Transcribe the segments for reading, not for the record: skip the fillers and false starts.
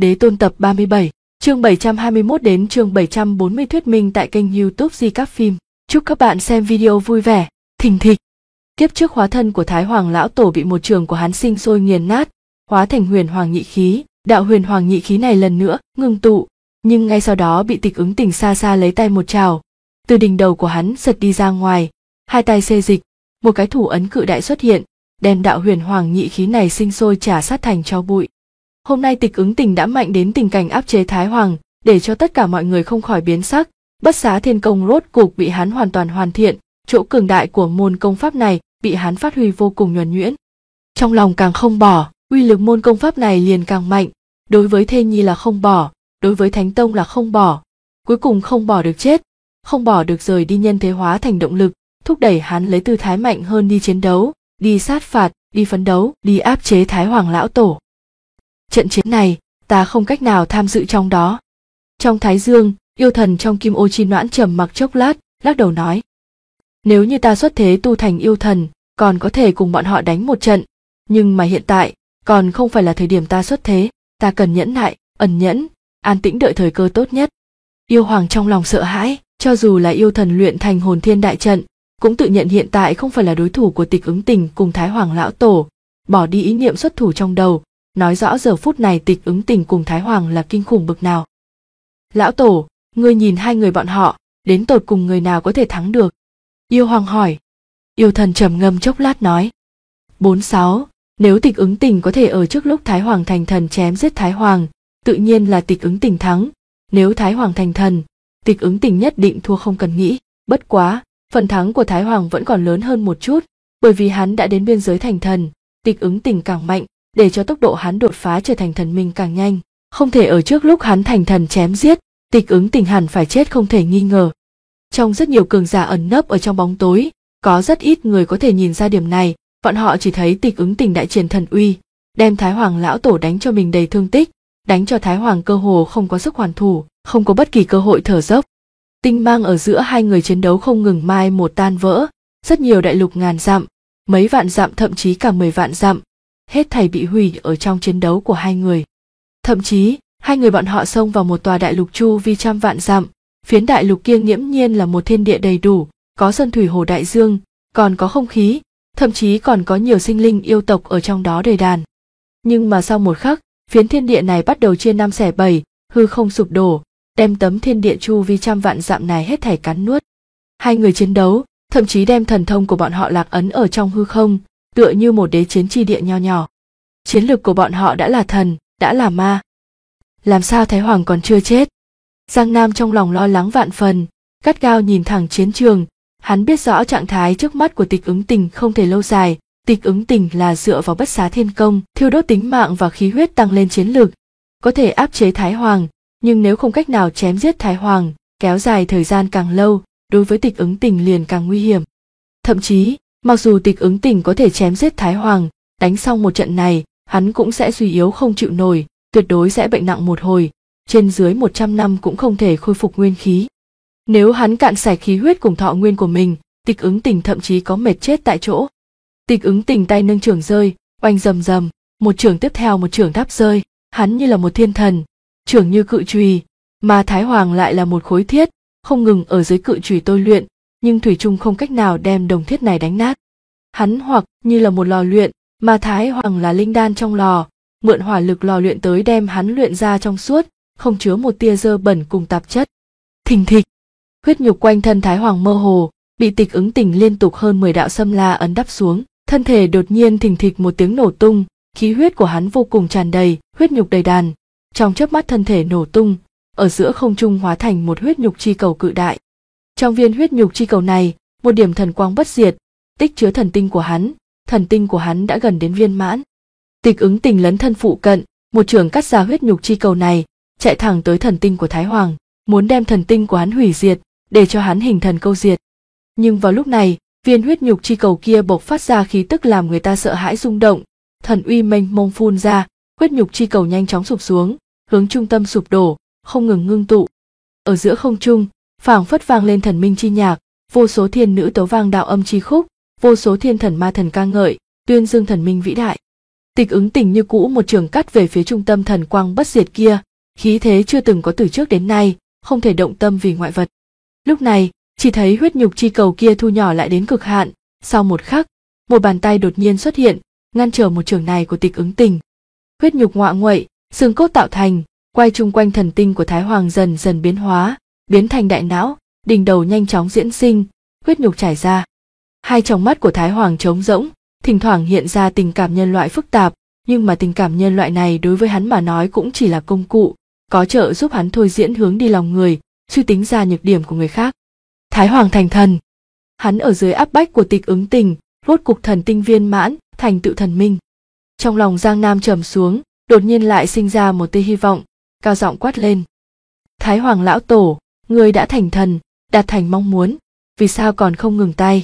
Đế Tôn tập 37, chương 721 đến chương 740 thuyết minh tại kênh YouTube Di Các Phim. Chúc các bạn xem video vui vẻ, thình thịch. Kiếp trước hóa thân của Thái Hoàng lão tổ bị một trường của hắn sinh sôi nghiền nát, hóa thành huyền hoàng nhị khí. Đạo huyền hoàng nhị khí này lần nữa ngưng tụ, nhưng ngay sau đó bị Tịch Ứng Tình xa xa lấy tay một trào, từ đỉnh đầu của hắn giật đi ra ngoài, hai tay xê dịch, một cái thủ ấn cự đại xuất hiện, đem đạo huyền hoàng nhị khí này sinh sôi trả sát thành tro bụi. Hôm nay Tịch Ứng Tình đã mạnh đến tình cảnh áp chế Thái Hoàng, để cho tất cả mọi người không khỏi biến sắc. Bất Xá Thiên Công rốt cục bị hắn hoàn toàn hoàn thiện, chỗ cường đại của môn công pháp này bị hắn phát huy vô cùng nhuần nhuyễn. Trong lòng càng không bỏ, uy lực môn công pháp này liền càng mạnh. Đối với Thê Nhi là không bỏ, đối với Thánh Tông là không bỏ, cuối cùng không bỏ được chết, không bỏ được rời đi nhân thế hóa thành động lực, thúc đẩy hắn lấy tư thái mạnh hơn đi chiến đấu, đi sát phạt, đi phấn đấu, đi áp chế Thái Hoàng lão tổ. Trận chiến này, ta không cách nào tham dự trong đó. Trong Thái Dương, yêu thần trong Kim Ô Chi Noãn trầm mặc chốc lát, lắc đầu nói: nếu như ta xuất thế tu thành yêu thần, còn có thể cùng bọn họ đánh một trận, nhưng mà hiện tại, còn không phải là thời điểm ta xuất thế, ta cần nhẫn nại, ẩn nhẫn, an tĩnh đợi thời cơ tốt nhất. Yêu hoàng trong lòng sợ hãi, cho dù là yêu thần luyện thành hồn thiên đại trận, cũng tự nhận hiện tại không phải là đối thủ của Tịch Ứng Tình cùng Thái Hoàng lão tổ, bỏ đi ý niệm xuất thủ trong đầu, nói rõ giờ phút này Tịch Ứng Tình cùng Thái Hoàng là kinh khủng bực nào. Lão tổ, ngươi nhìn hai người bọn họ, đến tột cùng người nào có thể thắng được? Yêu hoàng hỏi. Yêu thần trầm ngâm chốc lát nói: 46, nếu Tịch Ứng Tình có thể ở trước lúc Thái Hoàng thành thần chém giết Thái Hoàng, tự nhiên là Tịch Ứng Tình thắng. Nếu Thái Hoàng thành thần, Tịch Ứng Tình nhất định thua không cần nghĩ. Bất quá, phần thắng của Thái Hoàng vẫn còn lớn hơn một chút, bởi vì hắn đã đến biên giới thành thần, Tịch Ứng Tình càng mạnh, để cho tốc độ hắn đột phá trở thành thần minh càng nhanh. Không thể ở trước lúc hắn thành thần chém giết, Tịch Ứng Tình hẳn phải chết không thể nghi ngờ. Trong rất nhiều cường giả ẩn nấp ở trong bóng tối, có rất ít người có thể nhìn ra điểm này, bọn họ chỉ thấy Tịch Ứng Tình đại triển thần uy, đem Thái Hoàng lão tổ đánh cho mình đầy thương tích, đánh cho Thái Hoàng cơ hồ không có sức hoàn thủ, không có bất kỳ cơ hội thở dốc. Tinh mang ở giữa hai người chiến đấu không ngừng mai một tan vỡ, rất nhiều đại lục ngàn dặm, mấy vạn dặm thậm chí cả 10 vạn dặm, hết thảy bị hủy ở trong chiến đấu của hai người. Thậm chí, hai người bọn họ xông vào một tòa đại lục chu vi trăm vạn dặm, phiến đại lục kia nghiễm nhiên là một thiên địa đầy đủ, có sơn thủy hồ đại dương, còn có không khí, thậm chí còn có nhiều sinh linh yêu tộc ở trong đó đầy đàn. Nhưng mà sau một khắc, phiến thiên địa này bắt đầu chia năm xẻ bảy, hư không sụp đổ, đem tấm thiên địa chu vi trăm vạn dặm này hết thảy cắn nuốt. Hai người chiến đấu, thậm chí đem thần thông của bọn họ lạc ấn ở trong hư không, tựa như một đế chiến chi địa nho nhỏ. Chiến lực của bọn họ đã là thần, đã là ma. Làm sao Thái Hoàng còn chưa chết? Giang Nam trong lòng lo lắng vạn phần, gắt gao nhìn thẳng chiến trường, hắn biết rõ trạng thái trước mắt của Tịch Ứng Tình không thể lâu dài, Tịch Ứng Tình là dựa vào Bất Xá Thiên Công, thiêu đốt tính mạng và khí huyết tăng lên chiến lực, có thể áp chế Thái Hoàng, nhưng nếu không cách nào chém giết Thái Hoàng, kéo dài thời gian càng lâu, đối với Tịch Ứng Tình liền càng nguy hiểm. Thậm chí, mặc dù Tịch Ứng Tình có thể chém giết Thái Hoàng, đánh xong một trận này, hắn cũng sẽ suy yếu không chịu nổi, tuyệt đối sẽ bệnh nặng một hồi, trên dưới 100 năm cũng không thể khôi phục nguyên khí. Nếu hắn cạn sạch khí huyết cùng thọ nguyên của mình, Tịch Ứng Tình thậm chí có mệt chết tại chỗ. Tịch Ứng Tình tay nâng chưởng rơi, oanh rầm rầm, một chưởng tiếp theo một chưởng đáp rơi, hắn như là một thiên thần, chưởng như cự chùy, mà Thái Hoàng lại là một khối thiết, không ngừng ở dưới cự chùy tôi luyện, nhưng thủy chung không cách nào đem đồng thiết này đánh nát. Hắn hoặc như là một lò luyện, mà Thái Hoàng là linh đan trong lò, mượn hỏa lực lò luyện tới đem hắn luyện ra trong suốt, không chứa một tia dơ bẩn cùng tạp chất. Thình thịch, huyết nhục quanh thân Thái Hoàng mơ hồ, bị Tịch Ứng Tình liên tục hơn 10 đạo xâm la ấn đắp xuống, thân thể đột nhiên thình thịch một tiếng nổ tung, khí huyết của hắn vô cùng tràn đầy, huyết nhục đầy đàn, trong chớp mắt thân thể nổ tung, ở giữa không trung hóa thành một huyết nhục chi cầu cự đại. Trong viên huyết nhục chi cầu này, một điểm thần quang bất diệt, tích chứa thần tinh của hắn đã gần đến viên mãn. Tịch Ứng Tình lấn thân phụ cận, một chưởng cắt ra huyết nhục chi cầu này, chạy thẳng tới thần tinh của Thái Hoàng, muốn đem thần tinh của hắn hủy diệt, để cho hắn hình thần câu diệt. Nhưng vào lúc này, viên huyết nhục chi cầu kia bộc phát ra khí tức làm người ta sợ hãi rung động, thần uy mênh mông phun ra, huyết nhục chi cầu nhanh chóng sụp xuống, hướng trung tâm sụp đổ, không ngừng ngưng tụ. Ở giữa không trung, phảng phất vang lên thần minh chi nhạc, vô số thiên nữ tấu vang đạo âm chi khúc, vô số thiên thần ma thần ca ngợi, tuyên dương thần minh vĩ đại. Tịch Ứng Tình như cũ một trường cắt về phía trung tâm thần quang bất diệt kia, khí thế chưa từng có từ trước đến nay, không thể động tâm vì ngoại vật. Lúc này, chỉ thấy huyết nhục chi cầu kia thu nhỏ lại đến cực hạn, sau một khắc, một bàn tay đột nhiên xuất hiện, ngăn trở một trường này của Tịch Ứng Tình. Huyết nhục ngọa nguậy, xương cốt tạo thành, quay chung quanh thần tinh của Thái Hoàng dần dần biến hóa, biến thành đại não, đỉnh đầu nhanh chóng diễn sinh, huyết nhục trải ra. Hai tròng mắt của Thái Hoàng trống rỗng, thỉnh thoảng hiện ra tình cảm nhân loại phức tạp, nhưng mà tình cảm nhân loại này đối với hắn mà nói cũng chỉ là công cụ, có trợ giúp hắn thôi diễn hướng đi lòng người, suy tính ra nhược điểm của người khác. Thái Hoàng thành thần. Hắn ở dưới áp bách của Tịch Ứng Tình, rốt cục thần tinh viên mãn, thành tựu thần minh. Trong lòng Giang Nam trầm xuống, đột nhiên lại sinh ra một tia hy vọng, cao giọng quát lên. Thái Hoàng lão tổ, ngươi đã thành thần, đạt thành mong muốn, vì sao còn không ngừng tay?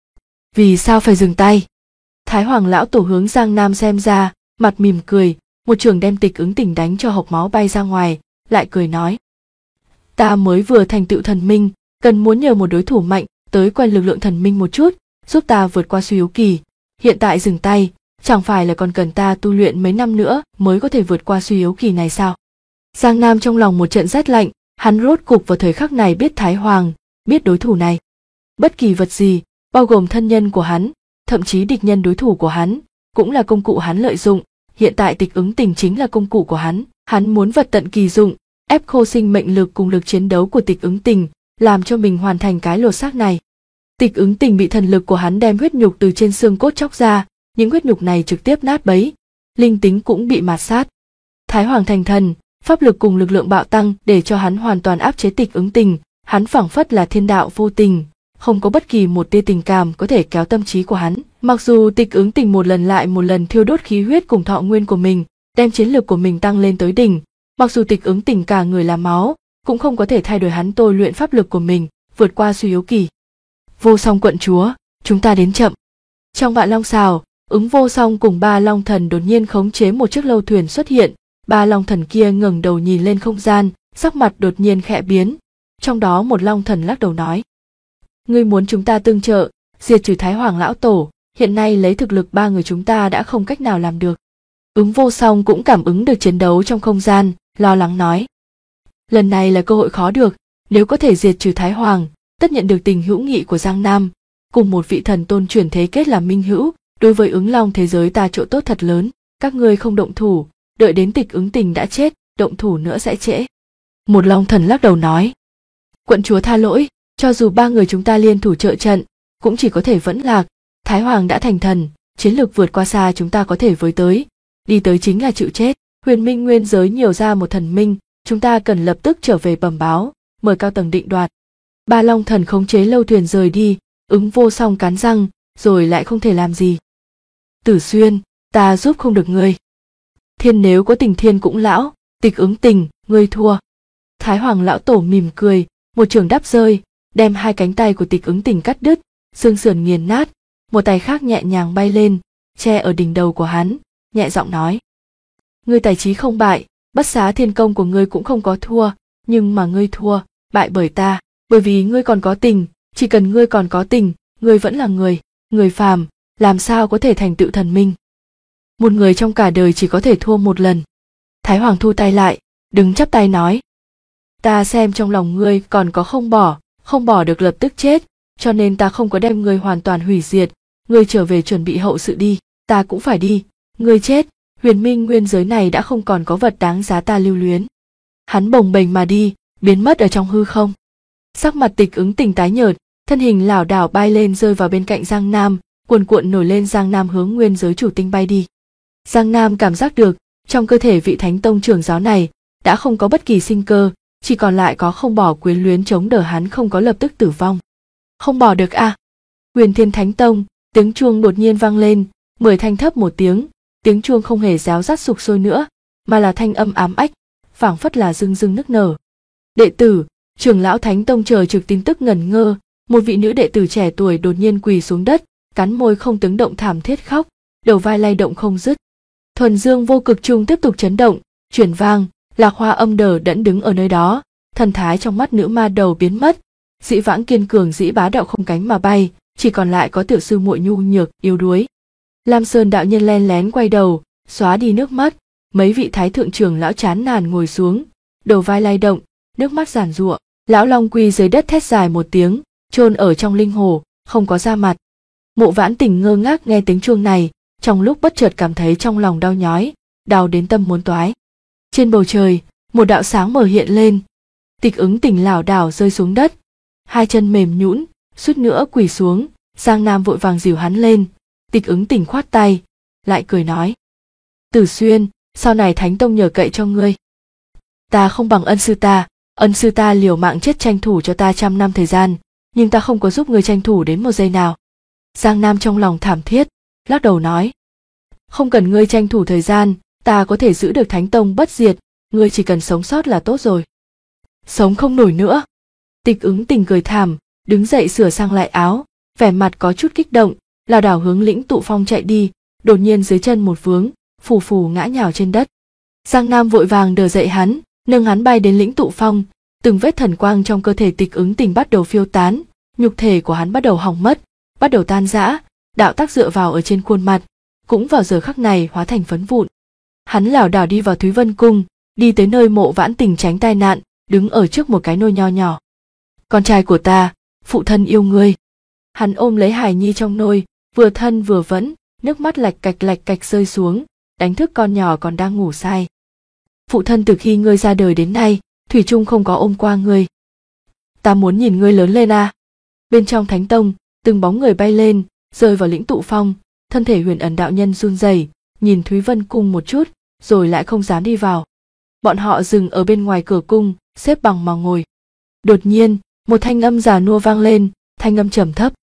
Vì sao phải dừng tay? Thái Hoàng lão tổ hướng Giang Nam xem ra, mặt mỉm cười, một trường đem Tịch Ứng Tình đánh cho hộc máu bay ra ngoài, lại cười nói. Ta mới vừa thành tựu thần minh, cần muốn nhờ một đối thủ mạnh tới quen lực lượng thần minh một chút, giúp ta vượt qua suy yếu kỳ. Hiện tại dừng tay, chẳng phải là còn cần ta tu luyện mấy năm nữa mới có thể vượt qua suy yếu kỳ này sao? Giang Nam trong lòng một trận rét lạnh, hắn rốt cục vào thời khắc này biết Thái Hoàng, biết đối thủ này. Bất kỳ vật gì, bao gồm thân nhân của hắn, thậm chí địch nhân đối thủ của hắn, cũng là công cụ hắn lợi dụng. Hiện tại Tịch Ứng Tình chính là công cụ của hắn muốn vật tận kỳ dụng, ép khô sinh mệnh lực cùng lực chiến đấu của Tịch Ứng Tình, làm cho mình hoàn thành cái lột xác này. Tịch Ứng Tình bị thần lực của hắn đem huyết nhục từ trên xương cốt chóc ra, những huyết nhục này trực tiếp nát bấy, linh tính cũng bị mạt sát. Thái Hoàng thành thần, pháp lực cùng lực lượng bạo tăng để cho hắn hoàn toàn áp chế Tịch Ứng Tình, hắn phảng phất là thiên đạo vô tình, không có bất kỳ một tia tình cảm có thể kéo tâm trí của hắn. Mặc dù Tịch Ứng Tình một lần lại một lần thiêu đốt khí huyết cùng thọ nguyên của mình, đem chiến lực của mình tăng lên tới đỉnh, mặc dù Tịch Ứng Tình cả người là máu, cũng không có thể thay đổi hắn tôi luyện pháp lực của mình, vượt qua suy yếu kỳ. Vô Song quận chúa, chúng ta đến chậm. Trong Vạn Long Sào, Ứng Vô Song cùng ba long thần đột nhiên khống chế một chiếc lâu thuyền xuất hiện, ba long thần kia ngẩng đầu nhìn lên không gian, sắc mặt đột nhiên khẽ biến. Trong đó một long thần lắc đầu nói: Ngươi muốn chúng ta tương trợ, diệt trừ Thái Hoàng lão tổ, hiện nay lấy thực lực ba người chúng ta đã không cách nào làm được. Ứng Vô Song cũng cảm ứng được chiến đấu trong không gian, lo lắng nói: Lần này là cơ hội khó được, nếu có thể diệt trừ Thái Hoàng, tất nhận được tình hữu nghị của Giang Nam, cùng một vị thần tôn chuyển thế kết làm minh hữu, đối với Ứng Long thế giới ta chỗ tốt thật lớn. Các ngươi không động thủ, đợi đến Tịch Ứng Tình đã chết, động thủ nữa sẽ trễ. Một long thần lắc đầu nói: Quận chúa tha lỗi, cho dù ba người chúng ta liên thủ trợ trận, cũng chỉ có thể vẫn lạc. Thái Hoàng đã thành thần, chiến lược vượt qua xa chúng ta có thể với tới, đi tới chính là chịu chết. Huyền Minh nguyên giới nhiều ra một thần minh, chúng ta cần lập tức trở về bẩm báo, mời cao tầng định đoạt. Ba long thần khống chế lâu thuyền rời đi, Ứng Vô Song cắn răng, rồi lại không thể làm gì. Tử Xuyên, ta giúp không được ngươi. Thiên nếu có tình thiên cũng lão, Tịch Ứng Tình, ngươi thua. Thái Hoàng lão tổ mỉm cười, một trường đáp rơi, đem hai cánh tay của Tịch Ứng Tình cắt đứt, xương sườn nghiền nát, một tay khác nhẹ nhàng bay lên, che ở đỉnh đầu của hắn, nhẹ giọng nói: Ngươi tài trí không bại, Bất Xá Thiên Công của ngươi cũng không có thua, nhưng mà ngươi thua, bại bởi ta, bởi vì ngươi còn có tình, chỉ cần ngươi còn có tình, ngươi vẫn là người phàm, làm sao có thể thành tựu thần minh. Một người trong cả đời chỉ có thể thua một lần. Thái Hoàng thu tay lại, đứng chắp tay nói: Ta xem trong lòng ngươi còn có không bỏ được lập tức chết, cho nên ta không có đem ngươi hoàn toàn hủy diệt, ngươi trở về chuẩn bị hậu sự đi, ta cũng phải đi, ngươi chết, Huyền Minh nguyên giới này đã không còn có vật đáng giá ta lưu luyến. Hắn bồng bềnh mà đi, biến mất ở trong hư không. Sắc mặt Tịch Ứng Tình tái nhợt, thân hình lảo đảo bay lên rơi vào bên cạnh Giang Nam, cuồn cuộn nổi lên. Giang Nam hướng nguyên giới chủ tinh bay đi. Giang Nam cảm giác được, trong cơ thể vị Thánh Tông trưởng giáo này đã không có bất kỳ sinh cơ, chỉ còn lại có không bỏ quyến luyến chống đỡ hắn không có lập tức tử vong. Không bỏ được à? Huyền Thiên Thánh Tông, tiếng chuông đột nhiên vang lên, 10 thanh thấp một tiếng chuông không hề réo rắt sục sôi nữa, mà là thanh âm ám ách, phảng phất là rưng rưng nức nở. Đệ tử, trưởng lão Thánh Tông chờ trực tin tức ngẩn ngơ, một vị nữ đệ tử trẻ tuổi đột nhiên quỳ xuống đất, cắn môi không tiếng động thảm thiết khóc, đầu vai lay động không dứt. Thuần Dương vô cực trung tiếp tục chấn động, chuyển vang, Lạc Hoa Âm đờ đẫn đứng ở nơi đó, thần thái trong mắt nữ ma đầu biến mất, dĩ vãng kiên cường dĩ bá đạo không cánh mà bay, chỉ còn lại có tiểu sư muội nhu nhược yếu đuối. Lam Sơn đạo nhân len lén quay đầu, xóa đi nước mắt. Mấy vị thái thượng trưởng lão chán nản ngồi xuống, đầu vai lay động, nước mắt giàn giụa. Lão Long quỳ dưới đất thét dài một tiếng, chôn ở trong linh hồ, không có ra mặt. Mộ Vãn Tình ngơ ngác nghe tiếng chuông này, trong lúc bất chợt cảm thấy trong lòng đau nhói, đau đến tâm muốn toái. Trên bầu trời, một đạo sáng mờ hiện lên. Tịch Ứng Tình lảo đảo rơi xuống đất, hai chân mềm nhũn, suýt nữa quỳ xuống. Giang Nam vội vàng dìu hắn lên. Tịch Ứng Tình khoát tay, lại cười nói: Tử Xuyên, sau này Thánh Tông nhờ cậy cho ngươi. Ta không bằng ân sư ta liều mạng chết tranh thủ cho ta 100 năm thời gian, nhưng ta không có giúp ngươi tranh thủ đến một giây nào. Giang Nam trong lòng thảm thiết, lắc đầu nói: Không cần ngươi tranh thủ thời gian, ta có thể giữ được Thánh Tông bất diệt, ngươi chỉ cần sống sót là tốt rồi. Sống không nổi nữa. Tịch Ứng Tình cười thảm, đứng dậy sửa sang lại áo, vẻ mặt có chút kích động, lảo đảo hướng Lĩnh Tụ Phong chạy đi, đột nhiên dưới chân một vướng, phù phù ngã nhào trên đất. Giang Nam vội vàng đỡ dậy hắn, nâng hắn bay đến Lĩnh Tụ Phong, từng vết thần quang trong cơ thể Tịch Ứng Tình bắt đầu phiêu tán, nhục thể của hắn bắt đầu hỏng mất, bắt đầu tan rã, đạo tác dựa vào ở trên khuôn mặt, cũng vào giờ khắc này hóa thành phấn vụn. Hắn lảo đảo đi vào Thúy Vân Cung, đi tới nơi Mộ Vãn Tình tránh tai nạn, đứng ở trước một cái nôi nho nhỏ. Con trai của ta, phụ thân yêu ngươi. Hắn ôm lấy hài nhi trong nôi, vừa thân vừa vẫn, nước mắt lạch cạch rơi xuống, đánh thức con nhỏ còn đang ngủ say. Phụ thân từ khi ngươi ra đời đến nay, thủy chung không có ôm qua ngươi. Ta muốn nhìn ngươi lớn lên à. Bên trong Thánh Tông, từng bóng người bay lên, rơi vào Lĩnh Tụ Phong, thân thể Huyền Ẩn đạo nhân run rẩy, nhìn Thúy Vân Cung một chút, rồi lại không dám đi vào. Bọn họ dừng ở bên ngoài cửa cung, xếp bằng mà ngồi. Đột nhiên, một thanh âm già nua vang lên, thanh âm trầm thấp.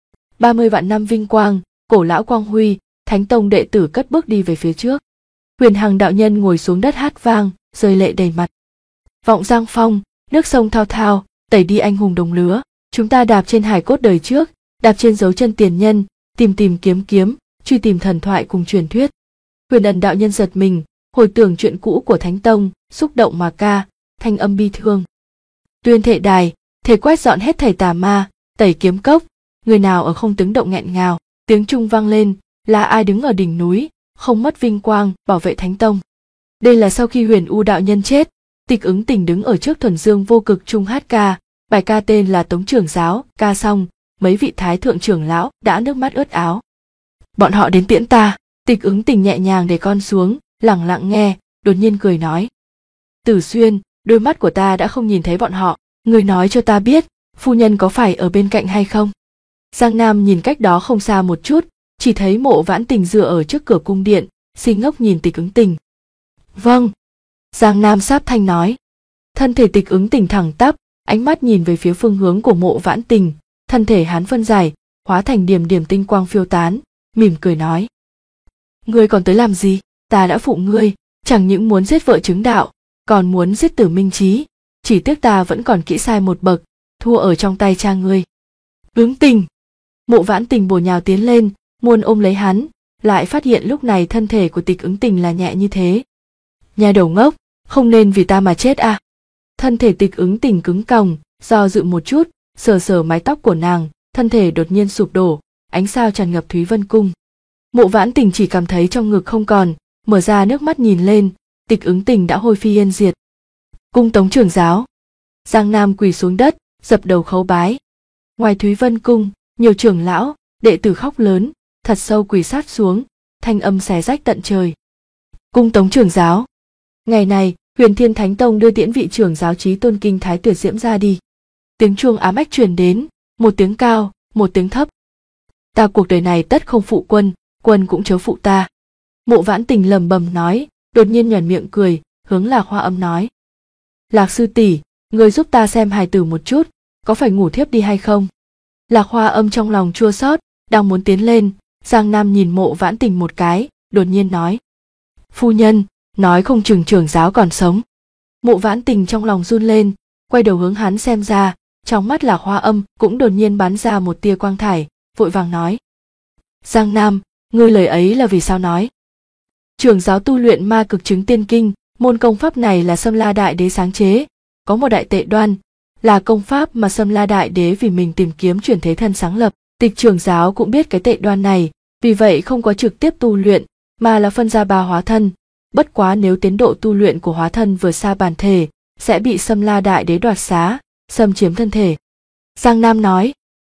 30 vạn năm vinh quang, cổ lão quang huy, Thánh Tông đệ tử cất bước đi về phía trước. Huyền Hằng đạo nhân ngồi xuống đất hát vang, rơi lệ đầy mặt. Vọng Giang Phong, nước sông thao thao, tẩy đi anh hùng đồng lứa, chúng ta đạp trên hài cốt đời trước, đạp trên dấu chân tiền nhân, tìm kiếm, truy tìm thần thoại cùng truyền thuyết. Huyền Ẩn đạo nhân giật mình, hồi tưởng chuyện cũ của Thánh Tông, xúc động mà ca, thanh âm bi thương. Tuyên thệ đài, thể quét dọn hết thảy tà ma, tẩy kiếm cốc, người nào ở không tiếng động nghẹn ngào, tiếng trung vang lên, là ai đứng ở đỉnh núi, không mất vinh quang, bảo vệ Thánh Tông. Đây là sau khi Huyền U đạo nhân chết, Tịch Ứng Tình đứng ở trước thuần dương vô cực trung hát ca, bài ca tên là Tống Trưởng Giáo, ca xong, mấy vị thái thượng trưởng lão đã nước mắt ướt áo. Bọn họ đến tiễn ta. Tịch Ứng Tình nhẹ nhàng để con xuống, lẳng lặng nghe, đột nhiên cười nói: Tử Xuyên, đôi mắt của ta đã không nhìn thấy bọn họ, người nói cho ta biết, phu nhân có phải ở bên cạnh hay không? Giang Nam nhìn cách đó không xa một chút, chỉ thấy Mộ Vãn Tình dựa ở trước cửa cung điện, si ngốc nhìn Tịch Ứng Tình. Vâng. Giang Nam sáp thanh nói. Thân thể Tịch Ứng Tình thẳng tắp, ánh mắt nhìn về phía phương hướng của Mộ Vãn Tình, thân thể hắn phân giải, hóa thành điểm điểm tinh quang phiêu tán, mỉm cười nói: Ngươi còn tới làm gì? Ta đã phụ ngươi, chẳng những muốn giết vợ chứng đạo, còn muốn giết Tử Minh Chí, chỉ tiếc ta vẫn còn kỹ sai một bậc, thua ở trong tay cha ngươi. Ứng Tình. Mộ Vãn Tình bổ nhào tiến lên, muốn ôm lấy hắn, lại phát hiện lúc này thân thể của Tịch Ứng Tình là nhẹ như thế. Nhà đầu ngốc, không nên vì ta mà chết à? Thân thể Tịch Ứng Tình cứng còng, do dự một chút, sờ mái tóc của nàng, thân thể đột nhiên sụp đổ, ánh sao tràn ngập Thúy Vân Cung. Mộ Vãn Tình chỉ cảm thấy trong ngực không còn, mở ra nước mắt nhìn lên, Tịch Ứng Tình đã hôi phi yên diệt. Cung Tống Trưởng Giáo. Giang Nam quỳ xuống đất, dập đầu khấu bái. Ngoài Thúy Vân Cung, nhiều trưởng lão, đệ tử khóc lớn, thật sâu quỳ sát xuống, thanh âm xé rách tận trời. Cung Tống Trưởng Giáo. Ngày này, Huyền Thiên Thánh Tông đưa tiễn vị trưởng giáo Chí Tôn Kinh Thái Tuyệt Diễm ra đi. Tiếng chuông ám ách truyền đến, một tiếng cao, một tiếng thấp. Ta cuộc đời này tất không phụ quân, quân cũng chớ phụ ta. Mộ Vãn Tình lẩm bẩm nói, đột nhiên nhoẻn miệng cười, hướng Lạc Hoa Âm nói: Lạc sư tỷ, người giúp ta xem hài tử một chút, có phải ngủ thiếp đi hay không? Lạc Hoa Âm trong lòng chua xót, đang muốn tiến lên, Giang Nam nhìn Mộ Vãn Tình một cái, đột nhiên nói: Phu nhân, nói không chừng trưởng giáo còn sống. Mộ Vãn Tình trong lòng run lên, quay đầu hướng hắn xem ra, trong mắt Lạc Hoa Âm cũng đột nhiên bắn ra một tia quang thải, vội vàng nói: Giang Nam, ngươi lời ấy là vì sao nói? Trưởng giáo tu luyện ma cực chứng tiên kinh, môn công pháp này là Sâm La Đại Đế sáng chế, có một đại tệ đoan, là công pháp mà Sâm La Đại Đế vì mình tìm kiếm chuyển thế thân sáng lập. Tịch trưởng giáo cũng biết cái tệ đoan này, vì vậy không có trực tiếp tu luyện, mà là phân ra 3 hóa thân. Bất quá nếu tiến độ tu luyện của hóa thân vượt xa bản thể, sẽ bị Sâm La Đại Đế đoạt xá, xâm chiếm thân thể. Giang Nam nói,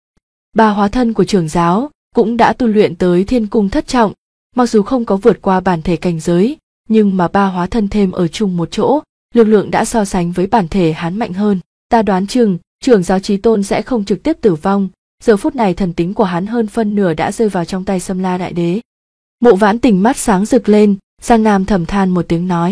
3 hóa thân của trưởng giáo cũng đã tu luyện tới thiên cung thất trọng, mặc dù không có vượt qua bản thể cảnh giới, nhưng mà 3 hóa thân thêm ở chung một chỗ, lực lượng đã so sánh với bản thể hắn mạnh hơn. Ta đoán chừng trưởng giáo Chí Tôn sẽ không trực tiếp tử vong, giờ phút này thần tính của hắn hơn phân nửa đã rơi vào trong tay Sâm La Đại Đế. Mộ Vãn Tình mắt sáng rực lên, Giang Nam thầm than một tiếng nói,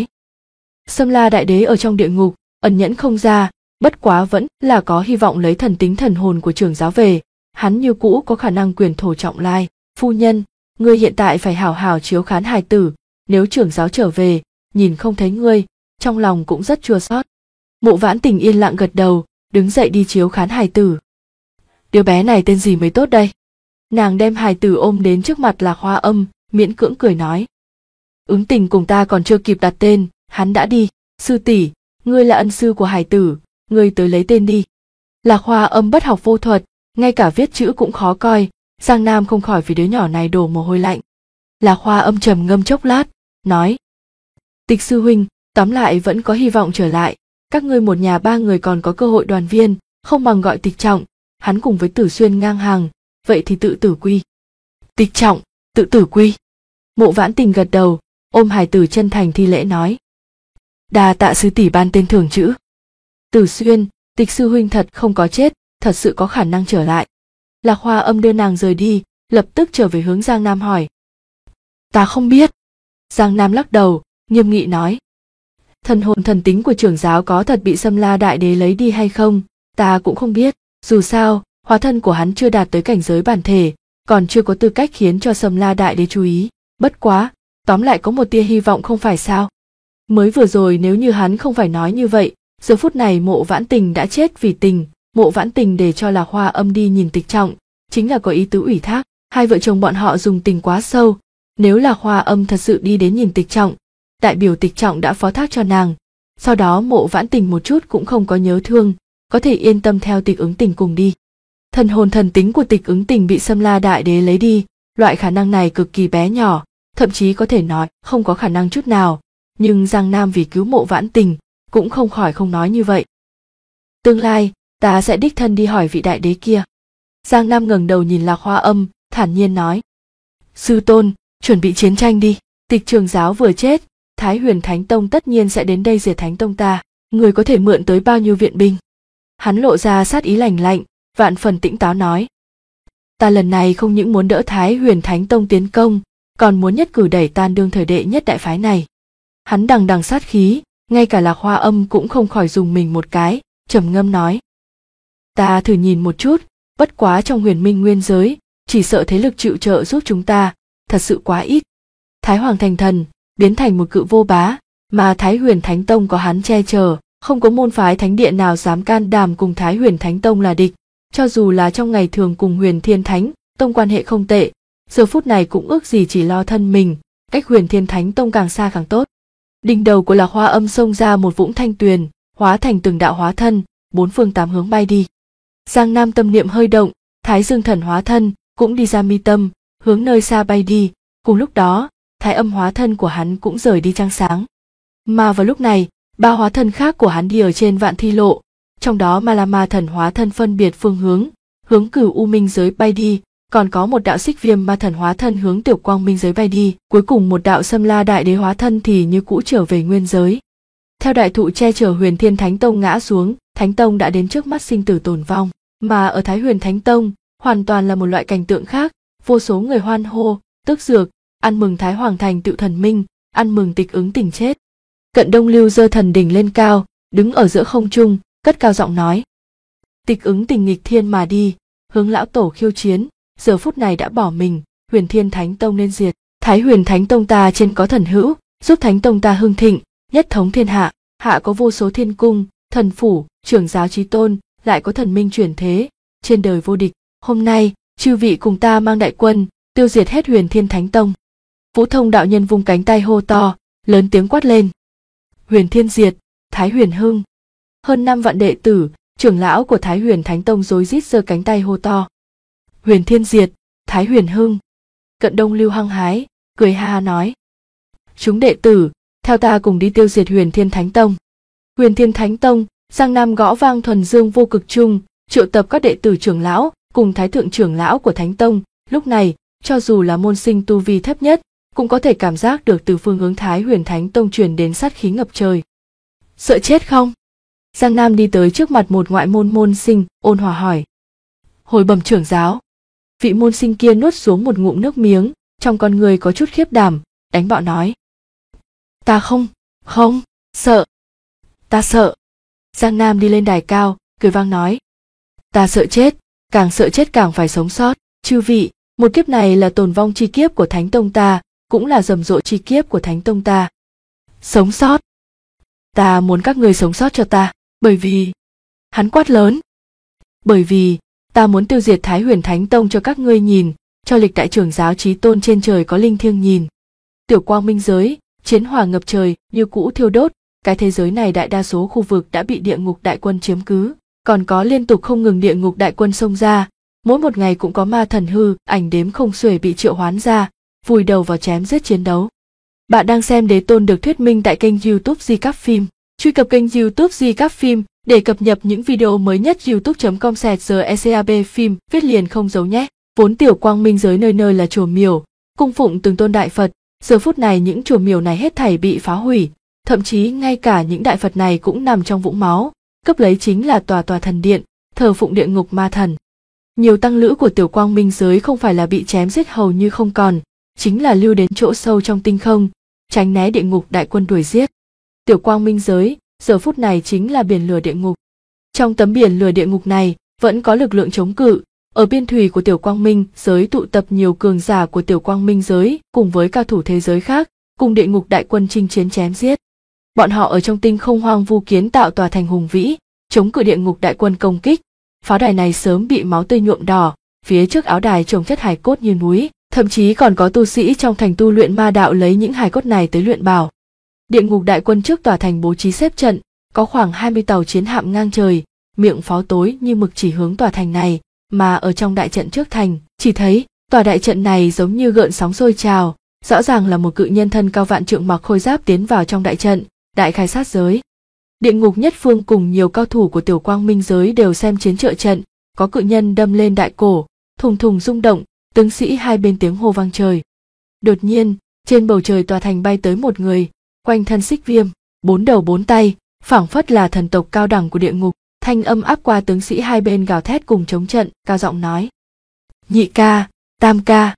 Sâm La Đại Đế ở trong địa ngục ẩn nhẫn không ra, bất quá vẫn là có hy vọng lấy thần tính thần hồn của trưởng giáo về, hắn như cũ có khả năng quyền thổ trọng lai. Phu nhân, ngươi hiện tại phải hảo hảo chiếu khán hài tử, nếu trưởng giáo trở về nhìn không thấy ngươi, trong lòng cũng rất chua xót. Mộ Vãn Tình yên lặng gật đầu, đứng dậy đi chiếu khán hài tử. Đứa bé này tên gì mới tốt đây? Nàng đem hài tử ôm đến trước mặt Lạc Hoa Âm, miễn cưỡng cười nói, Ứng Tình cùng ta còn chưa kịp đặt tên, hắn đã đi. Sư tỷ, ngươi là ân sư của hài tử, ngươi tới lấy tên đi. Lạc Hoa Âm bất học vô thuật, ngay cả viết chữ cũng khó coi, Giang Nam không khỏi vì đứa nhỏ này đổ mồ hôi lạnh. Lạc Hoa Âm trầm ngâm chốc lát, nói, Tịch sư huynh, tóm lại vẫn có hy vọng trở lại, các ngươi một nhà 3 người còn có cơ hội đoàn viên, không bằng gọi Tịch Trọng, hắn cùng với Tử Xuyên ngang hàng, vậy thì tự tử quy. Tịch Trọng, tự tử quy. Mộ Vãn Tình gật đầu, ôm hài tử chân thành thi lễ nói, đa tạ sư tỷ ban tên thưởng chữ. Tử Xuyên, Tịch sư huynh thật không có chết, thật sự có khả năng trở lại. Lạc Hoa Âm đưa nàng rời đi, lập tức trở về hướng Giang Nam hỏi, ta không biết. Giang Nam lắc đầu, nghiêm nghị nói, thần hồn thần tính của trưởng giáo có thật bị Sâm La Đại Đế lấy đi hay không, ta cũng không biết, dù sao hóa thân của hắn chưa đạt tới cảnh giới bản thể, còn chưa có tư cách khiến cho Sâm La Đại Đế chú ý. Bất quá, tóm lại có một tia hy vọng không phải sao? Mới vừa rồi nếu như hắn không phải nói như vậy, giờ phút này Mộ Vãn Tình đã chết vì tình. Mộ Vãn Tình để cho Lạc Hoa Âm đi nhìn Tịch Trọng, chính là có ý tứ ủy thác. Hai vợ chồng bọn họ dùng tình quá sâu, nếu Lạc Hoa Âm thật sự đi đến nhìn Tịch Trọng, đại biểu Tịch Trọng đã phó thác cho nàng, sau đó Mộ Vãn Tình một chút cũng không có nhớ thương, có thể yên tâm theo Tịch Ứng Tình cùng đi. Thần hồn thần tính của Tịch Ứng Tình bị Sâm La Đại Đế lấy đi, loại khả năng này cực kỳ bé nhỏ, thậm chí có thể nói không có khả năng chút nào, nhưng Giang Nam vì cứu Mộ Vãn Tình cũng không khỏi không nói như vậy. Tương lai ta sẽ đích thân đi hỏi vị đại đế kia. Giang Nam ngẩng đầu nhìn Lạc Hoa Âm, thản nhiên nói, sư tôn, chuẩn bị chiến tranh đi. Tịch trưởng giáo vừa chết, Thái Huyền Thánh Tông tất nhiên sẽ đến đây diệt Thánh Tông ta, người có thể mượn tới bao nhiêu viện binh? Hắn lộ ra sát ý lạnh lạnh, vạn phần tĩnh táo nói, ta lần này không những muốn đỡ Thái Huyền Thánh Tông tiến công, còn muốn nhất cử đẩy tan đương thời đệ nhất đại phái này. Hắn đằng đằng sát khí, ngay cả Lạc Hoa Âm cũng không khỏi dùng mình một cái, trầm ngâm nói, ta thử nhìn một chút, bất quá trong Huyền Minh nguyên giới, chỉ sợ thế lực chịu trợ giúp chúng ta, thật sự quá ít. Thái Hoàng thành thần, biến thành một cự vô bá, mà Thái Huyền Thánh Tông có hắn che chở, không có môn phái thánh địa nào dám can đảm cùng Thái Huyền Thánh Tông là địch, cho dù là trong ngày thường cùng Huyền Thiên Thánh Tông quan hệ không tệ, giờ phút này cũng ước gì chỉ lo thân mình, cách Huyền Thiên Thánh Tông càng xa càng tốt. Đỉnh đầu của Lạc Hoa Âm xông ra một vũng thanh tuyền, hóa thành từng đạo hóa thân, 4 phương 8 hướng bay đi. Giang Nam tâm niệm hơi động, Thái Dương Thần hóa thân cũng đi ra mi tâm, hướng nơi xa bay đi, cùng lúc đó, Thái Âm hóa thân của hắn cũng rời đi trăng sáng. Mà vào lúc này, 3 hóa thân khác của hắn đi ở trên Vạn Thi Lộ, trong đó Malama Thần hóa thân phân biệt phương hướng, hướng Cửu U Minh giới bay đi, còn có một đạo Xích Viêm Ma Thần hóa thân hướng Tiểu Quang Minh giới bay đi, cuối cùng một đạo Sâm La Đại Đế hóa thân thì như cũ trở về nguyên giới. Theo đại thụ che chở Huyền Thiên Thánh Tông ngã xuống, Thánh Tông đã đến trước mắt sinh tử tồn vong, mà ở Thái Huyền Thánh Tông, hoàn toàn là một loại cảnh tượng khác, vô số người hoan hô, tước dược, ăn mừng Thái Hoàng thành tựu thần minh, ăn mừng Tịch Ứng Tình chết. Cận Đông Lưu giơ thần đỉnh lên cao, đứng ở giữa không trung, cất cao giọng nói, Tịch Ứng Tình nghịch thiên mà đi, hướng lão tổ khiêu chiến, giờ phút này đã bỏ mình, Huyền Thiên Thánh Tông nên diệt. Thái Huyền Thánh Tông ta trên có thần hữu, giúp Thánh Tông ta hưng thịnh, nhất thống thiên hạ, hạ có vô số thiên cung, thần phủ, trưởng giáo chí tôn, lại có thần minh chuyển thế, trên đời vô địch. Hôm nay, chư vị cùng ta mang đại quân, tiêu diệt hết Huyền Thiên Thánh Tông. Vũ Thông đạo nhân vung cánh tay hô to, lớn tiếng quát lên. Huyền Thiên diệt, Thái Huyền hưng. Hơn 5 vạn đệ tử, trưởng lão của Thái Huyền Thánh Tông rối rít giơ cánh tay hô to. Huyền Thiên diệt, Thái Huyền hưng. Cận Đông Lưu hăng hái, cười ha ha nói. Chúng đệ tử, theo ta cùng đi tiêu diệt Huyền Thiên Thánh Tông. Huyền Thiên Thánh Tông, Giang Nam gõ vang thuần dương vô cực trung, triệu tập các đệ tử trưởng lão cùng thái thượng trưởng lão của Thánh Tông. Lúc này, cho dù là môn sinh tu vi thấp nhất, cũng có thể cảm giác được từ phương hướng Thái Huyền Thánh Tông truyền đến sát khí ngập trời. Sợ chết không? Giang Nam đi tới trước mặt một ngoại môn môn sinh, ôn hòa hỏi. Hồi bẩm trưởng giáo. Vị môn sinh kia nuốt xuống một ngụm nước miếng, trong con người có chút khiếp đảm, đánh bạo nói. Ta không, sợ. Ta sợ. Giang Nam đi lên đài cao, cười vang nói. Ta sợ chết càng phải sống sót. Chư vị, một kiếp này là tồn vong chi kiếp của Thánh Tông ta, cũng là rầm rộ chi kiếp của Thánh Tông ta. Sống sót. Ta muốn các ngươi sống sót cho ta, bởi vì... Hắn quát lớn. Bởi vì, ta muốn tiêu diệt Thái Huyền Thánh Tông cho các ngươi nhìn, cho lịch đại trưởng giáo chí tôn trên trời có linh thiêng nhìn. Tiểu quang minh giới, chiến hỏa ngập trời, như cũ thiêu đốt, cái thế giới này đại đa số khu vực đã bị địa ngục đại quân chiếm cứ, còn có liên tục không ngừng địa ngục đại quân xông ra, mỗi một ngày cũng có ma thần hư, ảnh đếm không xuể bị triệu hoán ra, vùi đầu vào chém giết chiến đấu. Bạn đang xem Đế Tôn được thuyết minh tại kênh YouTube Di Cáp Phim. Truy cập kênh YouTube Di Cáp Phim để cập nhật những video mới nhất. youtube.com/GECAB phim viết liền không giấu nhé. Vốn tiểu quang minh giới nơi nơi là chùa miếu, cung phụng từng tôn đại Phật, giờ phút này những chùa miếu này hết thảy bị phá hủy, thậm chí ngay cả những đại Phật này cũng nằm trong vũng máu, cấp lấy chính là tòa thần điện, thờ phụng địa ngục ma thần. Nhiều tăng lữ của tiểu quang minh giới không phải là bị chém giết hầu như không còn, chính là lưu đến chỗ sâu trong tinh không, tránh né địa ngục đại quân đuổi giết. Tiểu quang minh giới, giờ phút này chính là biển lửa địa ngục. Trong tấm biển lửa địa ngục này, vẫn có lực lượng chống cự, ở biên thủy của tiểu quang minh giới tụ tập nhiều cường giả của tiểu quang minh giới cùng với cao thủ thế giới khác, cùng địa ngục đại quân chinh chiến chém giết. Bọn họ ở trong tinh không hoang vu kiến tạo tòa thành hùng vĩ, chống cự địa ngục đại quân công kích. Pháo đài này sớm bị máu tươi nhuộm đỏ, phía trước áo đài trồng chất hài cốt như núi, thậm chí còn có tu sĩ trong thành tu luyện ma đạo lấy những hài cốt này tới luyện bảo. Địa ngục đại quân trước tòa thành bố trí xếp trận, có khoảng 20 tàu chiến hạm ngang trời, miệng pháo tối như mực chỉ hướng tòa thành này, mà ở trong đại trận trước thành, chỉ thấy tòa đại trận này giống như gợn sóng sôi trào, rõ ràng là một cự nhân thân cao vạn trượng mặc khôi giáp tiến vào trong đại trận, đại khai sát giới. Địa ngục nhất phương cùng nhiều cao thủ của tiểu quang minh giới đều xem chiến trợ trận, có cự nhân đâm lên đại cổ, thùng thùng rung động, tướng sĩ hai bên tiếng hô vang trời. Đột nhiên, trên bầu trời tòa thành bay tới một người, quanh thân xích viêm, 4 đầu 4 tay, phảng phất là thần tộc cao đẳng của địa ngục, thanh âm áp qua tướng sĩ hai bên gào thét cùng chống trận, cao giọng nói: "Nhị ca, tam ca."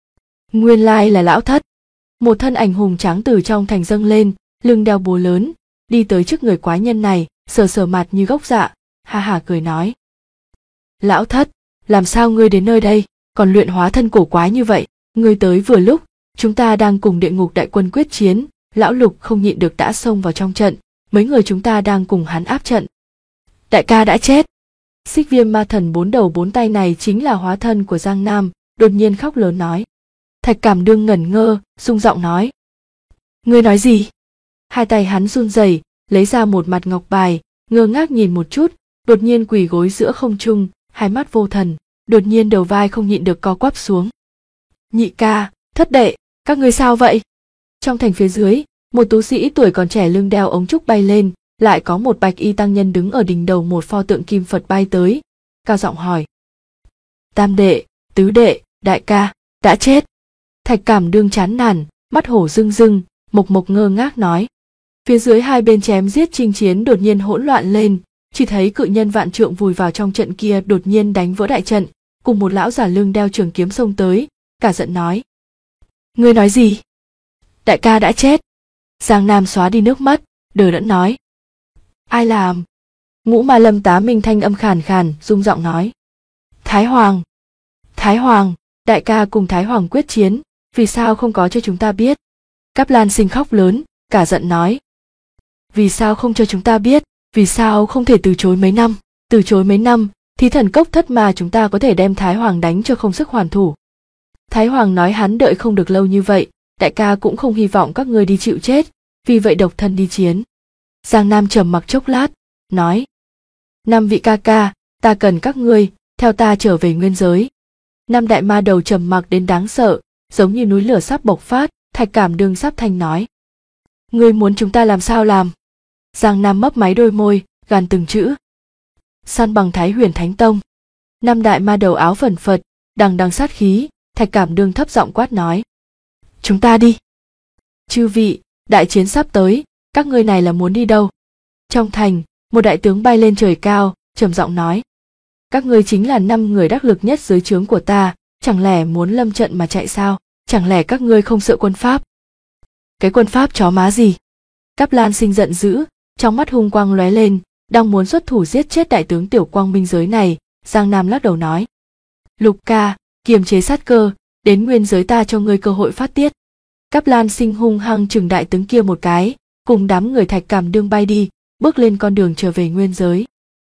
Nguyên lai là lão thất. Một thân ảnh hùng tráng từ trong thành dâng lên, lưng đeo búa lớn, đi tới trước người quái nhân này, sờ sờ mặt như gốc dạ, ha ha cười nói: "Lão thất, làm sao ngươi đến nơi đây, còn luyện hóa thân cổ quái như vậy? Ngươi tới vừa lúc, chúng ta đang cùng địa ngục đại quân quyết chiến, lão Lục không nhịn được đã xông vào trong trận, mấy người chúng ta đang cùng hắn áp trận. Đại ca đã chết." Xích viêm ma thần 4 đầu 4 tay này chính là hóa thân của Giang Nam, đột nhiên khóc lớn nói. Thạch Cảm Đương ngẩn ngơ, rung giọng nói: "Ngươi nói gì?" Hai tay hắn run rẩy, lấy ra một mặt ngọc bài, ngơ ngác nhìn một chút, đột nhiên quỳ gối giữa không trung, hai mắt vô thần, đột nhiên đầu vai không nhịn được co quắp xuống. "Nhị ca, thất đệ, các ngươi sao vậy?" Trong thành phía dưới, một tú sĩ tuổi còn trẻ lưng đeo ống trúc bay lên, lại có một bạch y tăng nhân đứng ở đỉnh đầu một pho tượng kim Phật bay tới, cao giọng hỏi: "Tam đệ, tứ đệ, đại ca, đã chết." Thạch Cảm Đương chán nản, mắt hổ rưng rưng, mộc mộc ngơ ngác nói. Phía dưới hai bên chém giết chinh chiến đột nhiên hỗn loạn lên, chỉ thấy cự nhân vạn trượng vùi vào trong trận kia đột nhiên đánh vỡ đại trận, cùng một lão giả lưng đeo trường kiếm xông tới, cả giận nói: "Ngươi nói gì? Đại ca đã chết." Giang Nam xóa đi nước mắt, đờ đẫn nói: "Ai làm?" Ngũ Ma Lâm Tá Minh thanh âm khàn khàn, rung giọng nói: "Thái Hoàng. Thái Hoàng, đại ca cùng Thái Hoàng quyết chiến, vì sao không có cho chúng ta biết?" Cáp Lan Sinh khóc lớn, cả giận nói: "Vì sao không cho chúng ta biết, vì sao không thể từ chối mấy năm, từ chối mấy năm thì thần cốc thất mà chúng ta có thể đem Thái Hoàng đánh cho không sức hoàn thủ." Thái Hoàng nói hắn đợi không được lâu như vậy, đại ca cũng không hy vọng các ngươi đi chịu chết, vì vậy độc thân đi chiến. Giang Nam trầm mặc chốc lát, nói: "Năm vị ca ca, ta cần các ngươi, theo ta trở về nguyên giới." Năm đại ma đầu trầm mặc đến đáng sợ, giống như núi lửa sắp bộc phát, Thạch Cảm Đương sắp thanh nói. Ngươi muốn chúng ta làm sao làm? Giang Nam mấp máy đôi môi, gàn từng chữ. Săn bằng Thái Huyền Thánh Tông. Năm đại ma đầu áo phần phật, đằng đằng sát khí, Thạch Cảm Đương thấp giọng quát nói. Chúng ta đi. Chư vị, đại chiến sắp tới, các ngươi này là muốn đi đâu? Trong thành, một đại tướng bay lên trời cao, trầm giọng nói. Các ngươi chính là 5 người đắc lực nhất dưới trướng của ta, chẳng lẽ muốn lâm trận mà chạy sao? Chẳng lẽ các ngươi không sợ quân pháp? Cái quân pháp chó má gì? Cáp Lan Sinh giận dữ, trong mắt hung quang lóe lên, đang muốn xuất thủ giết chết đại tướng Tiểu Quang Minh giới này. Giang Nam lắc đầu nói. Lục ca, kiềm chế sát cơ, đến nguyên giới ta cho ngươi cơ hội phát tiết. Cáp Lan Sinh hung hăng chừng đại tướng kia một cái, cùng đám người Thạch Cảm Đương bay đi, bước lên con đường trở về nguyên giới.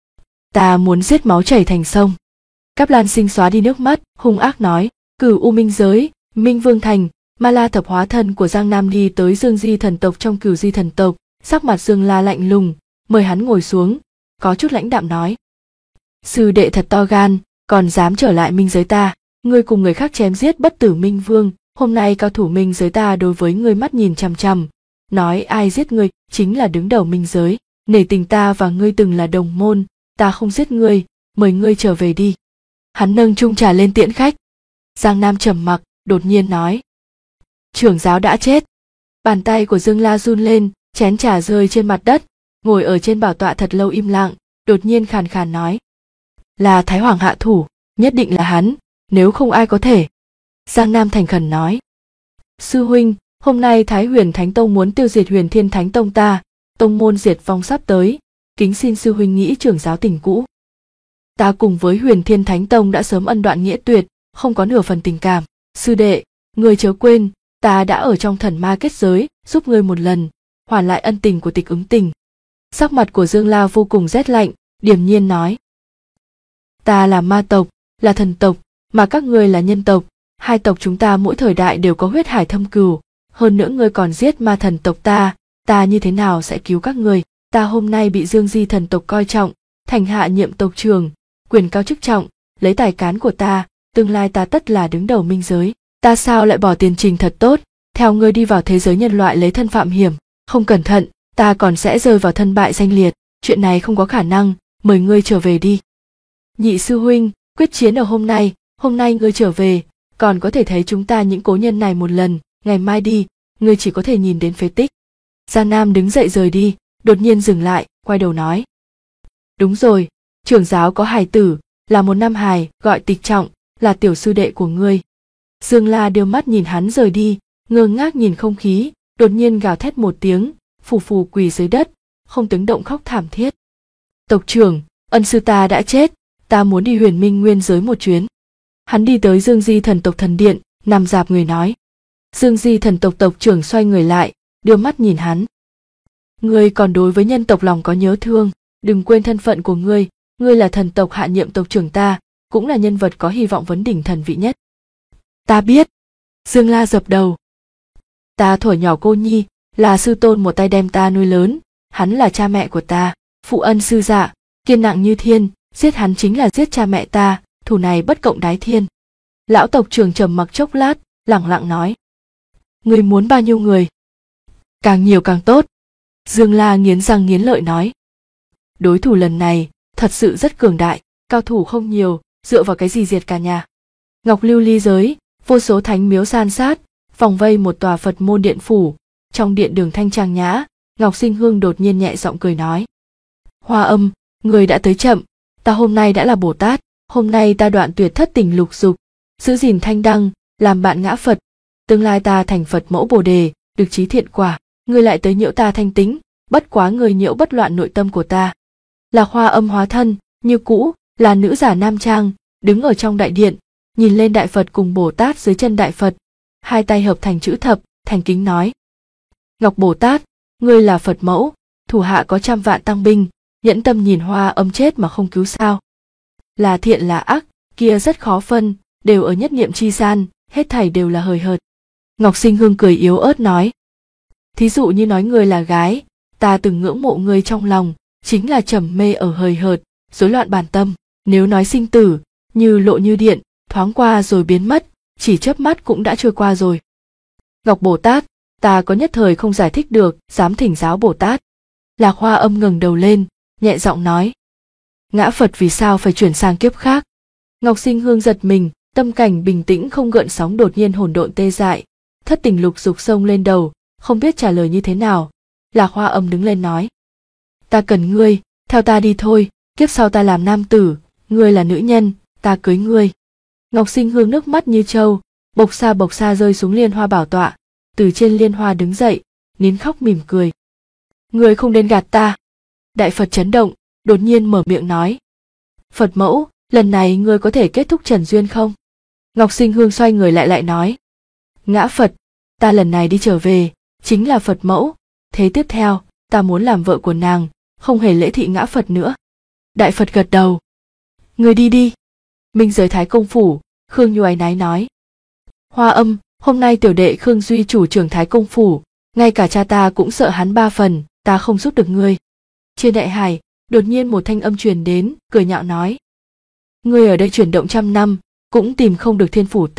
Ta muốn giết máu chảy thành sông. Cáp Lan Sinh xóa đi nước mắt, hung ác nói. Cửu U Minh giới, Minh Vương thành, Ma La thập hóa thân của Giang Nam đi tới Dương Di thần tộc trong Cửu Di thần tộc, sắc mặt Dương La lạnh lùng, mời hắn ngồi xuống, có chút lãnh đạm nói. Sư đệ thật to gan, còn dám trở lại Minh giới ta, ngươi cùng người khác chém giết bất tử Minh Vương, hôm nay cao thủ Minh giới ta đối với ngươi mắt nhìn chằm chằm, nói ai giết ngươi chính là đứng đầu Minh giới, nể tình ta và ngươi từng là đồng môn, ta không giết ngươi, mời ngươi trở về đi. Hắn nâng chung trà lên tiễn khách. Giang Nam trầm mặc, đột nhiên nói. Trưởng giáo đã chết. Bàn tay của Dương La run lên, chén trà rơi trên mặt đất, ngồi ở trên bảo tọa thật lâu im lặng, đột nhiên khàn khàn nói. Là Thái Hoàng hạ thủ, nhất định là hắn, nếu không ai có thể. Giang Nam thành khẩn nói. Sư huynh, hôm nay Thái Huyền Thánh Tông muốn tiêu diệt Huyền Thiên Thánh Tông ta, tông môn diệt vong sắp tới, kính xin sư huynh nghĩ trưởng giáo tình cũ. Ta cùng với Huyền Thiên Thánh Tông đã sớm ân đoạn nghĩa tuyệt, không có nửa phần tình cảm. Sư đệ, ngươi chớ quên, ta đã ở trong thần ma kết giới, giúp ngươi một lần, hoàn lại ân tình của Tịch Ứng Tình. Sắc mặt của Dương La vô cùng rét lạnh, điềm nhiên nói. Ta là ma tộc, là thần tộc, mà các ngươi là nhân tộc, hai tộc chúng ta mỗi thời đại đều có huyết hải thâm cừu, hơn nữa ngươi còn giết ma thần tộc ta như thế nào sẽ cứu các ngươi? Ta hôm nay bị Dương Di thần tộc coi trọng, thành hạ nhiệm tộc trưởng, quyền cao chức trọng, lấy tài cán của ta, tương lai ta tất là đứng đầu Minh giới, ta sao lại bỏ tiền trình thật tốt, theo ngươi đi vào thế giới nhân loại lấy thân phạm hiểm, không cẩn thận, ta còn sẽ rơi vào thân bại danh liệt, chuyện này không có khả năng, mời ngươi trở về đi. Nhị sư huynh, quyết chiến ở hôm nay ngươi trở về, còn có thể thấy chúng ta những cố nhân này một lần, ngày mai đi, ngươi chỉ có thể nhìn đến phế tích. Giang Nam đứng dậy rời đi, đột nhiên dừng lại, quay đầu nói. Đúng rồi, trưởng giáo có hài tử, là một nam hài, gọi Tịch Trọng, là tiểu sư đệ của ngươi. Dương La đưa mắt nhìn hắn rời đi, ngơ ngác nhìn không khí, đột nhiên gào thét một tiếng, phù phù quỳ dưới đất, không tiếng động khóc thảm thiết. Tộc trưởng, ân sư ta đã chết, ta muốn đi Huyền Minh nguyên giới một chuyến. Hắn đi tới Dương Di thần tộc thần điện, nằm dạp người nói. Dương Di thần tộc tộc trưởng xoay người lại, đưa mắt nhìn hắn. Ngươi còn đối với nhân tộc lòng có nhớ thương, đừng quên thân phận của ngươi là thần tộc hạ nhiệm tộc trưởng ta, cũng là nhân vật có hy vọng vấn đỉnh thần vị nhất. Ta biết. Dương La dập đầu. Ta thuở nhỏ cô nhi, là sư tôn một tay đem ta nuôi lớn, hắn là cha mẹ của ta, phụ ân sư dạ, kiên nặng như thiên, giết hắn chính là giết cha mẹ ta, thù này bất cộng đái thiên. Lão tộc trưởng trầm mặc chốc lát, lẳng lặng nói. Ngươi muốn bao nhiêu người? Càng nhiều càng tốt. Dương La nghiến răng nghiến lợi nói. Đối thủ lần này, thật sự rất cường đại, cao thủ không nhiều, dựa vào cái gì diệt cả nhà. Ngọc Lưu Ly giới, vô số thánh miếu san sát, vòng vây một tòa Phật môn điện phủ, trong điện đường thanh trang nhã, Ngọc Sinh Hương đột nhiên nhẹ giọng cười nói. Hoa Âm, người đã tới chậm, ta hôm nay đã là Bồ Tát, hôm nay ta đoạn tuyệt thất tình lục dục, giữ gìn thanh đăng, làm bạn ngã Phật, tương lai ta thành Phật mẫu Bồ đề, được trí thiện quả, ngươi lại tới nhiễu ta thanh tính, bất quá người nhiễu bất loạn nội tâm của ta. Là Hoa Âm hóa thân, như cũ, là nữ giả nam trang, đứng ở trong đại điện, nhìn lên Đại Phật cùng Bồ Tát dưới chân Đại Phật, hai tay hợp thành chữ thập, thành kính nói. Ngọc Bồ Tát, ngươi là Phật mẫu, thủ hạ có 100 vạn tăng binh, nhẫn tâm nhìn Hoa Âm chết mà không cứu sao. Là thiện là ác, kia rất khó phân, đều ở nhất niệm chi gian, hết thảy đều là hời hợt. Ngọc Sinh Hương cười yếu ớt nói. Thí dụ như nói ngươi là gái, ta từng ngưỡng mộ ngươi trong lòng, chính là trầm mê ở hời hợt, rối loạn bản tâm. Nếu nói sinh tử, như lộ như điện, thoáng qua rồi biến mất, chỉ chớp mắt cũng đã trôi qua rồi. Ngọc Bồ Tát, ta có nhất thời không giải thích được, dám thỉnh giáo Bồ Tát. Lạc Hoa Âm ngẩng đầu lên, nhẹ giọng nói. Ngã Phật vì sao phải chuyển sang kiếp khác? Ngọc Sinh Hương giật mình, tâm cảnh bình tĩnh không gợn sóng đột nhiên hỗn độn tê dại, thất tình lục dục xông lên đầu, không biết trả lời như thế nào. Lạc Hoa Âm đứng lên nói. Ta cần ngươi, theo ta đi thôi, kiếp sau ta làm nam tử, ngươi là nữ nhân, ta cưới ngươi. Ngọc Sinh Hương nước mắt như trâu, bộc xa rơi xuống liên hoa bảo tọa, từ trên liên hoa đứng dậy, nín khóc mỉm cười. Ngươi không nên gạt ta. Đại Phật chấn động, đột nhiên mở miệng nói. Phật mẫu, lần này ngươi có thể kết thúc trần duyên không? Ngọc Sinh Hương xoay người lại nói. Ngã Phật, ta lần này đi trở về, chính là Phật mẫu, thế tiếp theo, ta muốn làm vợ của nàng, không hề lễ thị Ngã Phật nữa. Đại Phật gật đầu. Ngươi đi đi. Minh Giới Thái Công Phủ, Khương Nhu áy náy nói. Hoa Âm, hôm nay tiểu đệ Khương Duy chủ trưởng Thái Công Phủ, ngay cả cha ta cũng sợ hắn 3 phần, ta không giúp được ngươi. Trên đại hải, đột nhiên một thanh âm truyền đến, cười nhạo nói. Ngươi ở đây chuyển động 100 năm, cũng tìm không được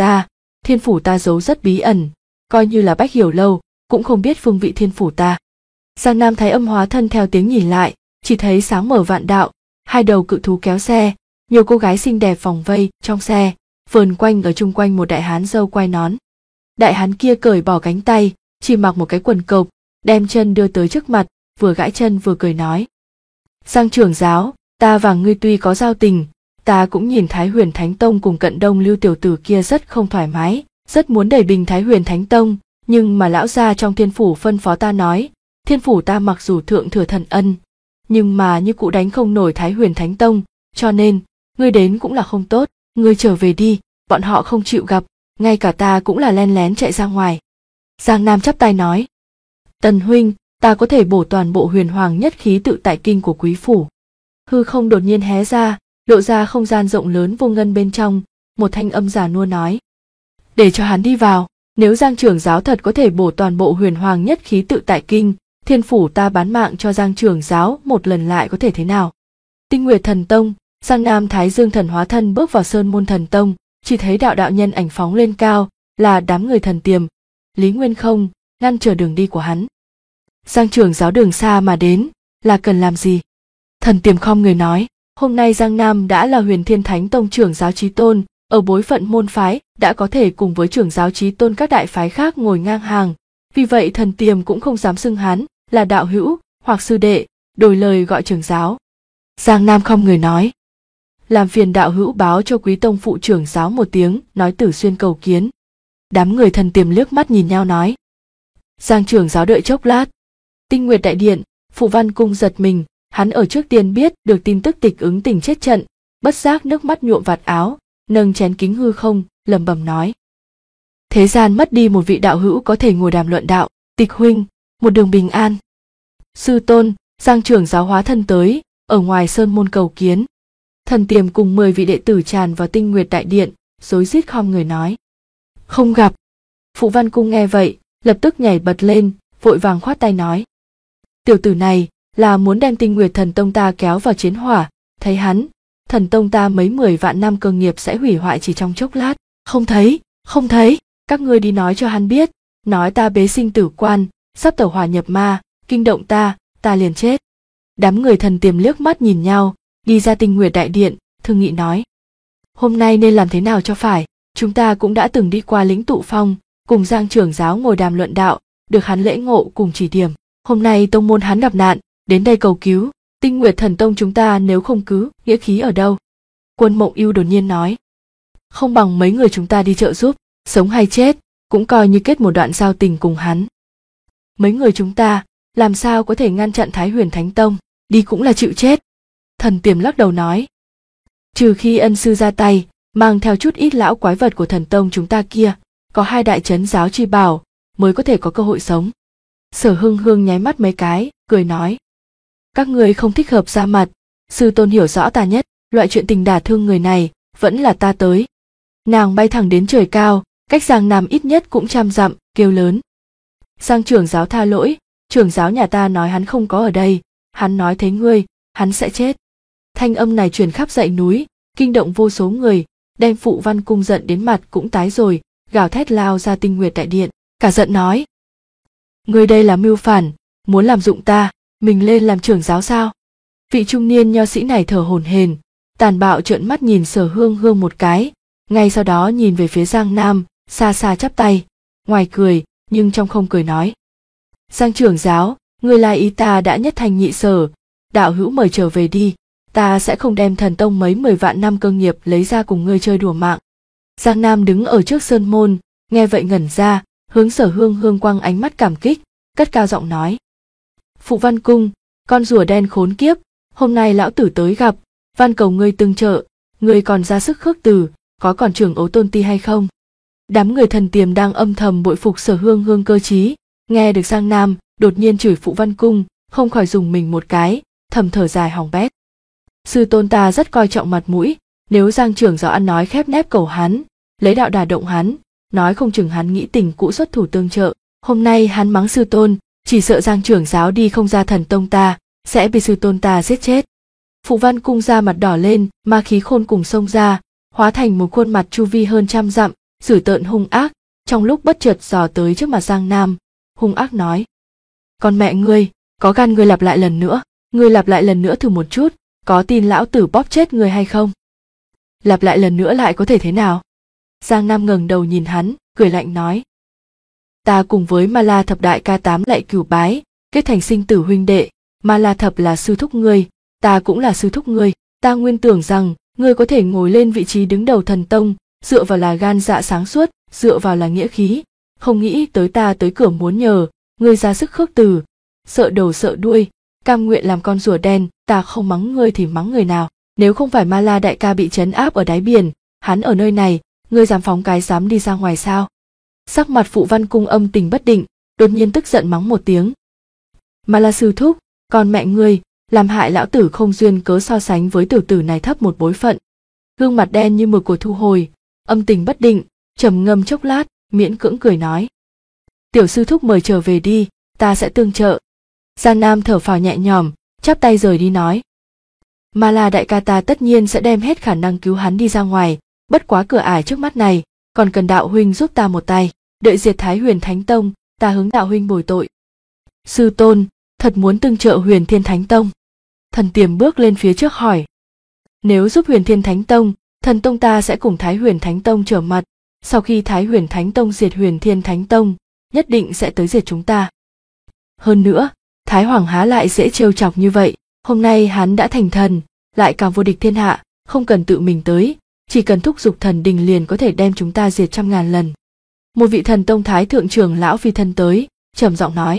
thiên phủ ta giấu rất bí ẩn, coi như là Bách Hiểu Lâu, cũng không biết phương vị thiên phủ ta. Giang Nam Thái Âm hóa thân theo tiếng nhìn lại, chỉ thấy sáng mở vạn đạo, 2 đầu cự thú kéo xe, nhiều cô gái xinh đẹp vòng vây trong xe, vờn quanh ở chung quanh một đại hán râu quai nón. Đại hán kia cởi bỏ cánh tay, chỉ mặc một cái quần cộc, đem chân đưa tới trước mặt, vừa gãi chân vừa cười nói. Giang trưởng giáo, ta và ngươi tuy có giao tình, ta cũng nhìn Thái Huyền Thánh Tông cùng Cận Đông Lưu tiểu tử kia rất không thoải mái, rất muốn đẩy bình Thái Huyền Thánh Tông, nhưng mà lão gia trong thiên phủ phân phó ta nói, thiên phủ ta mặc dù thượng thừa thần ân, nhưng mà như cụ đánh không nổi Thái Huyền Thánh Tông, cho nên, ngươi đến cũng là không tốt, ngươi trở về đi, bọn họ không chịu gặp, ngay cả ta cũng là len lén chạy ra ngoài. Giang Nam chắp tay nói. Tần huynh, ta có thể bổ toàn bộ huyền hoàng nhất khí tự tại kinh của quý phủ. Hư không đột nhiên hé ra, lộ ra không gian rộng lớn vô ngân bên trong, một thanh âm già nua nói. Để cho hắn đi vào, nếu Giang trưởng giáo thật có thể bổ toàn bộ huyền hoàng nhất khí tự tại kinh, thiên phủ ta bán mạng cho Giang trưởng giáo một lần lại có thể thế nào. Tinh Nguyệt Thần Tông, Giang Nam Thái Dương Thần hóa thân bước vào Sơn Môn Thần Tông, chỉ thấy đạo nhân ảnh phóng lên cao, là đám người Thần Tiềm, Lý Nguyên Không, ngăn trở đường đi của hắn. Giang trưởng giáo đường xa mà đến, là cần làm gì? Thần Tiềm khom người nói, hôm nay Giang Nam đã là Huyền Thiên Thánh Tông trưởng giáo chí tôn, ở bối phận môn phái đã có thể cùng với trưởng giáo chí tôn các đại phái khác ngồi ngang hàng, vì vậy Thần Tiềm cũng không dám xưng hắn là đạo hữu hoặc sư đệ, đổi lời gọi trưởng giáo. Giang Nam khom người nói, làm phiền đạo hữu báo cho quý tông phụ trưởng giáo một tiếng, nói Tử Xuyên cầu kiến. Đám người Thần Tiềm liếc mắt nhìn nhau nói. Giang trưởng giáo đợi chốc lát. Tinh Nguyệt đại điện, Phụ Văn Cung giật mình, hắn ở trước tiên biết được tin tức Tịch Ứng Tình chết trận, bất giác nước mắt nhuộm vạt áo, nâng chén kính hư không, lẩm bẩm nói. Thế gian mất đi một vị đạo hữu có thể ngồi đàm luận đạo, Tịch huynh, một đường bình an. Sư tôn, Giang trưởng giáo hóa thân tới, ở ngoài sơn môn cầu kiến. Thần Tiềm cùng 10 vị đệ tử tràn vào Tinh Nguyệt đại điện, rối rít khom người nói. Không gặp. Phụ Văn Cung nghe vậy, lập tức nhảy bật lên, vội vàng khoát tay nói. Tiểu tử này là muốn đem Tinh Nguyệt Thần Tông ta kéo vào chiến hỏa, thấy hắn, thần tông ta mấy 10 vạn năm cơ nghiệp sẽ hủy hoại chỉ trong chốc lát. Không thấy, các ngươi đi nói cho hắn biết, nói ta bế sinh tử quan, sắp tẩu hỏa nhập ma, kinh động ta liền chết. Đám người Thần Tiềm liếc mắt nhìn nhau, đi ra Tinh Nguyệt đại điện, thương nghị nói. Hôm nay nên làm thế nào cho phải, chúng ta cũng đã từng đi qua Lĩnh Tụ Phong, cùng Giang trưởng giáo ngồi đàm luận đạo, được hắn lễ ngộ cùng chỉ điểm. Hôm nay tông môn hắn gặp nạn, đến đây cầu cứu, Tinh Nguyệt Thần Tông chúng ta nếu không cứu, nghĩa khí ở đâu? Quân Mộng Ưu đột nhiên nói. Không bằng mấy người chúng ta đi trợ giúp, sống hay chết, cũng coi như kết một đoạn giao tình cùng hắn. Mấy người chúng ta, làm sao có thể ngăn chặn Thái Huyền Thánh Tông, đi cũng là chịu chết. Thần Tiềm lắc đầu nói. Trừ khi ân sư ra tay, mang theo chút ít lão quái vật của thần tông chúng ta kia, có 2 đại trấn giáo chi bảo, mới có thể có cơ hội sống. Sở Hưng Hương nháy mắt mấy cái, cười nói. Các người không thích hợp ra mặt, sư tôn hiểu rõ ta nhất, loại chuyện tình đả thương người này, vẫn là ta tới. Nàng bay thẳng đến trời cao, cách Giang Nam ít nhất cũng 100 dặm, kêu lớn. Giang trưởng giáo tha lỗi, trưởng giáo nhà ta nói hắn không có ở đây, hắn nói thấy ngươi, hắn sẽ chết. Thanh âm này truyền khắp dãy núi, kinh động vô số người, đem Phụ Văn Cung giận đến mặt cũng tái rồi, gào thét lao ra Tinh Nguyệt đại điện. cả giận nói: Ngươi đây là mưu phản, muốn làm dụng ta, mình lên làm trưởng giáo sao? Vị trung niên nho sĩ này thở hổn hển, tàn bạo trợn mắt nhìn Sở Hương Hương một cái, ngay sau đó nhìn về phía Giang Nam, xa xa chắp tay, ngoài cười nhưng trong không cười nói: Giang trưởng giáo, người là ý ta đã nhất thành nhị sở, đạo hữu mời trở về đi, ta sẽ không đem thần tông mấy 10 vạn năm cơ nghiệp lấy ra cùng ngươi chơi đùa mạng. Giang Nam đứng ở trước sơn môn, nghe vậy ngẩn ra, hướng Sở Hương Hương quăng ánh mắt cảm kích, cất cao giọng nói: Phụ Văn Cung, con rùa đen khốn kiếp, hôm nay lão tử tới gặp, van cầu ngươi tương trợ, ngươi còn ra sức khước từ, có còn trưởng ấu tôn ti hay không? Đám người thần tiềm đang âm thầm bội phục Sở Hương Hương cơ trí, nghe được Giang Nam đột nhiên chửi Phụ Văn Cung, không khỏi dùng mình một cái, thầm thở dài hỏng bét. Sư tôn ta rất coi trọng mặt mũi, nếu Giang trưởng giáo ăn nói khép nép cầu hắn, lấy đạo đả động hắn, nói không chừng hắn nghĩ tình cũ xuất thủ tương trợ. Hôm nay hắn mắng sư tôn, chỉ sợ Giang trưởng giáo đi không ra thần tông ta, sẽ bị sư tôn ta giết chết. Phụ Văn Cung ra mặt đỏ lên, ma khí khôn cùng xông ra, hóa thành một khuôn mặt chu vi hơn 100 dặm, dữ tợn hung ác, trong lúc bất chợt dò tới trước mặt Giang Nam, hung ác nói: Con mẹ ngươi, có gan ngươi lặp lại lần nữa, ngươi lặp lại lần nữa thử một chút, có tin lão tử bóp chết ngươi hay không? Lặp lại lần nữa lại có thể thế nào? Giang Nam ngẩng đầu nhìn hắn, cười lạnh nói: Ta cùng với Ma La Thập đại ca 8 lạy cửu bái, kết thành sinh tử huynh đệ, Ma La Thập là sư thúc ngươi, ta cũng là sư thúc ngươi, ta nguyên tưởng rằng ngươi có thể ngồi lên vị trí đứng đầu thần tông, dựa vào là gan dạ sáng suốt, dựa vào là nghĩa khí, không nghĩ tới ta tới cửa muốn nhờ, ngươi ra sức khước từ, sợ đầu sợ đuôi, cam nguyện làm con rùa đen, ta không mắng ngươi thì mắng người nào, nếu không phải Ma La đại ca bị trấn áp ở đáy biển, hắn ở nơi này, ngươi dám phóng cái dám đi ra ngoài sao? Sắc mặt Phụ Văn Cung âm tình bất định, đột nhiên tức giận mắng một tiếng: Ma La sư thúc, con mẹ ngươi, làm hại lão tử không duyên cớ so sánh với tiểu tử này thấp một bối phận. Gương mặt đen như mực của Thu Hồi, âm tình bất định, trầm ngâm chốc lát, miễn cưỡng cười nói: Tiểu sư thúc mời trở về đi, ta sẽ tương trợ. Giang Nam thở phào nhẹ nhõm, chắp tay rời đi nói: Ma La đại ca ta tất nhiên sẽ đem hết khả năng cứu hắn đi ra ngoài, bất quá cửa ải trước mắt này, còn cần đạo huynh giúp ta một tay, đợi diệt Thái Huyền Thánh Tông, ta hướng đạo huynh bồi tội. Sư tôn, thật muốn tương trợ Huyền Thiên Thánh Tông? Thần Tiềm bước lên phía trước hỏi. Nếu giúp Huyền Thiên Thánh Tông, thần tông ta sẽ cùng Thái Huyền Thánh Tông trở mặt, sau khi Thái Huyền Thánh Tông diệt Huyền Thiên Thánh Tông, nhất định sẽ tới diệt chúng ta. Hơn nữa, Thái Hoàng há lại dễ trêu chọc như vậy, hôm nay hắn đã thành thần, lại càng vô địch thiên hạ, không cần tự mình tới, chỉ cần thúc giục thần đình liền có thể đem chúng ta diệt 100.000 lần. Một vị thần tông thái thượng trưởng lão phi thân tới, trầm giọng nói: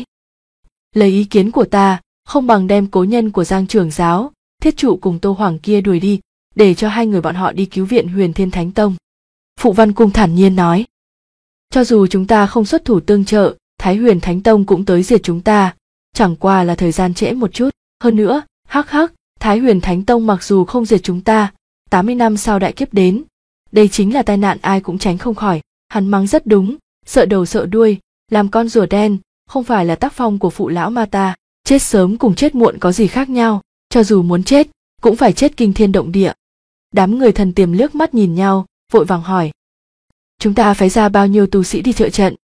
Lấy ý kiến của ta, không bằng đem cố nhân của Giang trưởng giáo, Thiết Trụ cùng Tô Hoàng kia đuổi đi, để cho hai người bọn họ đi cứu viện Huyền Thiên Thánh Tông. Phụ Văn Cung thản nhiên nói: Cho dù chúng ta không xuất thủ tương trợ, Thái Huyền Thánh Tông cũng tới diệt chúng ta, chẳng qua là thời gian trễ một chút. Hơn nữa, hắc hắc, Thái Huyền Thánh Tông mặc dù không diệt chúng ta, 80 năm sau đại kiếp đến, đây chính là tai nạn ai cũng tránh không khỏi. Hắn mắng rất đúng, sợ đầu sợ đuôi, làm con rùa đen, không phải là tác phong của phụ lão ma ta, chết sớm cùng chết muộn có gì khác nhau, cho dù muốn chết, cũng phải chết kinh thiên động địa. Đám người Thần Tiềm liếc mắt nhìn nhau, vội vàng hỏi: Chúng ta phái ra bao nhiêu tu sĩ đi trợ trận?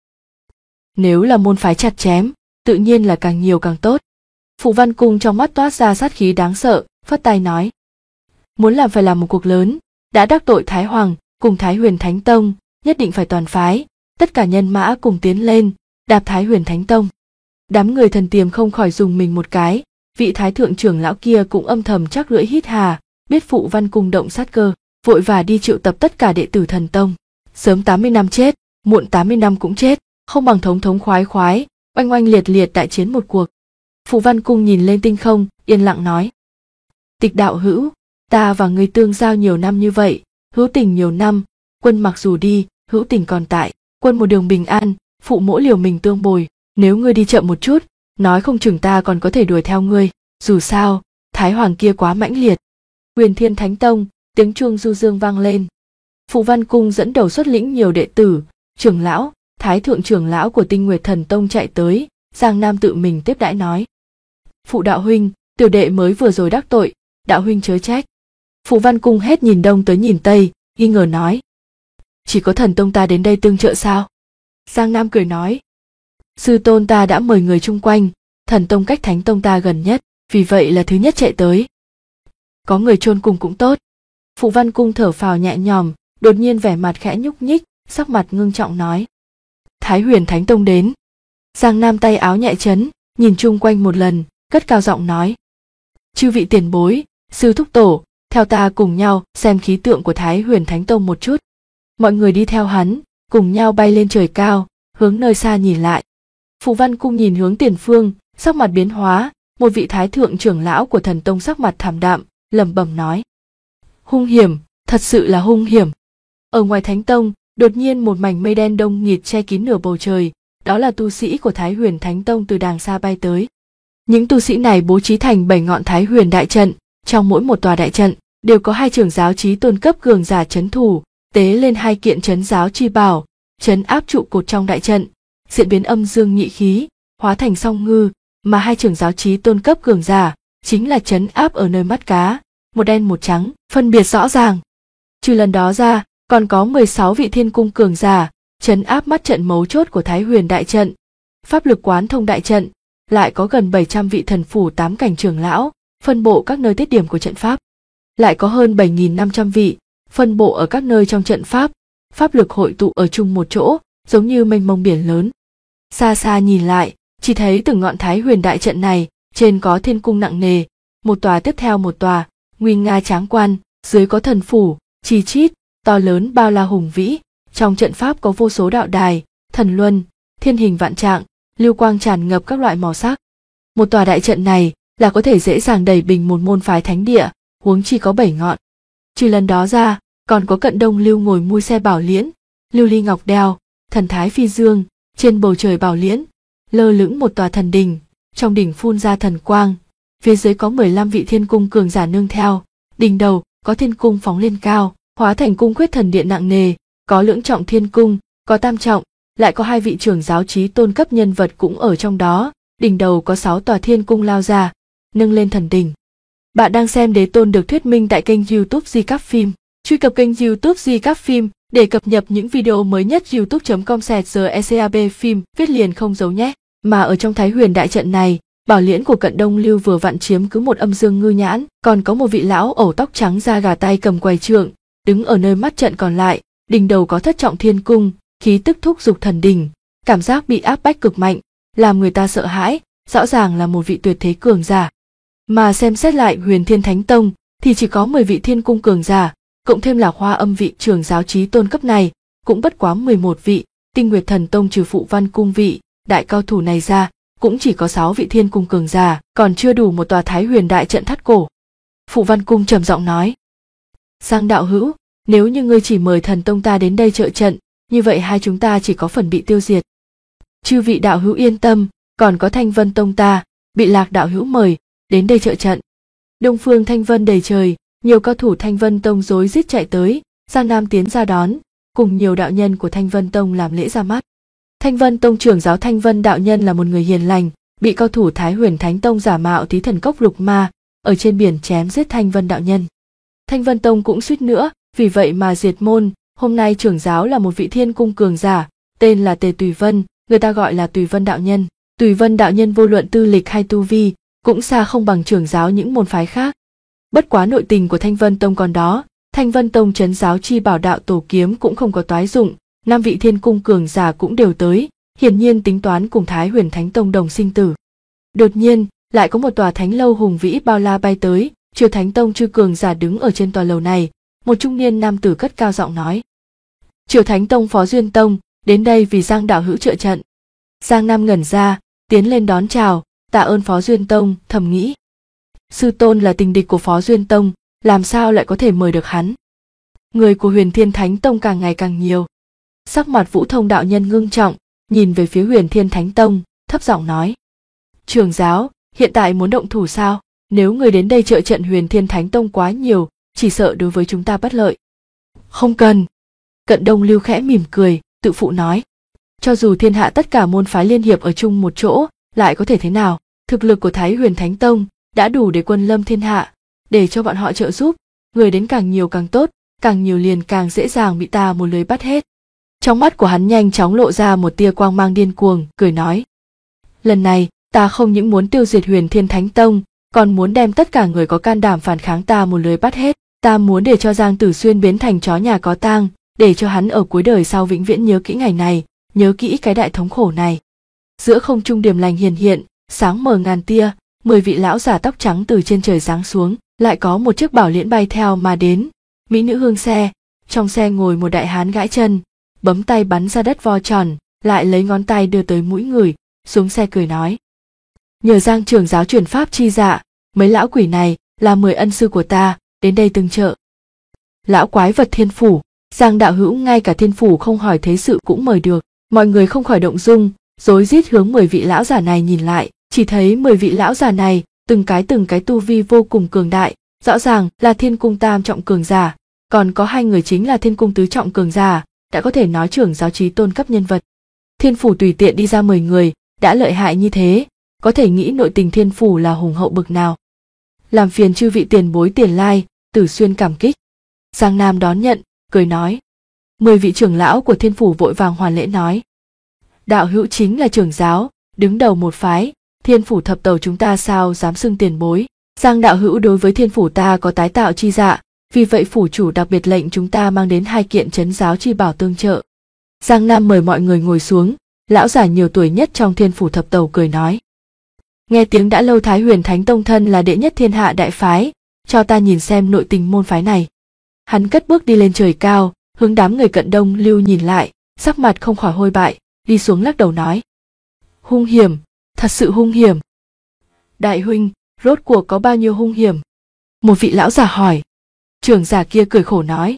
Nếu là môn phái chặt chém, tự nhiên là càng nhiều càng tốt. Phụ Văn Cung trong mắt toát ra sát khí đáng sợ, phất tay nói: Muốn làm phải làm một cuộc lớn, đã đắc tội Thái Hoàng cùng Thái Huyền Thánh Tông, nhất định phải toàn phái, tất cả nhân mã cùng tiến lên, đạp Thái Huyền Thánh Tông. Đám người Thần Tiềm không khỏi dùng mình một cái, vị thái thượng trưởng lão kia cũng âm thầm chắc lưỡi hít hà, biết Phụ Văn Cung động sát cơ, vội và đi triệu tập tất cả đệ tử thần tông. Sớm 80 năm chết, muộn 80 năm cũng chết, không bằng thống thống khoái khoái, oanh oanh liệt liệt đại chiến một cuộc. Phụ Văn Cung nhìn lên tinh không, yên lặng nói: Tịch đạo hữu, ta và ngươi tương giao nhiều năm như vậy, hữu tình nhiều năm, quân mặc dù đi, hữu tình còn tại, quân một đường bình an, phụ mỗ liều mình tương bồi, nếu ngươi đi chậm một chút, nói không chừng ta còn có thể đuổi theo ngươi, dù sao, Thái Hoàng kia quá mãnh liệt. Huyền Thiên Thánh Tông, tiếng chuông du dương vang lên. Phụ Văn Cung dẫn đầu xuất lĩnh nhiều đệ tử, trưởng lão, thái thượng trưởng lão của Tinh Nguyệt Thần Tông chạy tới, Giang Nam tự mình tiếp đãi nói: Phụ đạo huynh, tiểu đệ mới vừa rồi đắc tội, đạo huynh chớ trách. Phụ Văn Cung hết nhìn đông tới nhìn tây, nghi ngờ nói: Chỉ có thần tông ta đến đây tương trợ sao? Giang Nam cười nói: Sư tôn ta đã mời người chung quanh, thần tông cách thánh tông ta gần nhất, vì vậy là thứ nhất chạy tới. Có người chôn cùng cũng tốt. Phụ Văn Cung thở phào nhẹ nhõm, đột nhiên vẻ mặt khẽ nhúc nhích, sắc mặt ngưng trọng nói. Thái Huyền Thánh Tông đến. Giang Nam tay áo nhẹ chấn, nhìn chung quanh một lần, cất cao giọng nói. Chư vị tiền bối, sư thúc tổ, theo ta cùng nhau xem khí tượng của Thái Huyền Thánh Tông một chút. Mọi người đi theo hắn, cùng nhau bay lên trời cao, hướng nơi xa nhìn lại. Phụ Văn Cung nhìn hướng tiền phương, sắc mặt biến hóa, một vị thái thượng trưởng lão của thần tông sắc mặt thảm đạm, lẩm bẩm nói. Hung hiểm, thật sự là hung hiểm. Ở ngoài Thánh Tông, đột nhiên một mảnh mây đen đông nghịt che kín nửa bầu trời, đó là tu sĩ của Thái Huyền Thánh Tông từ đàng xa bay tới. Những tu sĩ này bố trí thành 7 ngọn Thái Huyền đại trận, trong mỗi một tòa đại trận đều có 2 trưởng giáo chí tôn cấp cường giả trấn thủ, tế lên 2 kiện trấn giáo chi bảo, trấn áp trụ cột trong đại trận, diễn biến âm dương nhị khí, hóa thành song ngư, mà 2 trưởng giáo chí tôn cấp cường giả chính là trấn áp ở nơi mắt cá, một đen một trắng, phân biệt rõ ràng. Trừ lần đó ra, còn có 16 vị thiên cung cường giả trấn áp mắt trận mấu chốt của Thái Huyền đại trận, pháp lực quán thông đại trận, lại có gần 700 vị thần phủ 8 cảnh trưởng lão phân bộ các nơi tiết điểm của trận pháp, lại có hơn 7.500 vị phân bộ ở các nơi trong trận pháp, pháp lực hội tụ ở chung một chỗ, giống như mênh mông biển lớn. Xa xa nhìn lại, chỉ thấy từng ngọn Thái Huyền đại trận này, trên có thiên cung nặng nề, một tòa tiếp theo một tòa, nguy nga tráng quan, dưới có thần phủ, chi chít, to lớn bao la hùng vĩ, trong trận pháp có vô số đạo đài, thần luân, thiên hình vạn trạng, lưu quang tràn ngập các loại màu sắc. Một tòa đại trận này là có thể dễ dàng đẩy bình một môn phái thánh địa, huống chi có 7 ngọn. Trừ lần đó ra, còn có Cận Đông Lưu ngồi mui xe bảo liễn, lưu ly ngọc đeo, thần thái phi dương, trên bầu trời bảo liễn, lơ lửng một tòa thần đình, trong đỉnh phun ra thần quang, phía dưới có 15 vị thiên cung cường giả nương theo, đỉnh đầu có thiên cung phóng lên cao, hóa thành cung quyết thần điện nặng nề, có lưỡng trọng thiên cung, có tam trọng, lại có 2 vị trưởng giáo chí tôn cấp nhân vật cũng ở trong đó, đỉnh đầu có 6 tòa thiên cung lao ra, nâng lên thần đỉnh. Bạn đang xem Đế Tôn được thuyết minh tại kênh YouTube Di Cáp Phim. Truy cập kênh YouTube Di Cáp Phim để cập nhật những video mới nhất. youtube.com/secab phim viết liền không dấu nhé. Mà ở trong Thái Huyền đại trận này, bảo liễn của Cận Đông Lưu vừa vặn chiếm cứ một âm dương ngư nhãn, còn có một vị lão ẩu tóc trắng da gà tay cầm quầy trượng, đứng ở nơi mắt trận còn lại, đỉnh đầu có thất trọng thiên cung, khí tức thúc dục thần đỉnh, cảm giác bị áp bách cực mạnh, làm người ta sợ hãi, rõ ràng là một vị tuyệt thế cường giả. Mà xem xét lại Huyền Thiên Thánh Tông thì chỉ có 10 vị thiên cung cường giả, cộng thêm là Hoa Âm vị trưởng giáo chí tôn cấp này, cũng bất quá 11 vị, Tinh Nguyệt Thần Tông trừ Phụ Văn Cung vị đại cao thủ này ra, cũng chỉ có 6 vị thiên cung cường giả, còn chưa đủ một tòa Thái Huyền đại trận thắt cổ. Phụ Văn Cung trầm giọng nói: Giang đạo hữu, nếu như ngươi chỉ mời thần tông ta đến đây trợ trận, như vậy hai chúng ta chỉ có phần bị tiêu diệt. Chư vị đạo hữu yên tâm, còn có Thanh Vân Tông ta, bị Lạc đạo hữu mời đến đây trợ trận. Đông phương Thanh Vân đầy trời, nhiều cao thủ Thanh Vân Tông rối rít chạy tới, Giang Nam tiến ra đón, cùng nhiều đạo nhân của Thanh Vân Tông làm lễ ra mắt. Thanh Vân Tông trưởng giáo Thanh Vân đạo nhân là một người hiền lành, bị cao thủ Thái Huyền Thánh Tông giả mạo Tí Thần Cốc Lục Ma ở trên biển chém giết Thanh Vân đạo nhân. Thanh Vân Tông cũng suýt nữa vì vậy mà diệt môn. Hôm nay trưởng giáo là một vị thiên cung cường giả, tên là Tề Tùy Vân, người ta gọi là Tùy Vân đạo nhân. Tùy Vân đạo nhân vô luận tư lịch hay tu vi, cũng xa không bằng trưởng giáo những môn phái khác. Bất quá nội tình của Thanh Vân Tông còn đó, Thanh Vân Tông trấn giáo chi bảo đạo tổ kiếm cũng không có toái dụng, 5 vị thiên cung cường giả cũng đều tới, hiển nhiên tính toán cùng Thái Huyền Thánh Tông đồng sinh tử. Đột nhiên, lại có một tòa thánh lâu hùng vĩ bao la bay tới, Triều Thánh Tông chư cường giả đứng ở trên tòa lầu này, một trung niên nam tử cất cao giọng nói: Triều Thánh Tông Phó Duyên Tông đến đây vì Giang đạo hữu trợ trận. Giang Nam ngẩn ra, tiến lên đón chào, tạ ơn Phó Duyên Tông, thầm nghĩ: sư tôn là tình địch của Phó Duyên Tông, làm sao lại có thể mời được hắn? Người của Huyền Thiên Thánh Tông càng ngày càng nhiều. Sắc mặt Vũ Thông đạo nhân ngưng trọng, nhìn về phía Huyền Thiên Thánh Tông, thấp giọng nói: trưởng giáo, hiện tại muốn động thủ sao? Nếu người đến đây trợ trận Huyền Thiên Thánh Tông quá nhiều, chỉ sợ đối với chúng ta bất lợi. Không cần. Cận Đông Lưu khẽ mỉm cười, tự phụ nói: cho dù thiên hạ tất cả môn phái liên hiệp ở chung một chỗ, lại có thể thế nào? Thực lực của Thái Huyền Thánh Tông đã đủ để quân lâm thiên hạ, để cho bọn họ trợ giúp, người đến càng nhiều càng tốt, càng nhiều liền càng dễ dàng bị ta một lưới bắt hết. Trong mắt của hắn nhanh chóng lộ ra một tia quang mang điên cuồng, cười nói: Lần này, ta không những muốn tiêu diệt Huyền Thiên Thánh Tông, còn muốn đem tất cả người có can đảm phản kháng ta một lưới bắt hết. Ta muốn để cho Giang Tử Xuyên biến thành chó nhà có tang, để cho hắn ở cuối đời sau vĩnh viễn nhớ kỹ ngày này, nhớ kỹ cái đại thống khổ này. Giữa không trung điềm lành hiền hiện, sáng mờ ngàn tia, 10 vị lão già tóc trắng từ trên trời giáng xuống, lại có một chiếc bảo liễn bay theo mà đến. Mỹ nữ hương xe, trong xe ngồi một đại hán gãi chân, bấm tay bắn ra đất vo tròn, lại lấy ngón tay đưa tới mũi người, xuống xe cười nói: nhờ Giang trưởng giáo truyền pháp chi dạ, mấy lão quỷ này là 10 ân sư của ta, đến đây tương trợ. Lão quái vật Thiên Phủ, Giang đạo hữu ngay cả Thiên Phủ không hỏi thế sự cũng mời được. Mọi người không khỏi động dung, rối rít hướng 10 vị lão già này nhìn lại, chỉ thấy 10 vị lão già này từng cái tu vi vô cùng cường đại, rõ ràng là Thiên Cung tam trọng cường giả, còn có 2 người chính là Thiên Cung tứ trọng cường giả, đã có thể nói trưởng giáo chí tôn cấp nhân vật. Thiên Phủ tùy tiện đi ra 10 người, đã lợi hại như thế, có thể nghĩ nội tình Thiên Phủ là hùng hậu bực nào. Làm phiền chư vị tiền bối tiền lai, Tử Xuyên cảm kích. Giang Nam đón nhận, cười nói. 10 vị trưởng lão của Thiên Phủ vội vàng hoàn lễ nói: đạo hữu chính là trưởng giáo, đứng đầu một phái, Thiên Phủ thập tầu chúng ta sao dám xưng tiền bối. Giang đạo hữu đối với Thiên Phủ ta có tái tạo chi dạ, vì vậy phủ chủ đặc biệt lệnh chúng ta mang đến 2 kiện trấn giáo chi bảo tương trợ. Giang Nam mời mọi người ngồi xuống, lão già nhiều tuổi nhất trong Thiên Phủ thập tầu cười nói: nghe tiếng đã lâu Thái Huyền Thánh Tông thân là đệ nhất thiên hạ đại phái, cho ta nhìn xem nội tình môn phái này. Hắn cất bước đi lên trời cao, hướng đám người cận đông lưu nhìn lại, sắc mặt không khỏi hôi bại, đi xuống lắc đầu nói: hung hiểm, thật sự hung hiểm. Đại huynh, rốt cuộc có bao nhiêu hung hiểm? Một vị lão già hỏi. Trưởng giả kia cười khổ nói: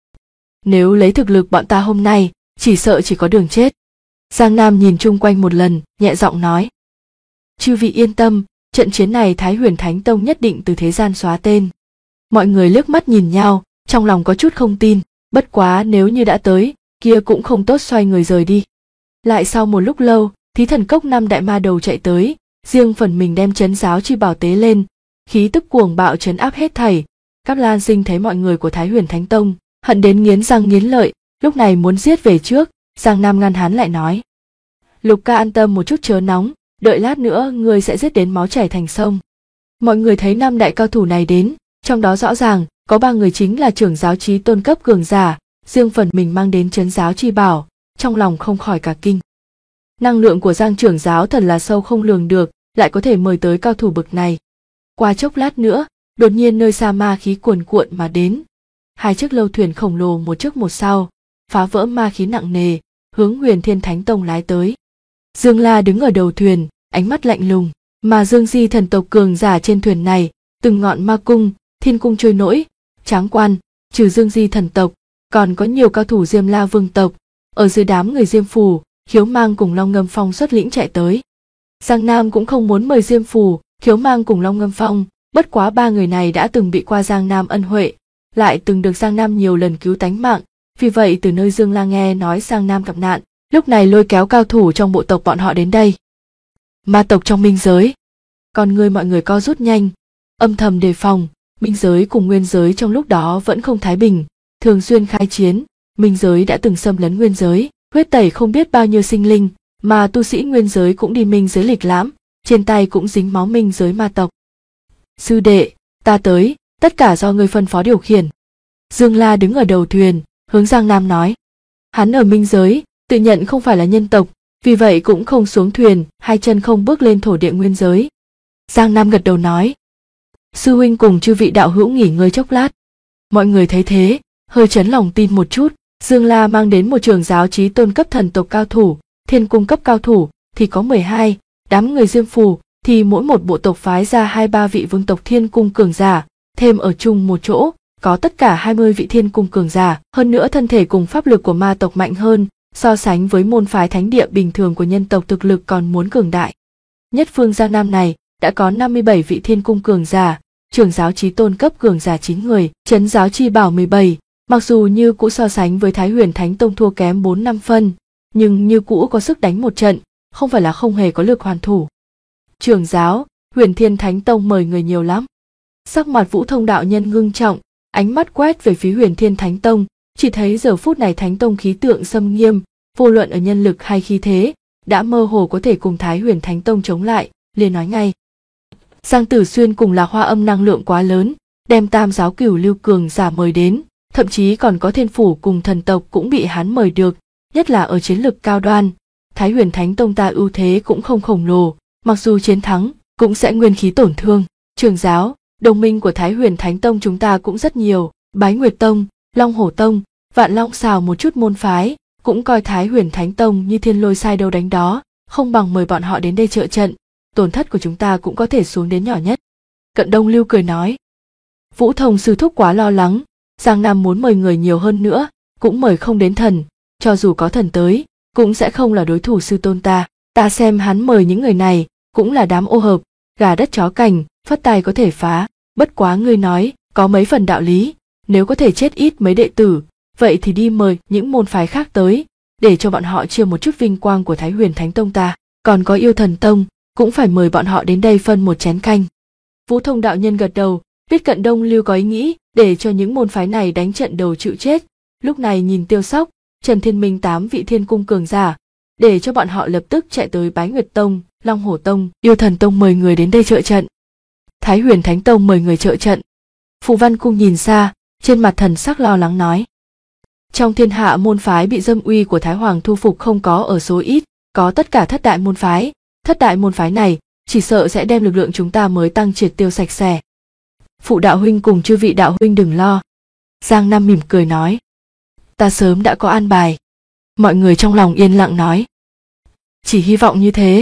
nếu lấy thực lực bọn ta hôm nay, chỉ sợ chỉ có đường chết. Giang Nam nhìn chung quanh một lần, nhẹ giọng nói: chư vị yên tâm, trận chiến này Thái Huyền Thánh Tông nhất định từ thế gian xóa tên. Mọi người liếc mắt nhìn nhau, trong lòng có chút không tin, bất quá nếu như đã tới, kia cũng không tốt xoay người rời đi. Lại sau một lúc lâu, Thí Thần Cốc 5 đại ma đầu chạy tới, riêng phần mình đem trấn giáo chi bảo tế lên, khí tức cuồng bạo trấn áp hết thảy. Cáp Lan Sinh thấy mọi người của Thái Huyền Thánh Tông, hận đến nghiến răng nghiến lợi, lúc này muốn giết về trước, Giang Nam ngăn hắn lại nói: Lục ca an tâm một chút chớ nóng, đợi lát nữa ngươi sẽ giết đến máu chảy thành sông. Mọi người thấy 5 đại cao thủ này đến, trong đó rõ ràng có 3 người chính là trưởng giáo chí tôn cấp cường giả, riêng phần mình mang đến trấn giáo chi bảo, trong lòng không khỏi cả kinh. Năng lượng của Giang trưởng giáo thật là sâu không lường được, lại có thể mời tới cao thủ bực này. Qua chốc lát nữa, đột nhiên nơi xa ma khí cuồn cuộn mà đến. 2 chiếc lâu thuyền khổng lồ một trước một sau, phá vỡ ma khí nặng nề, hướng Huyền Thiên Thánh Tông lái tới. Dương La đứng ở đầu thuyền, ánh mắt lạnh lùng, mà Dương Di thần tộc cường giả trên thuyền này, từng ngọn ma cung, thiên cung trôi nổi, tráng quan, trừ Dương Di thần tộc, còn có nhiều cao thủ Diêm La vương tộc, ở dưới đám người Diêm Phù, Khiếu Mang cùng Long Ngâm Phong xuất lĩnh chạy tới. Giang Nam cũng không muốn mời Diêm Phù, Khiếu Mang cùng Long Ngâm Phong, bất quá 3 người này đã từng bị qua Giang Nam ân huệ, lại từng được Giang Nam nhiều lần cứu tánh mạng, vì vậy từ nơi Dương La nghe nói Giang Nam gặp nạn, lúc này lôi kéo cao thủ trong bộ tộc bọn họ đến đây. Ma tộc trong minh giới, con người mọi người co rút nhanh, âm thầm đề phòng. Minh giới cùng nguyên giới trong lúc đó vẫn không thái bình, thường xuyên khai chiến. Minh giới đã từng xâm lấn nguyên giới, huyết tẩy không biết bao nhiêu sinh linh, mà tu sĩ nguyên giới cũng đi minh giới lịch lãm, trên tay cũng dính máu minh giới ma tộc. Sư đệ, ta tới, tất cả do ngươi phân phó điều khiển. Dương La đứng ở đầu thuyền, hướng Giang Nam nói. Hắn ở minh giới, tự nhận không phải là nhân tộc, vì vậy cũng không xuống thuyền, 2 chân không bước lên thổ địa nguyên giới. Giang Nam gật đầu nói: sư huynh cùng chư vị đạo hữu nghỉ ngơi chốc lát. Mọi người thấy thế, hơi chấn lòng tin một chút. Dương La mang đến một trưởng giáo chí tôn cấp thần tộc cao thủ, thiên cung cấp cao thủ thì có 12, đám người Diêm Phù thì mỗi một bộ tộc phái ra 2-3 vị vương tộc thiên cung cường giả, thêm ở chung một chỗ có tất cả 20 vị thiên cung cường giả, hơn nữa thân thể cùng pháp lực của ma tộc mạnh hơn, so sánh với môn phái thánh địa bình thường của nhân tộc thực lực còn muốn cường đại. Nhất phương Giang Nam này đã có 57 vị thiên cung cường giả, trưởng giáo chí tôn cấp cường giả 9 người, trấn giáo chi bảo 17, mặc dù như cũ so sánh với Thái Huyền Thánh Tông thua kém 4-5 phân, nhưng như cũ có sức đánh một trận, không phải là không hề có lực hoàn thủ. Trưởng giáo, Huyền Thiên Thánh Tông mời người nhiều lắm. Sắc mặt Vũ Thông đạo nhân ngưng trọng, ánh mắt quét về phía Huyền Thiên Thánh Tông, chỉ thấy giờ phút này Thánh Tông khí tượng xâm nghiêm, vô luận ở nhân lực hay khí thế, đã mơ hồ có thể cùng Thái Huyền Thánh Tông chống lại, liền nói ngay. Giang Tử Xuyên cùng Lạc Hoa Âm năng lượng quá lớn, đem tam giáo cửu lưu cường giả mời đến, thậm chí còn có Thiên Phủ cùng thần tộc cũng bị hắn mời được, nhất là ở chiến lực cao đoan. Thái Huyền Thánh Tông ta ưu thế cũng không khổng lồ, mặc dù chiến thắng, cũng sẽ nguyên khí tổn thương. Trường giáo, đồng minh của Thái Huyền Thánh Tông chúng ta cũng rất nhiều, Bái Nguyệt Tông, Long Hổ Tông, Vạn Long xào một chút môn phái, cũng coi Thái Huyền Thánh Tông như thiên lôi sai đâu đánh đó, không bằng mời bọn họ đến đây trợ trận, tổn thất của chúng ta cũng có thể xuống đến nhỏ nhất. Cận Đông Lưu cười nói. Vũ Thông sư thúc quá lo lắng, Giang Nam muốn mời người nhiều hơn nữa, cũng mời không đến thần, cho dù có thần tới, cũng sẽ không là đối thủ sư tôn ta xem hắn mời những người này, cũng là đám ô hợp, gà đất chó cành, phất tay có thể phá, bất quá ngươi nói, có mấy phần đạo lý, nếu có thể chết ít mấy đệ tử, vậy thì đi mời những môn phái khác tới, để cho bọn họ chia một chút vinh quang của Thái Huyền Thánh Tông ta, còn có Yêu Thần Tông, cũng phải mời bọn họ đến đây phân một chén canh. Vũ Thông đạo nhân gật đầu, biết Cận Đông Lưu có ý nghĩ để cho những môn phái này đánh trận đầu chịu chết, lúc này nhìn Tiêu Sóc, Trần Thiên Minh 8 vị thiên cung cường giả, để cho bọn họ lập tức chạy tới Bái Nguyệt Tông, Long Hổ Tông, Yêu Thần Tông mời người đến đây trợ trận. Thái Huyền Thánh Tông mời người trợ trận. Phù Văn Cung nhìn xa, trên mặt thần sắc lo lắng nói. Trong thiên hạ môn phái bị dâm uy của Thái Hoàng thu phục không có ở số ít, có tất cả thất đại môn phái này, chỉ sợ sẽ đem lực lượng chúng ta mới tăng triệt tiêu sạch sẽ. Phụ đạo huynh cùng chư vị đạo huynh đừng lo. Giang Nam mỉm cười nói. Ta sớm đã có an bài. Mọi người trong lòng yên lặng nói. Chỉ hy vọng như thế.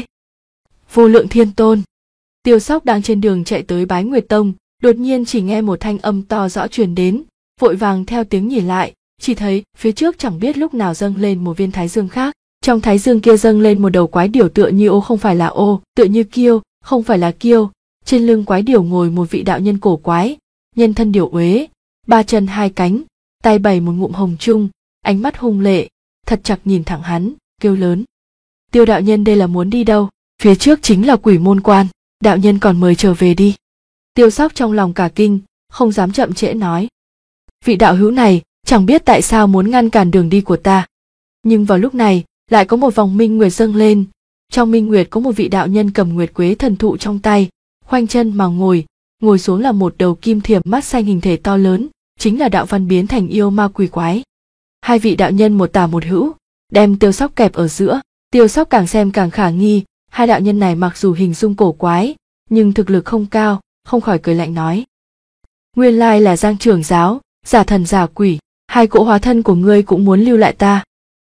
Vô Lượng Thiên Tôn. Tiêu Sóc đang trên đường chạy tới Bái Nguyệt Tông, đột nhiên chỉ nghe một thanh âm to rõ truyền đến, vội vàng theo tiếng nhìn lại, chỉ thấy phía trước chẳng biết lúc nào dâng lên một viên thái dương khác. Trong thái dương kia dâng lên một đầu quái điểu tựa như ô không phải là ô, tựa như kiêu, không phải là kiêu. Trên lưng quái điểu ngồi một vị đạo nhân cổ quái, nhân thân điểu uế, ba chân hai cánh, tay bày một ngụm hồng trung, ánh mắt hung lệ, thật chặt nhìn thẳng hắn, kêu lớn. Tiêu đạo nhân đây là muốn đi đâu? Phía trước chính là Quỷ Môn Quan, đạo nhân còn mời trở về đi. Tiêu Sóc trong lòng cả kinh, không dám chậm trễ nói. Vị đạo hữu này, chẳng biết tại sao muốn ngăn cản đường đi của ta. Nhưng vào lúc này, lại có một vòng minh nguyệt dâng lên, trong minh nguyệt có một vị đạo nhân cầm nguyệt quế thần thụ trong tay, khoanh chân mà ngồi xuống là một đầu kim thiểm mắt xanh hình thể to lớn, chính là đạo văn biến thành yêu ma quỷ quái. Hai vị đạo nhân một tả một hữu, đem Tiêu Sóc kẹp ở giữa. Tiêu Sóc càng xem càng khả nghi, hai đạo nhân này mặc dù hình dung cổ quái, nhưng thực lực không cao, không khỏi cười lạnh nói. Nguyên lai là Giang trưởng giáo, giả thần giả quỷ, hai cỗ hóa thân của ngươi cũng muốn lưu lại ta.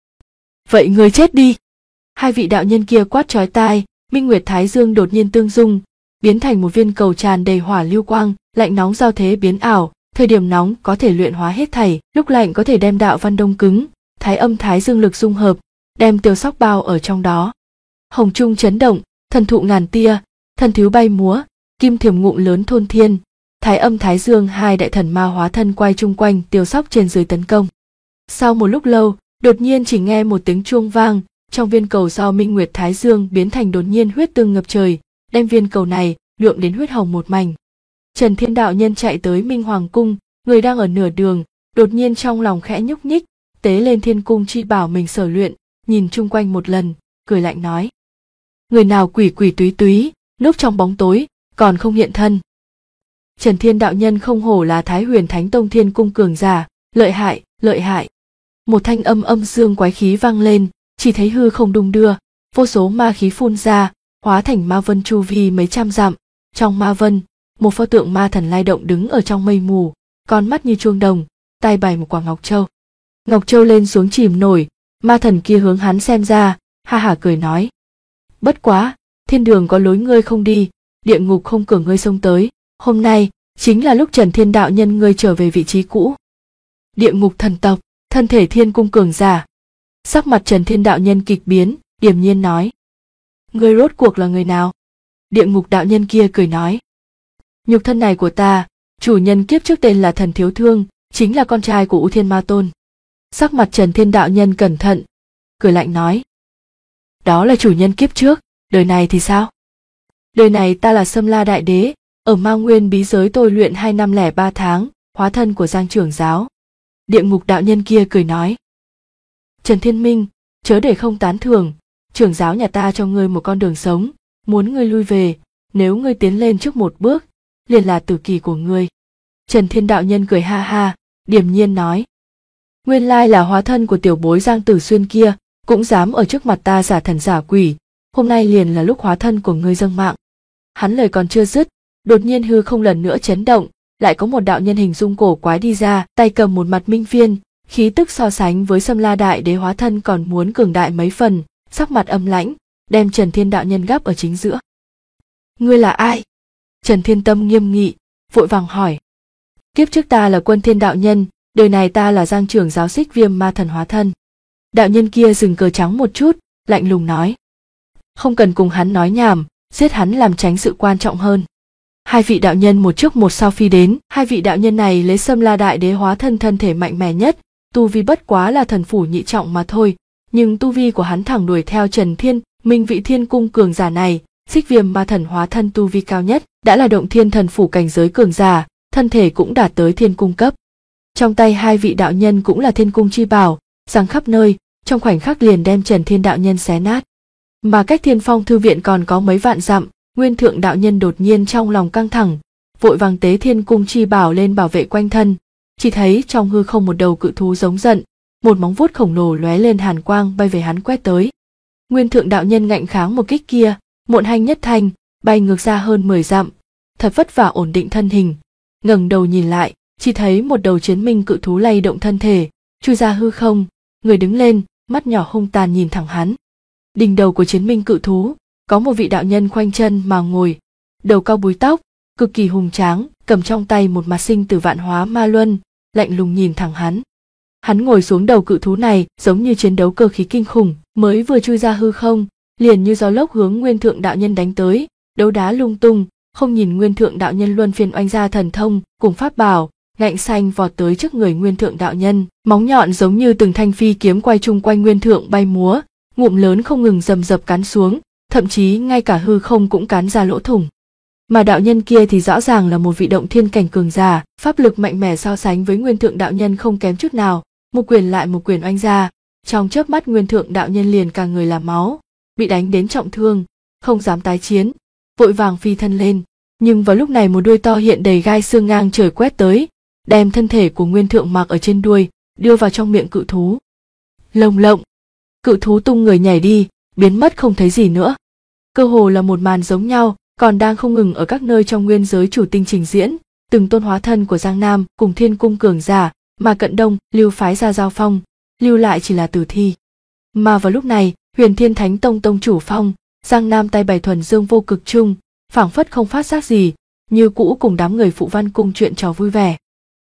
Vậy ngươi chết đi. Hai vị đạo nhân kia quát chói tai, minh nguyệt thái dương đột nhiên tương dung, biến thành một viên cầu tràn đầy hỏa lưu quang, lạnh nóng giao thế biến ảo, thời điểm nóng có thể luyện hóa hết thảy, lúc lạnh có thể đem đạo văn đông cứng, thái âm thái dương lực dung hợp, đem Tiêu Sóc bao ở trong đó. Hồng trung chấn động, thần thụ ngàn tia, thần thiếu bay múa, kim thiểm ngụm lớn thôn thiên, thái âm thái dương hai đại thần ma hóa thân quay chung quanh Tiêu Sóc trên dưới tấn công. Sau một lúc lâu, đột nhiên chỉ nghe một tiếng chuông vang, trong viên cầu do minh nguyệt thái dương biến thành đột nhiên huyết tương ngập trời, đem viên cầu này nhuộm đến huyết hồng một mảnh. Trần Thiên đạo nhân chạy tới Minh Hoàng cung, người đang ở nửa đường, đột nhiên trong lòng khẽ nhúc nhích, tế lên thiên cung chi bảo mình sở luyện, nhìn chung quanh một lần, cười lạnh nói. Người nào quỷ quỷ túy túy, núp trong bóng tối, còn không hiện thân. Trần Thiên đạo nhân không hổ là Thái Huyền Thánh Tông thiên cung cường giả, lợi hại, lợi hại. Một thanh âm dương quái khí vang lên, chỉ thấy hư không đung đưa, vô số ma khí phun ra, hóa thành ma vân chu vi mấy trăm dặm. Trong ma vân, một pho tượng ma thần lai động đứng ở trong mây mù, con mắt như chuông đồng, tay bày một quả ngọc châu. Ngọc châu lên xuống chìm nổi, ma thần kia hướng hắn xem ra, ha hả cười nói. Bất quá, thiên đường có lối ngươi không đi, địa ngục không cửa ngươi xông tới, hôm nay chính là lúc Trần Thiên đạo nhân ngươi trở về vị trí cũ. Địa ngục thần tộc, thân thể thiên cung cường giả. Sắc mặt Trần Thiên đạo nhân kịch biến, điềm nhiên nói. Ngươi rốt cuộc là người nào? Địa ngục đạo nhân kia cười nói. Nhục thân này của ta, chủ nhân kiếp trước tên là Thần Thiếu Thương, chính là con trai của U Thiên Ma Tôn. Sắc mặt Trần Thiên đạo nhân cẩn thận, cười lạnh nói. Đó là chủ nhân kiếp trước, đời này thì sao? Đời này ta là Sâm La Đại Đế, ở Ma Nguyên bí giới tôi luyện 2 năm lẻ 3 tháng, hóa thân của Giang trưởng giáo. Địa ngục đạo nhân kia cười nói. Trần Thiên Minh, chớ để không tán thưởng, trưởng giáo nhà ta cho ngươi một con đường sống, muốn ngươi lui về, nếu ngươi tiến lên trước một bước, liền là tử kỳ của ngươi. Trần Thiên đạo nhân cười ha ha, điềm nhiên nói. Nguyên lai là hóa thân của tiểu bối Giang Tử Xuyên kia, cũng dám ở trước mặt ta giả thần giả quỷ, hôm nay liền là lúc hóa thân của ngươi dâng mạng. Hắn lời còn chưa dứt, đột nhiên hư không lần nữa chấn động, lại có một đạo nhân hình dung cổ quái đi ra, tay cầm một mặt minh phiên, khí tức so sánh với Sâm La Đại Đế hóa thân còn muốn cường đại mấy phần, sắc mặt âm lãnh, đem Trần Thiên đạo nhân gắp ở chính giữa. Ngươi là ai? Trần Thiên tâm nghiêm nghị, vội vàng hỏi. Kiếp trước ta là Quân Thiên đạo nhân, đời này ta là Giang trưởng giáo Xích Viêm ma thần hóa thân. Đạo nhân kia dừng cờ trắng một chút, lạnh lùng nói. Không cần cùng hắn nói nhảm, giết hắn làm tránh sự quan trọng hơn. Hai vị đạo nhân một trước một sau phi đến, hai vị đạo nhân này lấy Sâm La Đại Đế hóa thân thân thể mạnh mẽ nhất, tu vi bất quá là thần phủ nhị trọng mà thôi, nhưng tu vi của hắn thẳng đuổi theo Trần Thiên, Minh vị thiên cung cường giả này, Xích Viêm ma thần hóa thân tu vi cao nhất, đã là động thiên thần phủ cảnh giới cường giả, thân thể cũng đạt tới thiên cung cấp. Trong tay hai vị đạo nhân cũng là thiên cung chi bảo, giằng khắp nơi, trong khoảnh khắc liền đem Trần Thiên đạo nhân xé nát. Mà cách Thiên Phong thư viện còn có mấy vạn dặm, Nguyên Thượng đạo nhân đột nhiên trong lòng căng thẳng, vội vàng tế thiên cung chi bảo lên bảo vệ quanh thân, chỉ thấy trong hư không một đầu cự thú giống giận, một móng vuốt khổng lồ lóe lên hàn quang bay về hắn quét tới. Nguyên Thượng đạo nhân ngạnh kháng một kích kia, muộn hanh nhất thanh, bay ngược ra hơn 10 dặm, thật vất vả ổn định thân hình, ngẩng đầu nhìn lại, chỉ thấy một đầu chiến minh cự thú lay động thân thể, chui ra hư không, người đứng lên, mắt nhỏ hung tàn nhìn thẳng hắn. Đỉnh đầu của chiến minh cự thú có một vị đạo nhân khoanh chân mà ngồi, đầu cao búi tóc, cực kỳ hùng tráng, cầm trong tay một mặt sinh tử vạn hóa ma luân, lạnh lùng nhìn thẳng hắn. Hắn ngồi xuống đầu cự thú này giống như chiến đấu cơ khí kinh khủng, mới vừa chui ra hư không, liền như gió lốc hướng Nguyên Thượng đạo nhân đánh tới, đấu đá lung tung, không nhìn Nguyên Thượng đạo nhân luân phiên oanh ra thần thông cùng pháp bảo, ngạnh xanh vọt tới trước người Nguyên Thượng đạo nhân, móng nhọn giống như từng thanh phi kiếm quay chung quanh Nguyên Thượng bay múa, ngụm lớn không ngừng rầm rập cắn xuống, thậm chí ngay cả hư không cũng cắn ra lỗ thủng. Mà đạo nhân kia thì rõ ràng là một vị động thiên cảnh cường giả, pháp lực mạnh mẽ so sánh với Nguyên Thượng đạo nhân không kém chút nào, một quyền lại một quyền oanh ra, trong chớp mắt Nguyên Thượng đạo nhân liền cả người là máu, bị đánh đến trọng thương, không dám tái chiến, vội vàng phi thân lên, nhưng vào lúc này một đuôi to hiện đầy gai xương ngang trời quét tới, đem thân thể của Nguyên Thượng mặc ở trên đuôi, đưa vào trong miệng cự thú. Lồng lộng, cự thú tung người nhảy đi, biến mất không thấy gì nữa. Cơ hồ là một màn giống nhau, còn đang không ngừng ở các nơi trong nguyên giới chủ tinh trình diễn, từng tôn hóa thân của Giang Nam cùng Thiên cung cường giả, mà Cận Đông lưu phái ra giao phong, lưu lại chỉ là tử thi. Mà vào lúc này, Huyền Thiên Thánh Tông tông chủ Phong, Giang Nam tay bày thuần dương vô cực chung, phảng phất không phát giác gì, như cũ cùng đám người phụ văn cung chuyện trò vui vẻ.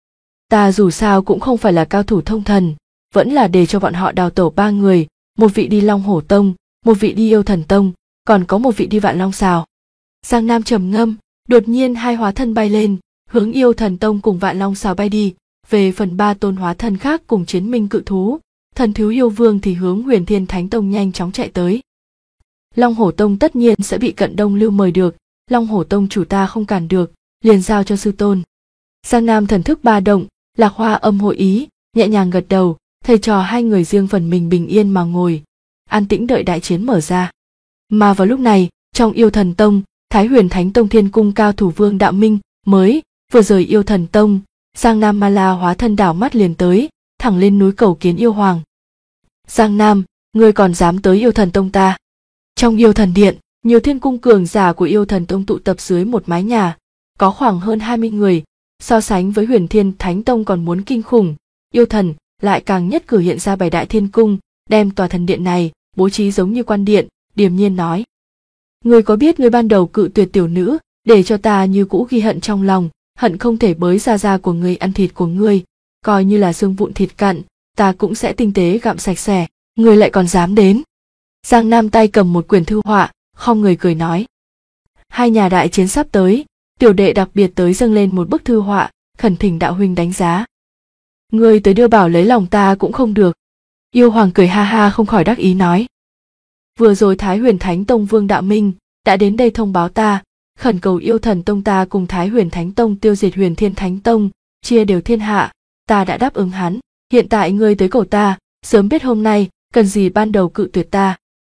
Ta dù sao cũng không phải là cao thủ thông thần, vẫn là để cho bọn họ đào tổ 3 người, một vị đi Long Hổ Tông, một vị đi Yêu Thần Tông, còn có một vị đi Vạn Long Sào. Giang Nam trầm ngâm, đột nhiên hai hóa thân bay lên, hướng Yêu Thần Tông cùng Vạn Long Sào bay đi. Về phần 3 tôn hóa thân khác cùng chiến minh cự thú, thần thiếu yêu vương thì hướng Huyền Thiên Thánh Tông nhanh chóng chạy tới. Long Hổ Tông tất nhiên sẽ bị Cận Đông lưu mời được, Long Hổ Tông chủ ta không cản được, liền giao cho sư tôn. Giang Nam thần thức ba động, Lạc Hoa âm hội ý, nhẹ nhàng gật đầu, thầy trò hai người riêng phần mình bình yên mà ngồi, an tĩnh đợi đại chiến mở ra. Mà vào lúc này, trong Yêu Thần Tông, Thái Huyền Thánh Tông Thiên cung cao thủ Vương Đạo Minh mới vừa rời Yêu Thần Tông, Giang Nam ma la hóa thân đảo mắt liền tới, thẳng lên núi cầu kiến yêu hoàng. Giang Nam, ngươi còn dám tới Yêu Thần Tông ta? Trong Yêu Thần Điện, nhiều thiên cung cường giả của Yêu Thần Tông tụ tập dưới một mái nhà, có khoảng hơn 20 người, so sánh với Huyền Thiên Thánh Tông còn muốn kinh khủng. Yêu Thần lại càng nhất cử hiện ra 7 đại thiên cung, đem tòa thần điện này bố trí giống như quan điện, điềm nhiên nói: ngươi có biết ngươi ban đầu cự tuyệt tiểu nữ, để cho ta như cũ ghi hận trong lòng, hận không thể bới da của ngươi ăn thịt của ngươi, coi như là xương vụn thịt cặn, ta cũng sẽ tinh tế gặm sạch sẽ, ngươi lại còn dám đến. Giang Nam tay cầm một quyển thư họa, khom người cười nói: hai nhà đại chiến sắp tới, tiểu đệ đặc biệt tới dâng lên một bức thư họa, khẩn thỉnh đạo huynh đánh giá. Ngươi tới đưa bảo lấy lòng ta cũng không được. Yêu hoàng cười ha ha không khỏi đắc ý nói: vừa rồi Thái Huyền Thánh Tông Vương Đạo Minh đã đến đây thông báo ta, khẩn cầu Yêu Thần Tông ta cùng Thái Huyền Thánh Tông tiêu diệt Huyền Thiên Thánh Tông, chia đều thiên hạ, ta đã đáp ứng hắn, hiện tại ngươi tới cầu ta, sớm biết hôm nay, cần gì ban đầu cự tuyệt ta.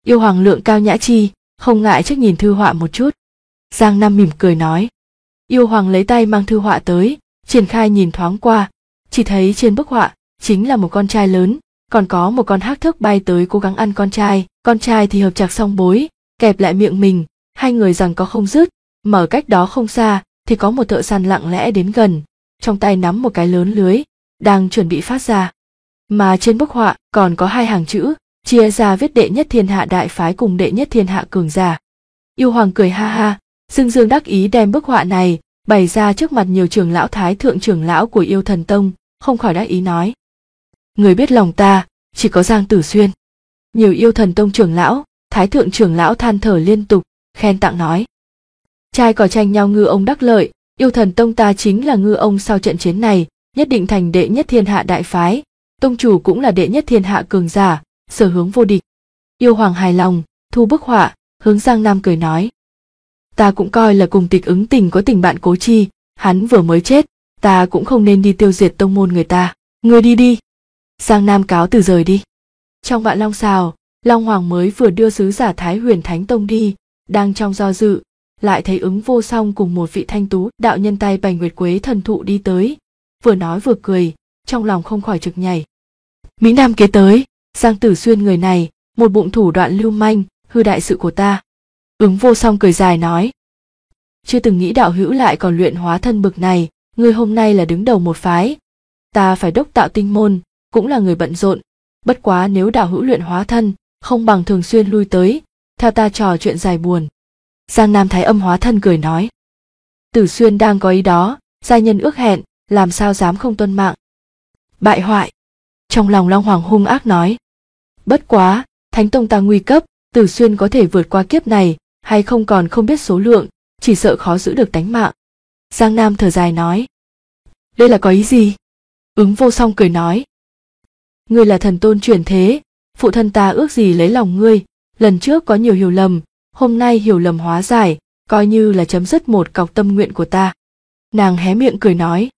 Yêu hoàng lượng cao nhã chi, không ngại trước nhìn thư họa một chút. Giang Nam mỉm cười nói. Yêu hoàng lấy tay mang thư họa tới, triển khai nhìn thoáng qua, chỉ thấy trên bức họa chính là một con trai lớn, còn có một con hác thước bay tới cố gắng ăn con trai thì hợp chặt song bối, kẹp lại miệng mình, hai người giằng có không dứt, mà ở cách đó không xa thì có một thợ săn lặng lẽ đến gần, trong tay nắm một cái lớn lưới, đang chuẩn bị phát ra. Mà trên bức họa còn có hai hàng chữ, chia ra viết đệ nhất thiên hạ đại phái cùng đệ nhất thiên hạ cường giả. Yêu hoàng cười ha ha, dương dương đắc ý đem bức họa này bày ra trước mặt nhiều trưởng lão thái thượng trưởng lão của Yêu Thần Tông, không khỏi đắc ý nói. Người biết lòng ta, chỉ có Giang Tử Xuyên. Nhiều Yêu Thần Tông trưởng lão, thái thượng trưởng lão than thở liên tục, khen tặng nói. Trai cò tranh nhau ngư ông đắc lợi, Yêu Thần Tông ta chính là ngư ông sau trận chiến này, nhất định thành đệ nhất thiên hạ đại phái, tông chủ cũng là đệ nhất thiên hạ cường giả, sở hướng vô địch. Yêu hoàng hài lòng, thu bức họa, hướng Giang Nam cười nói. Ta cũng coi là cùng Tịch Ứng Tình có tình bạn cố chi, hắn vừa mới chết, ta cũng không nên đi tiêu diệt tông môn người ta, ngươi đi đi. Giang Nam cáo từ rời đi. Trong Vạn Long Sào, Long Hoàng mới vừa đưa sứ giả Thái Huyền Thánh Tông đi, đang trong do dự, lại thấy Ứng Vô Song cùng một vị thanh tú đạo nhân tay bành nguyệt quế thần thụ đi tới, vừa nói vừa cười, trong lòng không khỏi trực nhảy. Mỹ Nam kế tới, Giang Tử Xuyên người này, một bụng thủ đoạn lưu manh, hư đại sự của ta. Ứng Vô Song cười dài nói. Chưa từng nghĩ đạo hữu lại còn luyện hóa thân bực này, ngươi hôm nay là đứng đầu một phái. Ta phải đốc tạo tinh môn, cũng là người bận rộn, bất quá nếu đạo hữu luyện hóa thân, không bằng thường xuyên lui tới, theo ta trò chuyện dài buồn. Giang Nam Thái Âm hóa thân cười nói. Tử Xuyên đang có ý đó, gia nhân ước hẹn, làm sao dám không tuân mạng. Bại hoại. Trong lòng Long Hoàng hung ác nói. Bất quá, Thánh Tông ta nguy cấp, Tử Xuyên có thể vượt qua kiếp này, hay không còn không biết số lượng, chỉ sợ khó giữ được tánh mạng. Giang Nam thở dài nói. Đây là có ý gì? Ứng Vô Song cười nói. Ngươi là thần tôn chuyển thế, phụ thân ta ước gì lấy lòng ngươi, lần trước có nhiều hiểu lầm, hôm nay hiểu lầm hóa giải, coi như là chấm dứt một cọc tâm nguyện của ta. Nàng hé miệng cười nói.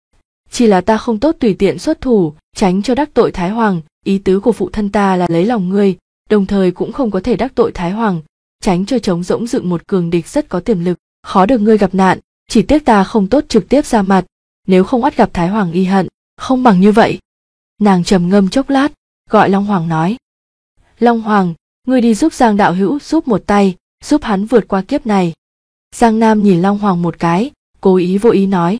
Chỉ là ta không tốt tùy tiện xuất thủ, tránh cho đắc tội Thái Hoàng, ý tứ của phụ thân ta là lấy lòng ngươi, đồng thời cũng không có thể đắc tội Thái Hoàng, tránh cho trống rỗng dựng một cường địch rất có tiềm lực, khó được ngươi gặp nạn, chỉ tiếc ta không tốt trực tiếp ra mặt, nếu không bắt gặp Thái Hoàng y hận, không bằng như vậy. Nàng trầm ngâm chốc lát, gọi Long Hoàng nói. Long Hoàng, ngươi đi giúp Giang đạo hữu giúp một tay, giúp hắn vượt qua kiếp này. Giang Nam nhìn Long Hoàng một cái, cố ý vô ý nói.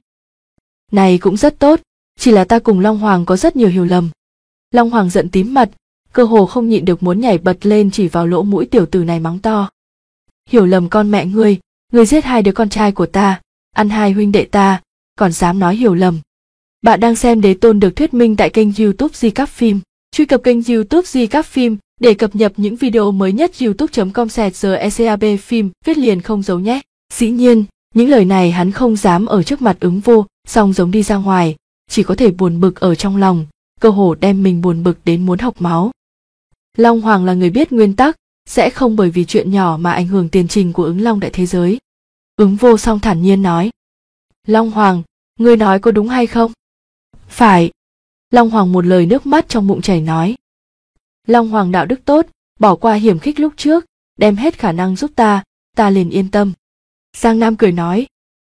Này cũng rất tốt, chỉ là ta cùng Long Hoàng có rất nhiều hiểu lầm. Long Hoàng giận tím mặt, cơ hồ không nhịn được muốn nhảy bật lên chỉ vào lỗ mũi tiểu tử này mắng to. Hiểu lầm con mẹ ngươi giết hai đứa con trai của ta, ăn hai huynh đệ ta, còn dám nói hiểu lầm. Bạn đang xem Đế Tôn được thuyết minh tại kênh YouTube Di Cáp Phim. Truy cập kênh YouTube Di Cáp Phim để cập nhật những video mới nhất. youtube.com/secab phim viết liền không giấu nhé. Dĩ nhiên, những lời này hắn không dám ở trước mặt Ứng Vô Song giống đi ra ngoài, chỉ có thể buồn bực ở trong lòng, cơ hồ đem mình buồn bực đến muốn học máu. Long Hoàng là người biết nguyên tắc, sẽ không bởi vì chuyện nhỏ mà ảnh hưởng tiền trình của Ứng Long đại thế giới. Ứng Vô Song thản nhiên nói. Long Hoàng, ngươi nói có đúng hay không? Phải. Long Hoàng một lời nước mắt trong bụng chảy nói. Long Hoàng đạo đức tốt, bỏ qua hiểm khích lúc trước, đem hết khả năng giúp ta liền yên tâm. Giang Nam cười nói.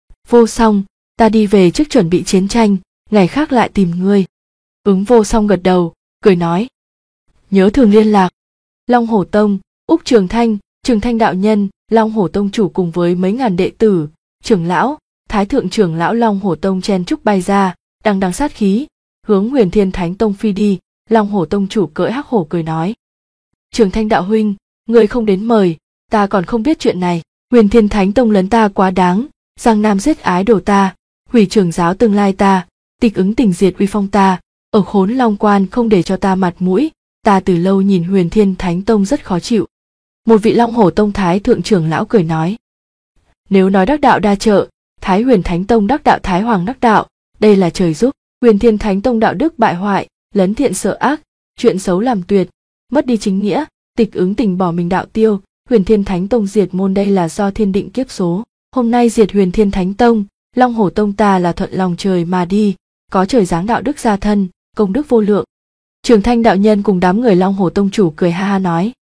Vô Song, ta đi về trước chuẩn bị chiến tranh, ngày khác lại tìm ngươi. Ứng Vô Song gật đầu, cười nói. Nhớ thường liên lạc. Long Hổ Tông, Úc Trường Thanh đạo nhân, Long Hổ Tông chủ cùng với mấy ngàn đệ tử, trưởng lão, thái thượng trưởng lão Long Hổ Tông chen trúc bay ra, đằng sát khí, hướng Huyền Thiên Thánh Tông phi đi. Long Hổ Tông chủ cưỡi hắc hổ cười nói. Trường Thanh đạo huynh, người không đến mời, ta còn không biết chuyện này. Huyền Thiên Thánh Tông lấn ta quá đáng, Giang Nam giết ái đồ ta, hủy trưởng giáo tương lai ta, Tịch Ứng Tình diệt uy phong ta, ở Khốn Long Quan không để cho ta mặt mũi, ta từ lâu nhìn Huyền Thiên Thánh Tông rất khó chịu. Một vị Long Hổ Tông thái thượng trưởng lão cười nói. Nếu nói đắc đạo đa trợ, Thái Huyền Thánh Tông đắc đạo, Thái Hoàng đắc đạo, đây là trời giúp. Huyền Thiên Thánh Tông đạo đức bại hoại, lấn thiện sợ ác, chuyện xấu làm tuyệt, mất đi chính nghĩa, Tịch Ứng Tình bỏ mình đạo tiêu, Huyền Thiên Thánh Tông diệt môn, đây là do thiên định kiếp số. Hôm nay diệt Huyền Thiên Thánh Tông, Long Hổ Tông ta là thuận lòng trời mà đi, có trời giáng đạo đức gia thân, công đức vô lượng. Trường Thanh đạo nhân cùng đám người Long Hổ Tông chủ cười ha ha nói.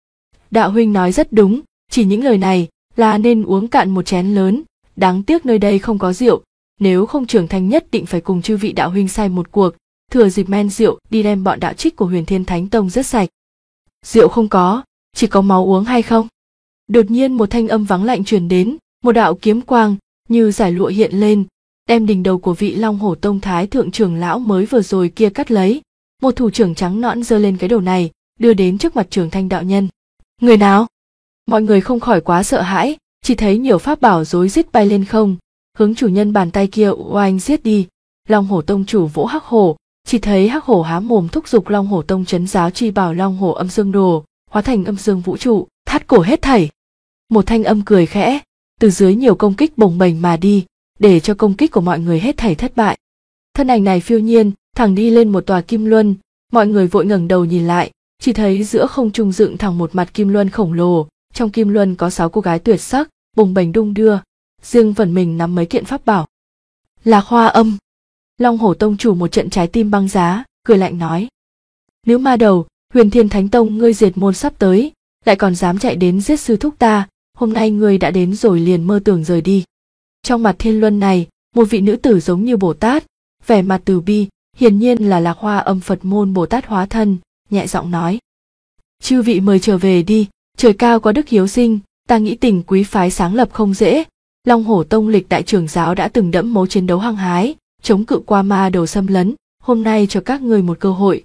Đạo huynh nói rất đúng, chỉ những lời này là nên uống cạn một chén lớn, đáng tiếc nơi đây không có rượu, nếu không trưởng thành nhất định phải cùng chư vị đạo huynh say một cuộc, thừa dịp men rượu đi đem bọn đạo trích của Huyền Thiên Thánh Tông rớt sạch. Rượu không có, chỉ có máu uống hay không? Đột nhiên một thanh âm vắng lạnh truyền đến, một đạo kiếm quang như giải lụa hiện lên, đem đỉnh đầu của vị Long Hổ Tông Thái thượng trưởng lão mới vừa rồi kia cắt lấy. Một thủ trưởng trắng nõn giơ lên cái đầu này, đưa đến trước mặt Trường Thanh đạo nhân. Người nào? Mọi người không khỏi quá sợ hãi, chỉ thấy nhiều pháp bảo rối rít bay lên không, hướng chủ nhân bàn tay kia oanh giết đi. Long Hổ Tông chủ vỗ Hắc Hổ, chỉ thấy Hắc Hổ há mồm thúc giục Long Hổ Tông trấn giáo chi bảo Long Hổ Âm Dương Đồ, hóa thành âm dương vũ trụ, thắt cổ hết thảy. Một thanh âm cười khẽ, từ dưới nhiều công kích bồng bềnh mà đi, để cho công kích của mọi người hết thảy thất bại. Thân ảnh này phiêu nhiên, thẳng đi lên một tòa kim luân, mọi người vội ngẩng đầu nhìn lại, chỉ thấy giữa không trung dựng thẳng một mặt kim luân khổng lồ, trong kim luân có 6 cô gái tuyệt sắc, bồng bềnh đung đưa, riêng phần mình nắm mấy kiện pháp bảo. Là Hoa Âm. Long Hổ Tông chủ một trận trái tim băng giá, cười lạnh nói: Nếu ma đầu, Huyền Thiên Thánh Tông ngươi diệt môn sắp tới, lại còn dám chạy đến giết sư thúc ta, hôm nay ngươi đã đến rồi liền mơ tưởng rời đi. Trong mặt thiên luân này, một vị nữ tử giống như Bồ Tát, vẻ mặt từ bi, hiển nhiên là Lạc Hoa Âm Phật môn Bồ Tát hóa thân, nhẹ giọng nói: Chư vị mời trở về đi, trời cao có đức hiếu sinh, ta nghĩ tình quý phái sáng lập không dễ. Long Hổ Tông lịch đại trưởng giáo đã từng đẫm máu chiến đấu hăng hái, chống cự qua ma đầu xâm lấn, hôm nay cho các người một cơ hội,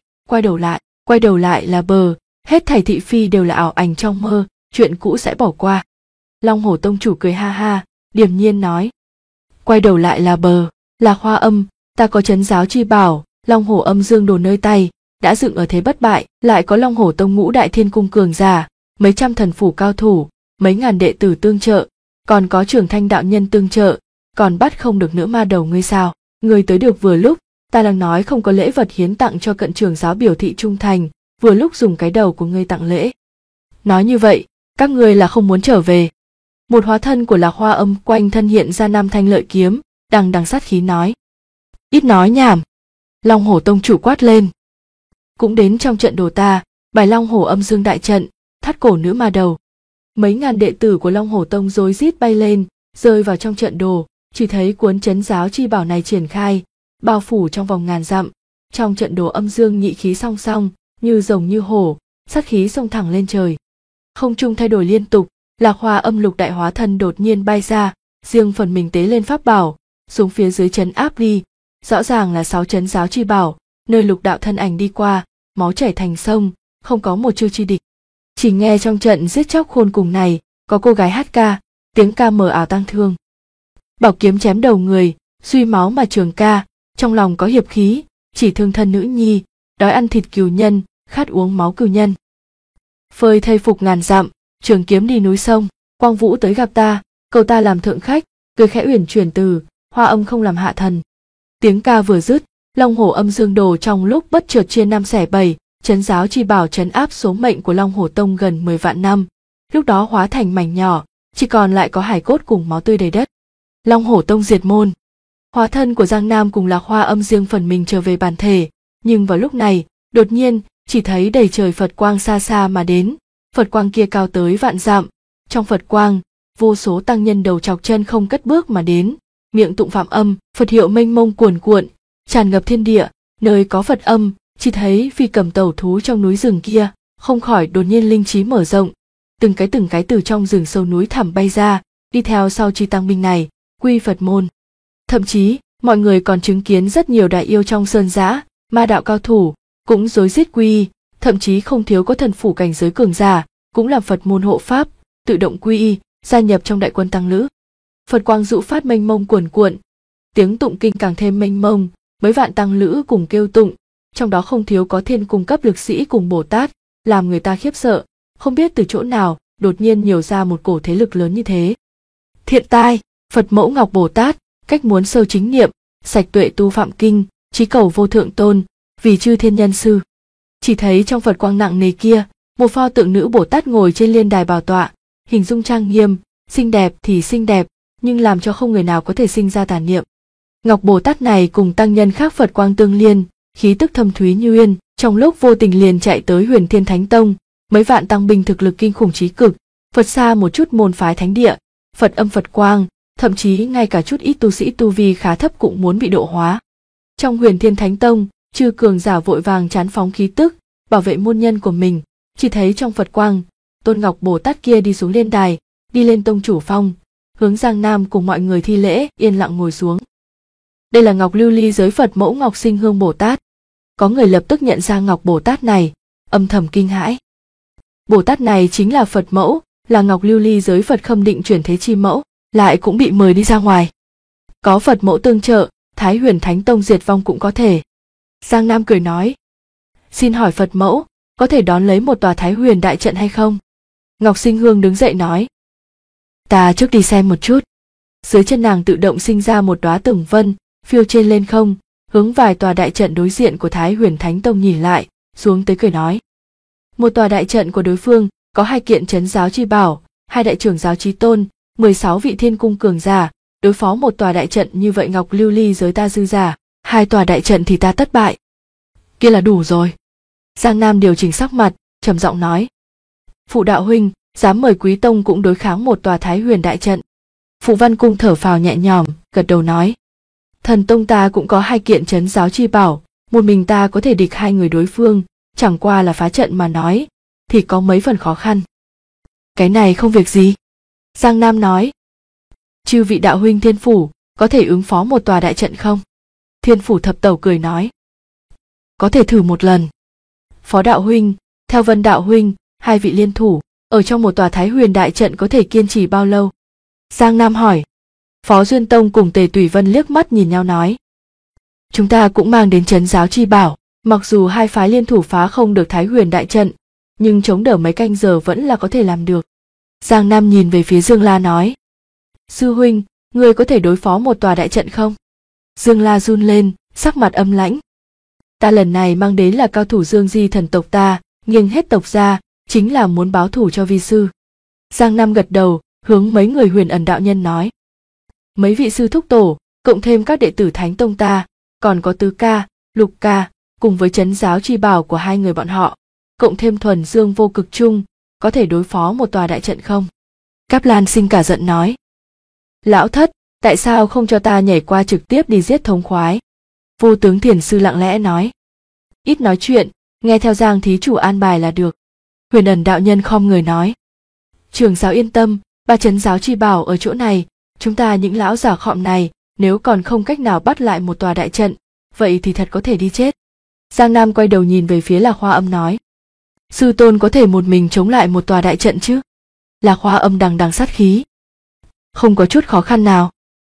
quay đầu lại là bờ, hết thảy thị phi đều là ảo ảnh trong mơ, chuyện cũ sẽ bỏ qua. Long Hổ Tông chủ cười ha ha, điềm nhiên nói: Quay đầu lại là bờ, là Hoa Âm, ta có trấn giáo chi bảo, Long Hổ Âm Dương Đồ nơi tay, đã dựng ở thế bất bại, lại có Long Hổ Tông ngũ đại thiên cung cường giả, mấy trăm thần phủ cao thủ, mấy ngàn đệ tử tương trợ, còn có Trường Thanh đạo nhân tương trợ, còn bắt không được nữa ma đầu ngươi sao? Ngươi tới được vừa lúc, ta đang nói không có lễ vật hiến tặng cho cận trưởng giáo biểu thị trung thành, vừa lúc dùng cái đầu của ngươi tặng lễ. Nói như vậy, các ngươi là không muốn trở về. Một hóa thân của Lạc Hoa Âm quanh thân hiện ra 5 thanh lợi kiếm, đằng đằng sát khí nói: Ít nói nhảm. Long Hổ Tông chủ quát lên: Cũng đến trong trận đồ ta, bài Long Hổ Âm Dương đại trận, thắt cổ nữ ma đầu. Mấy ngàn đệ tử của Long Hổ Tông rối rít bay lên, rơi vào trong trận đồ, chỉ thấy cuốn trấn giáo chi bảo này triển khai, bao phủ trong vòng ngàn dặm. Trong trận đồ âm dương nhị khí song song, như rồng như hổ, sát khí xông thẳng lên trời. Không trung thay đổi liên tục, Lạc Hoa Âm lục đại hóa thân đột nhiên bay ra, riêng phần mình tế lên pháp bảo, xuống phía dưới trấn áp đi. Rõ ràng là 6 trấn giáo chi bảo, nơi lục đạo thân ảnh đi qua, máu chảy thành sông, không có một chiêu chi địch. Chỉ nghe trong trận giết chóc khôn cùng này, có cô gái hát ca, tiếng ca mờ ảo tang thương. Bảo kiếm chém đầu người, suy máu mà trường ca, trong lòng có hiệp khí, chỉ thương thân nữ nhi, đói ăn thịt cừu nhân, khát uống máu cừu nhân. Phơi thây phục ngàn dặm, trường kiếm đi núi sông, Quang Vũ tới gặp ta, cầu ta làm thượng khách, cười khẽ uyển chuyển từ, Hoa Âm không làm hạ thần. Tiếng ca vừa dứt, Long Hổ Âm Dương Đồ trong lúc bất chợt chia 5 xẻ 7, trấn giáo chi bảo trấn áp số mệnh của Long Hổ Tông gần 10 vạn năm, lúc đó hóa thành mảnh nhỏ, chỉ còn lại có hải cốt cùng máu tươi đầy đất. Long Hổ Tông diệt môn. Hóa thân của Giang Nam cùng Lạc Hoa Âm riêng phần mình trở về bản thể, nhưng vào lúc này, đột nhiên, chỉ thấy đầy trời Phật quang xa xa mà đến, Phật quang kia cao tới vạn dặm, trong Phật quang, vô số tăng nhân đầu chọc chân không cất bước mà đến, miệng tụng phạm âm, Phật hiệu mênh mông cuồn cuộn, tràn ngập thiên địa, nơi có Phật âm, chỉ thấy phi cầm tẩu thú trong núi rừng kia, không khỏi đột nhiên linh trí mở rộng, từng cái từ trong rừng sâu núi thẳm bay ra, đi theo sau chi tăng binh này, quy Phật môn. Thậm chí, mọi người còn chứng kiến rất nhiều đại yêu trong sơn dã, ma đạo cao thủ, cũng rối rít quy y, thậm chí không thiếu có thần phủ cảnh giới cường giả, cũng làm Phật môn hộ pháp, tự động quy y, gia nhập trong đại quân tăng lữ. Phật quang dụ phát mênh mông cuồn cuộn, tiếng tụng kinh càng thêm mênh mông, mấy vạn tăng lữ cùng kêu tụng, trong đó không thiếu có thiên cung cấp lực sĩ cùng Bồ Tát, làm người ta khiếp sợ, không biết từ chỗ nào đột nhiên nhiều ra một cổ thế lực lớn như thế. Thiện tai, Phật mẫu Ngọc Bồ Tát, cách muốn sâu chính niệm, sạch tuệ tu phạm kinh, chí cầu vô thượng tôn, vì chư thiên nhân sư. Chỉ thấy trong Phật quang nặng nề kia, một pho tượng nữ Bồ Tát ngồi trên liên đài bảo tọa, hình dung trang nghiêm, xinh đẹp thì xinh đẹp, nhưng làm cho không người nào có thể sinh ra tà niệm. Ngọc Bồ Tát này cùng tăng nhân khác Phật quang tương liên, khí tức thâm thúy như uyên, trong lúc vô tình liền chạy tới Huyền Thiên Thánh Tông, mấy vạn tăng binh thực lực kinh khủng chí cực, vượt xa một chút môn phái thánh địa, Phật âm Phật quang, thậm chí ngay cả chút ít tu sĩ tu vi khá thấp cũng muốn bị độ hóa. Trong Huyền Thiên Thánh Tông, chư cường giả vội vàng trán phóng khí tức, bảo vệ môn nhân của mình, chỉ thấy trong Phật quang, Tôn Ngọc Bồ Tát kia đi xuống lên đài, đi lên tông chủ phong, hướng Giang Nam cùng mọi người thi lễ, yên lặng ngồi xuống. Đây là Ngọc Lưu Ly giới Phật mẫu Ngọc Sinh Hương Bồ Tát. Có người lập tức nhận ra Ngọc Bồ Tát này, âm thầm kinh hãi. Bồ Tát này chính là Phật mẫu, là Ngọc Lưu Ly giới Phật Khâm Định chuyển thế chi mẫu, lại cũng bị mời đi ra ngoài. Có Phật mẫu tương trợ, Thái Huyền Thánh Tông diệt vong cũng có thể. Giang Nam cười nói, xin hỏi Phật mẫu, có thể đón lấy một tòa Thái Huyền đại trận hay không? Ngọc Sinh Hương đứng dậy nói, ta trước đi xem một chút. Dưới chân nàng tự động sinh ra một đóa tường vân, phiêu trên lên không, hướng vài tòa đại trận đối diện của Thái Huyền Thánh Tông nhìn lại, xuống tới cười nói. Một tòa đại trận của đối phương có 2 kiện trấn giáo chi bảo, 2 đại trưởng giáo chí tôn, 16 vị thiên cung cường giả, đối phó một tòa đại trận như vậy Ngọc Lưu Ly giới ta dư giả, 2 tòa đại trận thì ta thất bại. Kia là đủ rồi. Giang Nam điều chỉnh sắc mặt, trầm giọng nói. Phụ đạo huynh, dám mời Quý Tông cũng đối kháng một tòa Thái Huyền đại trận. Phụ Văn Cung thở phào nhẹ nhõm, gật đầu nói. Thần tông ta cũng có 2 kiện trấn giáo chi bảo, một mình ta có thể địch 2 người đối phương, chẳng qua là phá trận mà nói, thì có mấy phần khó khăn. Cái này không việc gì. Giang Nam nói. Chư vị đạo huynh Thiên Phủ, có thể ứng phó một tòa đại trận không? Thiên Phủ Thập Tẩu cười nói. Có thể thử một lần. Phó đạo huynh, theo Vân đạo huynh, 2 vị liên thủ, ở trong một tòa Thái Huyền đại trận có thể kiên trì bao lâu? Giang Nam hỏi. Phó Duyên Tông cùng Tề Tùy Vân liếc mắt nhìn nhau nói. Chúng ta cũng mang đến trấn giáo chi bảo, mặc dù 2 phái liên thủ phá không được Thái Huyền đại trận, nhưng chống đỡ mấy canh giờ vẫn là có thể làm được. Giang Nam nhìn về phía Dương La nói. Sư huynh, ngươi có thể đối phó một tòa đại trận không? Dương La run lên, sắc mặt âm lãnh. Ta lần này mang đến là cao thủ Dương Di thần tộc ta, nghiêng hết tộc ra, chính là muốn báo thù cho vi sư. Giang Nam gật đầu, hướng mấy người Huyền Ẩn đạo nhân nói. Mấy vị sư thúc tổ, cộng thêm các đệ tử Thánh Tông ta, còn có Tứ ca, Lục ca, cùng với trấn giáo chi bảo của 2 người bọn họ, cộng thêm Thuần Dương Vô Cực Chung, có thể đối phó một tòa đại trận không? Cáp Lan Sinh cả giận nói. Lão thất, tại sao không cho ta nhảy qua trực tiếp đi giết thống khoái? Vô tướng Thiền Sư lặng lẽ nói. Ít nói chuyện, nghe theo Giang thí chủ an bài là được. Huyền Ẩn đạo nhân khom người nói. Trưởng giáo yên tâm, 3 trấn giáo chi bảo ở chỗ này, chúng ta những lão giả khọm này, nếu còn không cách nào bắt lại một tòa đại trận, vậy thì thật có thể đi chết. Giang Nam quay đầu nhìn về phía Lạc Hoa Âm nói. Sư tôn có thể một mình chống lại một tòa đại trận chứ? Lạc Hoa Âm đằng đằng sát khí. Không có chút khó khăn nào.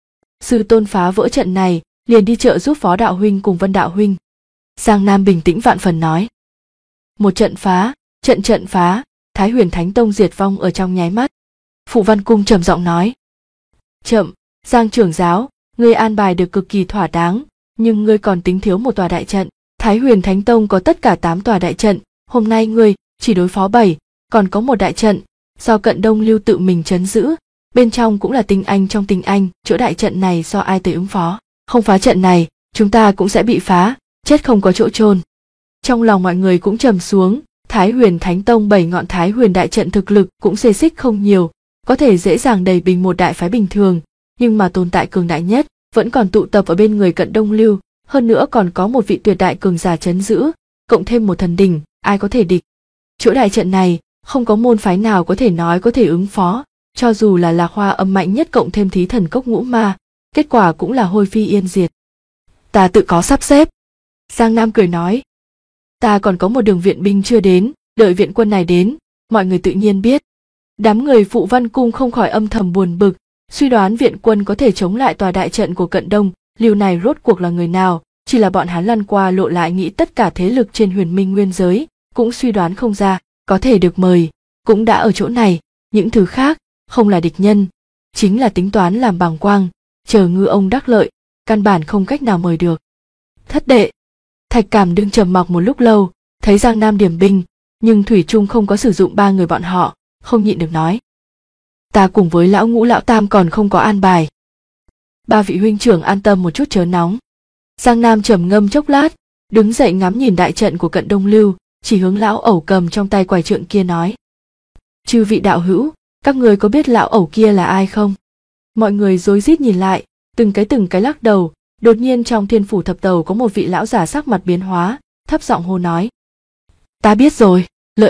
Sư tôn phá vỡ trận này, liền đi trợ giúp Phó đạo huynh cùng Vân đạo huynh. Giang Nam bình tĩnh vạn phần nói. Một trận phá, trận phá, Thái Huyền Thánh Tông diệt vong ở trong nháy mắt. Phụ Văn Cung trầm giọng nói. Chậm, Giang trưởng giáo, ngươi an bài được cực kỳ thỏa đáng, nhưng ngươi còn tính thiếu một tòa đại trận. Thái Huyền Thánh Tông có tất cả 8 tòa đại trận, hôm nay ngươi chỉ đối phó 7, còn có một đại trận do Cận Đông Lưu tự mình trấn giữ, bên trong cũng là tinh anh trong tinh anh, chỗ đại trận này do ai tới ứng phó, không phá trận này, chúng ta cũng sẽ bị phá, chết không có chỗ chôn. Trong lòng mọi người cũng trầm xuống, Thái Huyền Thánh Tông 7 ngọn Thái Huyền đại trận thực lực cũng xê xích không nhiều, có thể dễ dàng đầy bình một đại phái bình thường, nhưng mà tồn tại cường đại nhất vẫn còn tụ tập ở bên người Cận Đông Lưu, hơn nữa còn có một vị tuyệt đại cường giả trấn giữ, cộng thêm một thần đỉnh, ai có thể địch. Chỗ đại trận này, không có môn phái nào có thể nói có thể ứng phó, cho dù là Lạc Hoa Âm mạnh nhất cộng thêm Thí Thần Cốc Ngũ Ma, kết quả cũng là hôi phi yên diệt. Ta tự có sắp xếp. Giang Nam cười nói. Ta còn có một đường viện binh chưa đến, đợi viện quân này đến, mọi người tự nhiên biết. Đám người Phụ Văn Cung không khỏi âm thầm buồn bực, suy đoán viện quân có thể chống lại tòa đại trận của Cận Đông Lưu này rốt cuộc là người nào, chỉ là bọn hắn lăn qua lộ lại nghĩ tất cả thế lực trên Huyền Minh nguyên giới, cũng suy đoán không ra, có thể được mời, cũng đã ở chỗ này, những thứ khác, không là địch nhân, chính là tính toán làm bàng quang, chờ ngư ông đắc lợi, căn bản không cách nào mời được. Thất đệ, Thạch Cảm đương trầm mặc một lúc lâu, thấy Giang Nam điểm binh, nhưng thủy chung không có sử dụng 3 người bọn họ, không nhịn được nói. Ta cùng với lão Ngũ lão Tam còn không có an bài. 3 vị huynh trưởng an tâm một chút chớ nóng. Giang Nam trầm ngâm chốc lát, đứng dậy ngắm nhìn đại trận của Cận Đông Lưu, chỉ hướng lão ẩu cầm trong tay quải trượng kia nói: Chư vị đạo hữu, các người có biết lão ẩu kia là ai không? Mọi người rối rít nhìn lại, từng cái lắc đầu. Đột nhiên trong Thiên Phủ Thập Tầu có một vị lão giả sắc mặt biến hóa, thấp giọng hô nói: Ta biết rồi, lợi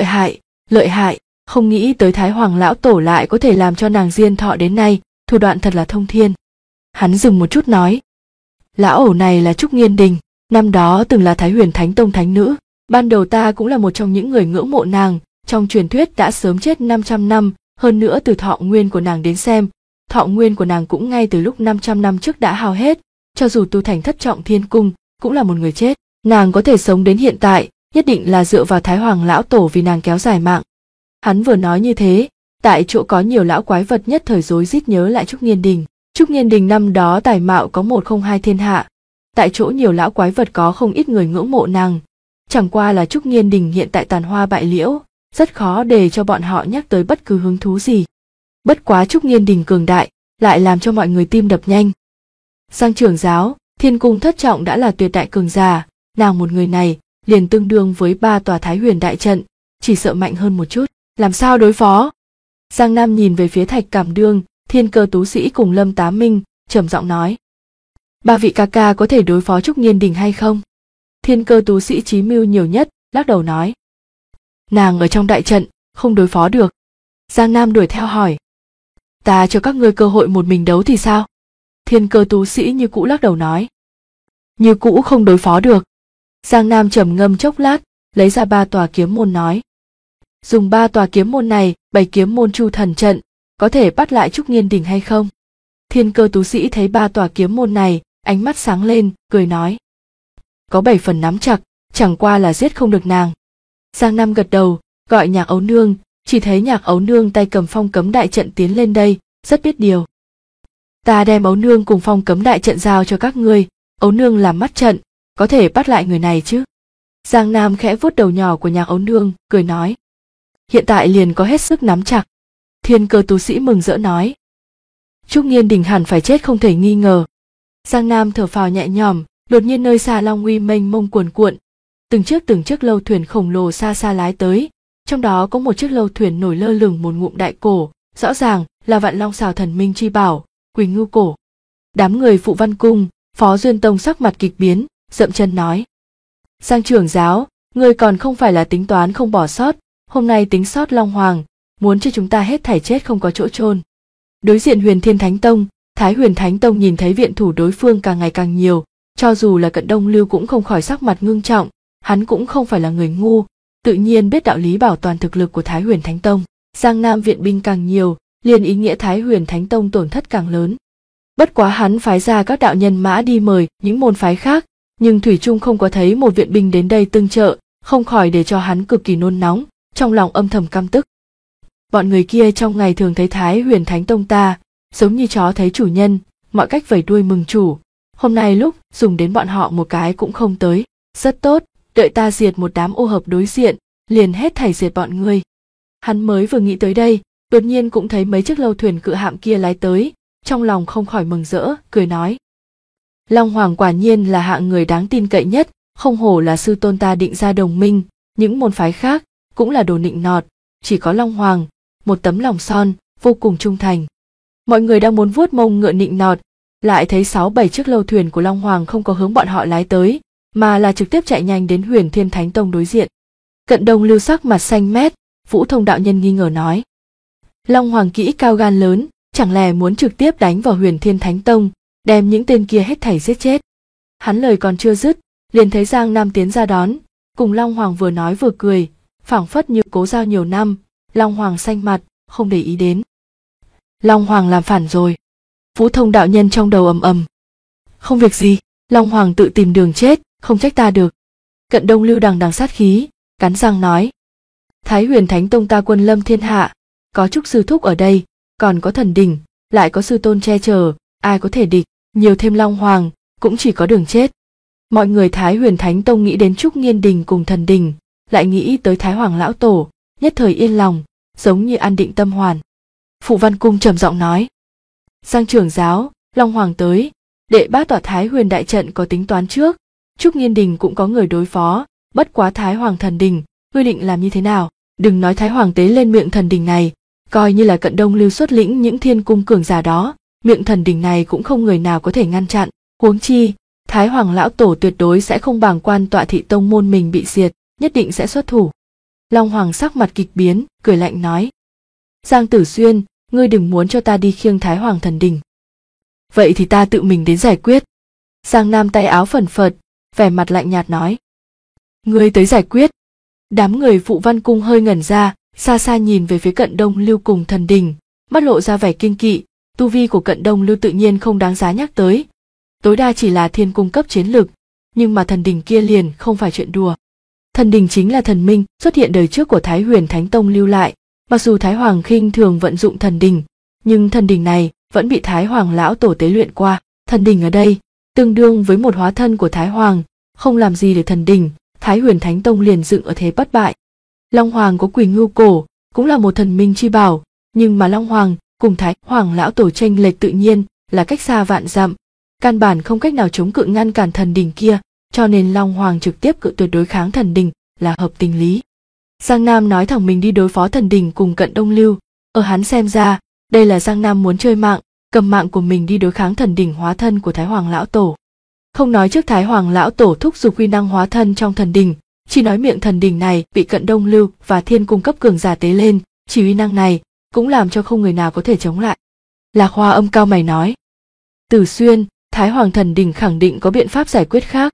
hại, không nghĩ tới Thái Hoàng lão tổ lại có thể làm cho nàng diên thọ đến nay, thủ đoạn thật là thông thiên. Hắn dừng một chút nói: Lão ẩu này là Trúc Nghiên Đình, năm đó từng là Thái Huyền Thánh Tông thánh nữ, ban đầu ta cũng là một trong những người ngưỡng mộ nàng, trong truyền thuyết đã sớm chết 500 năm, hơn nữa từ thọ nguyên của nàng đến xem, thọ nguyên của nàng cũng ngay từ lúc 500 năm trước đã hao hết, cho dù tu thành thất trọng thiên cung, cũng là một người chết, nàng có thể sống đến hiện tại, nhất định là dựa vào Thái Hoàng lão tổ vì nàng kéo dài mạng. Hắn vừa nói như thế, tại chỗ có nhiều lão quái vật nhất thời rối rít nhớ lại Trúc Nghiên Đình. Trúc Nghiên Đình năm đó tài mạo có 102 thiên hạ, tại chỗ nhiều lão quái vật có không ít người ngưỡng mộ nàng. Chẳng qua là Trúc Nghiên Đình hiện tại tàn hoa bại liễu, rất khó để cho bọn họ nhắc tới bất cứ hứng thú gì. Bất quá Trúc Nghiên Đình cường đại, lại làm cho mọi người tim đập nhanh. Giang trưởng giáo, Thiên Cung thất trọng đã là tuyệt đại cường giả, nàng một người này liền tương đương với 3 tòa Thái Huyền đại trận, chỉ sợ mạnh hơn một chút, làm sao đối phó? Giang Nam nhìn về phía Thạch Cảm Đương, Thiên Cơ Tú Sĩ cùng Lâm Tá Minh, trầm giọng nói: Ba vị ca ca có thể đối phó Trúc Nghiên Đình hay không? Thiên Cơ Tú Sĩ trí mưu nhiều nhất, lắc đầu nói: Nàng ở trong đại trận, không đối phó được. Giang Nam đuổi theo hỏi: Ta cho các ngươi cơ hội một mình đấu thì sao? Thiên Cơ Tú Sĩ như cũ lắc đầu nói: Như cũ không đối phó được. Giang Nam trầm ngâm chốc lát, lấy ra 3 tòa kiếm môn nói: Dùng 3 tòa kiếm môn này bày kiếm môn Chu Thần trận, có thể bắt lại Trúc Nghiên Đình hay không? Thiên Cơ Tú Sĩ thấy 3 tòa kiếm môn này, ánh mắt sáng lên, cười nói: Có 7 phần nắm chặt, chẳng qua là giết không được nàng. Giang Nam gật đầu, gọi Nhạc Ấu Nương, chỉ thấy Nhạc Ấu Nương tay cầm phong cấm đại trận tiến lên đây, rất biết điều. Ta đem Ấu Nương cùng phong cấm đại trận giao cho các ngươi, Ấu Nương làm mắt trận, có thể bắt lại người này chứ? Giang Nam khẽ vuốt đầu nhỏ của Nhạc Ấu Nương, cười nói: Hiện tại liền có hết sức nắm chặt. Thiên Cơ Tú Sĩ mừng rỡ nói: Trúc Nghiên Đình hẳn phải chết không thể nghi ngờ. Giang Nam thở phào nhẹ nhõm, đột nhiên nơi xa long uy mênh mông cuồn cuộn, từng chiếc lâu thuyền khổng lồ xa xa lái tới, trong đó có một chiếc lâu thuyền nổi lơ lửng một ngụm đại cổ, rõ ràng là Vạn Long Xào Thần Minh Chi Bảo, Quỳnh Ngưu cổ. Đám người Phụ Văn Cung, Phó Duyên Tông sắc mặt kịch biến, dậm chân nói: Giang trưởng giáo, ngươi còn không phải là tính toán không bỏ sót, hôm nay tính sót Long Hoàng, muốn cho chúng ta hết thảy chết không có chỗ chôn. Đối diện Huyền Thiên Thánh Tông, Thái Huyền Thánh Tông nhìn thấy viện thủ đối phương càng ngày càng nhiều, cho dù là Cận Đông Lưu cũng không khỏi sắc mặt ngưng trọng, hắn cũng không phải là người ngu, tự nhiên biết đạo lý bảo toàn thực lực của Thái Huyền Thánh Tông. Giang Nam viện binh càng nhiều, liền ý nghĩa Thái Huyền Thánh Tông tổn thất càng lớn. Bất quá hắn phái ra các đạo nhân mã đi mời những môn phái khác, nhưng thủy chung không có thấy một viện binh đến đây tương trợ, không khỏi để cho hắn cực kỳ nôn nóng, trong lòng âm thầm căm tức. Bọn người kia trong ngày thường thấy Thái Huyền Thánh Tông ta, giống như chó thấy chủ nhân, mọi cách vẩy đuôi mừng chủ. Hôm nay lúc dùng đến bọn họ một cái cũng không tới, rất tốt, đợi ta diệt một đám ô hợp đối diện, liền hết thảy diệt bọn ngươi. Hắn mới vừa nghĩ tới đây, đột nhiên cũng thấy mấy chiếc lâu thuyền cự hạm kia lái tới, trong lòng không khỏi mừng rỡ, cười nói: Long Hoàng quả nhiên là hạng người đáng tin cậy nhất, không hổ là sư tôn ta định ra đồng minh, những môn phái khác cũng là đồ nịnh nọt, chỉ có Long Hoàng, một tấm lòng son, vô cùng trung thành. Mọi người đang muốn vuốt mông ngựa nịnh nọt, lại thấy 6-7 chiếc lâu thuyền của Long Hoàng không có hướng bọn họ lái tới, mà là trực tiếp chạy nhanh đến Huyền Thiên Thánh Tông đối diện. Cận Đông Lưu sắc mặt xanh mét, Vũ Thông đạo nhân nghi ngờ nói: Long Hoàng kỹ cao gan lớn, chẳng lẽ muốn trực tiếp đánh vào Huyền Thiên Thánh Tông, đem những tên kia hết thảy giết chết? Hắn lời còn chưa dứt, liền thấy Giang Nam tiến ra đón, cùng Long Hoàng vừa nói vừa cười, phảng phất như cố giao nhiều năm. Long Hoàng xanh mặt, không để ý đến. Long Hoàng làm phản rồi. Vũ Thông đạo nhân trong đầu ầm ầm. Không việc gì, Long Hoàng tự tìm đường chết, không trách ta được. Cận Đông Lưu đằng sát khí, cắn răng nói: Thái Huyền Thánh Tông ta quân lâm thiên hạ, có Trúc sư thúc ở đây, còn có thần đình, lại có sư tôn che chở, ai có thể địch, nhiều thêm Long Hoàng, cũng chỉ có đường chết. Mọi người Thái Huyền Thánh Tông nghĩ đến Trúc Nghiên Đình cùng thần đình, lại nghĩ tới Thái Hoàng lão tổ, nhất thời yên lòng, giống như an định tâm hoàn. Phụ Văn Cung trầm giọng nói: Giang trưởng giáo, Long Hoàng tới, đệ bát tọa Thái Huyền đại trận có tính toán trước, Trúc Nghiên Đình cũng có người đối phó, bất quá Thái Hoàng thần đình ngươi định làm như thế nào? Đừng nói Thái Hoàng tế lên miệng thần đình này, coi như là Cận Đông Lưu xuất lĩnh những thiên cung cường giả đó, miệng thần đình này cũng không người nào có thể ngăn chặn. Huống chi, Thái Hoàng lão tổ tuyệt đối sẽ không bàng quan tọa thị tông môn mình bị diệt, nhất định sẽ xuất thủ. Long Hoàng sắc mặt kịch biến, cười lạnh nói: Giang Tử Xuyên, ngươi đừng muốn cho ta đi khiêng Thái Hoàng thần đình. Vậy thì ta tự mình đến giải quyết. Giang Nam tay áo phẩn phật, vẻ mặt lạnh nhạt nói: Ngươi tới giải quyết. Đám người Phụ Văn Cung hơi ngẩn ra, xa xa nhìn về phía Cận Đông Lưu cùng thần đình, mắt lộ ra vẻ kiêng kỵ. Tu vi của Cận Đông Lưu tự nhiên không đáng giá nhắc tới, tối đa chỉ là thiên cung cấp chiến lực, nhưng mà thần đình kia liền không phải chuyện đùa. Thần đình chính là thần minh xuất hiện đời trước của Thái Huyền Thánh Tông lưu lại, mặc dù Thái Hoàng khinh thường vận dụng thần đình, nhưng thần đình này vẫn bị Thái Hoàng lão tổ tế luyện qua. Thần đình ở đây tương đương với một hóa thân của Thái Hoàng, không làm gì được thần đình, Thái Huyền Thánh Tông liền dựng ở thế bất bại. Long Hoàng có Quỳ Ngưu Cổ, cũng là một thần minh chi bảo, nhưng mà Long Hoàng cùng Thái Hoàng lão tổ chênh lệch tự nhiên là cách xa vạn dặm, căn bản không cách nào chống cự ngăn cản thần đình kia, cho nên Long Hoàng trực tiếp cự tuyệt đối kháng thần đình là hợp tình lý. Giang Nam nói thẳng mình đi đối phó thần đình cùng Cận Đông Lưu, ở hắn xem ra, đây là Giang Nam muốn chơi mạng, cầm mạng của mình đi đối kháng thần đình hóa thân của Thái Hoàng lão tổ. Không nói trước Thái Hoàng lão tổ thúc giục uy năng hóa thân trong thần đình, chỉ nói miệng thần đình này bị Cận Đông Lưu và thiên cung cấp cường giả tế lên, chỉ uy năng này cũng làm cho không người nào có thể chống lại. Lạc Hoa âm cao mày nói: Tử Xuyên, Thái Hoàng thần đình khẳng định có biện pháp giải quyết khác.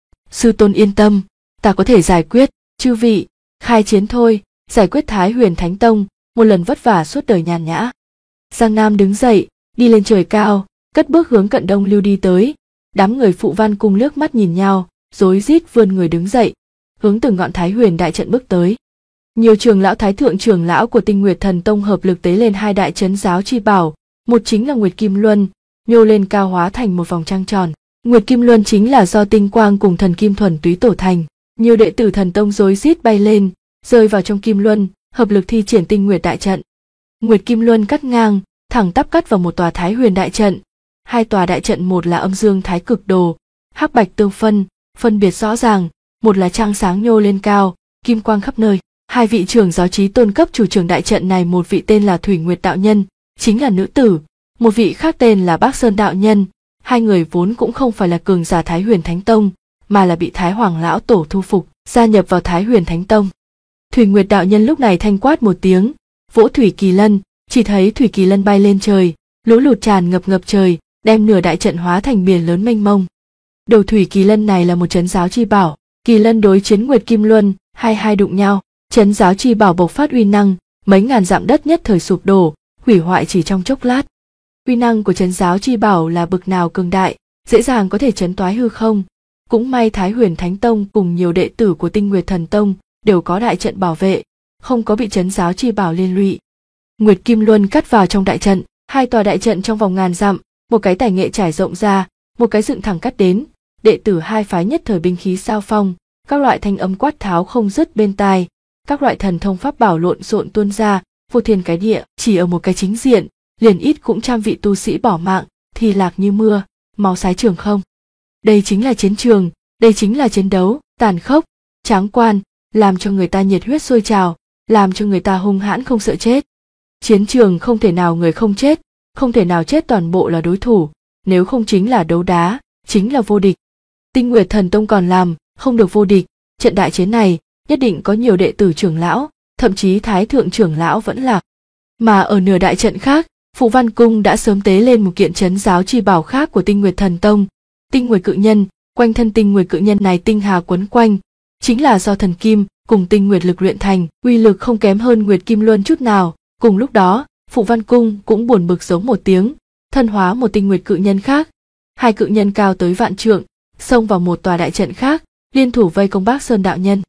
Sư tôn yên tâm, ta có thể giải quyết. Chư vị, khai chiến thôi, giải quyết Thái Huyền Thánh Tông, một lần vất vả suốt đời nhàn nhã. Giang Nam đứng dậy, đi lên trời cao, cất bước hướng Cận Đông Lưu đi tới. Đám người Phụ Văn Cung liếc mắt nhìn nhau, rối rít vươn người đứng dậy, hướng từng ngọn Thái Huyền đại trận bước tới. Nhiều trưởng lão thái thượng trưởng lão của Tinh Nguyệt Thần Tông hợp lực tế lên hai đại trấn giáo chi bảo, một chính là Nguyệt Kim Luân, nhô lên cao hóa thành một vòng trăng tròn. Nguyệt Kim Luân chính là do tinh quang cùng thần kim thuần túy tổ thành. Nhiều đệ tử thần tông rối rít bay lên, rơi vào trong Kim Luân, hợp lực thi triển Tinh Nguyệt đại trận. Nguyệt Kim Luân cắt ngang, thẳng tắp cắt vào một tòa Thái Huyền đại trận. Hai tòa đại trận, một là Âm Dương Thái Cực Đồ, hắc bạch tương phân biệt rõ ràng, một là trăng sáng nhô lên cao, kim quang khắp nơi. Hai vị trưởng giáo chí tôn cấp chủ trưởng đại trận này, một vị tên là Thủy Nguyệt đạo nhân, chính là nữ tử, một vị khác tên là Bác Sơn đạo nhân. Hai người vốn cũng không phải là cường giả Thái Huyền Thánh Tông, mà là bị Thái Hoàng lão tổ thu phục, gia nhập vào Thái Huyền Thánh Tông. Thủy Nguyệt đạo nhân lúc này thanh quát một tiếng, vỗ Thủy Kỳ Lân, chỉ thấy Thủy Kỳ Lân bay lên trời, lũ lụt tràn ngập trời, đem nửa đại trận hóa thành biển lớn mênh mông. Đầu Thủy Kỳ Lân này là một trấn giáo chi bảo, Kỳ Lân đối chiến Nguyệt Kim Luân, hai đụng nhau, trấn giáo chi bảo bộc phát uy năng, mấy ngàn dặm đất nhất thời sụp đổ, hủy hoại chỉ trong chốc lát. Uy năng của trấn giáo chi bảo là bực nào cường đại, dễ dàng có thể trấn toái hư không. Cũng may Thái Huyền Thánh Tông cùng nhiều đệ tử của Tinh Nguyệt Thần Tông đều có đại trận bảo vệ, không có bị trấn giáo chi bảo liên lụy. Nguyệt Kim Luân cắt vào trong đại trận, hai tòa đại trận trong vòng ngàn dặm, một cái tài nghệ trải rộng ra, một cái dựng thẳng cắt đến. Đệ tử hai phái nhất thời binh khí giao phong, các loại thanh âm quát tháo không dứt bên tai, các loại thần thông pháp bảo lộn xộn tuôn ra, vô thiên cái địa. Chỉ ở một cái chính diện, liền ít cũng trăm vị tu sĩ bỏ mạng, thì lạc như mưa, máu sái trường không. Đây chính là chiến trường, đây chính là chiến đấu, tàn khốc, tráng quan, làm cho người ta nhiệt huyết sôi trào, làm cho người ta hung hãn không sợ chết. Chiến trường không thể nào người không chết, không thể nào chết toàn bộ là đối thủ, nếu không chính là đấu đá, chính là vô địch. Tinh Nguyệt Thần Tông còn làm không được vô địch, trận đại chiến này nhất định có nhiều đệ tử trưởng lão, thậm chí thái thượng trưởng lão vẫn lạc. Mà ở nửa đại trận khác, Phụ Văn Cung đã sớm tế lên một kiện trấn giáo chi bảo khác của Tinh Nguyệt Thần Tông, Tinh Nguyệt Cự Nhân. Quanh thân Tinh Nguyệt Cự Nhân này tinh hà quấn quanh, chính là do thần kim cùng tinh nguyệt lực luyện thành, uy lực không kém hơn Nguyệt Kim Luân chút nào. Cùng lúc đó, Phụ Văn Cung cũng buồn bực giống một tiếng, thân hóa một Tinh Nguyệt Cự Nhân khác. Hai cự nhân cao tới vạn trượng, xông vào một tòa đại trận khác, liên thủ vây công Bác Sơn đạo nhân.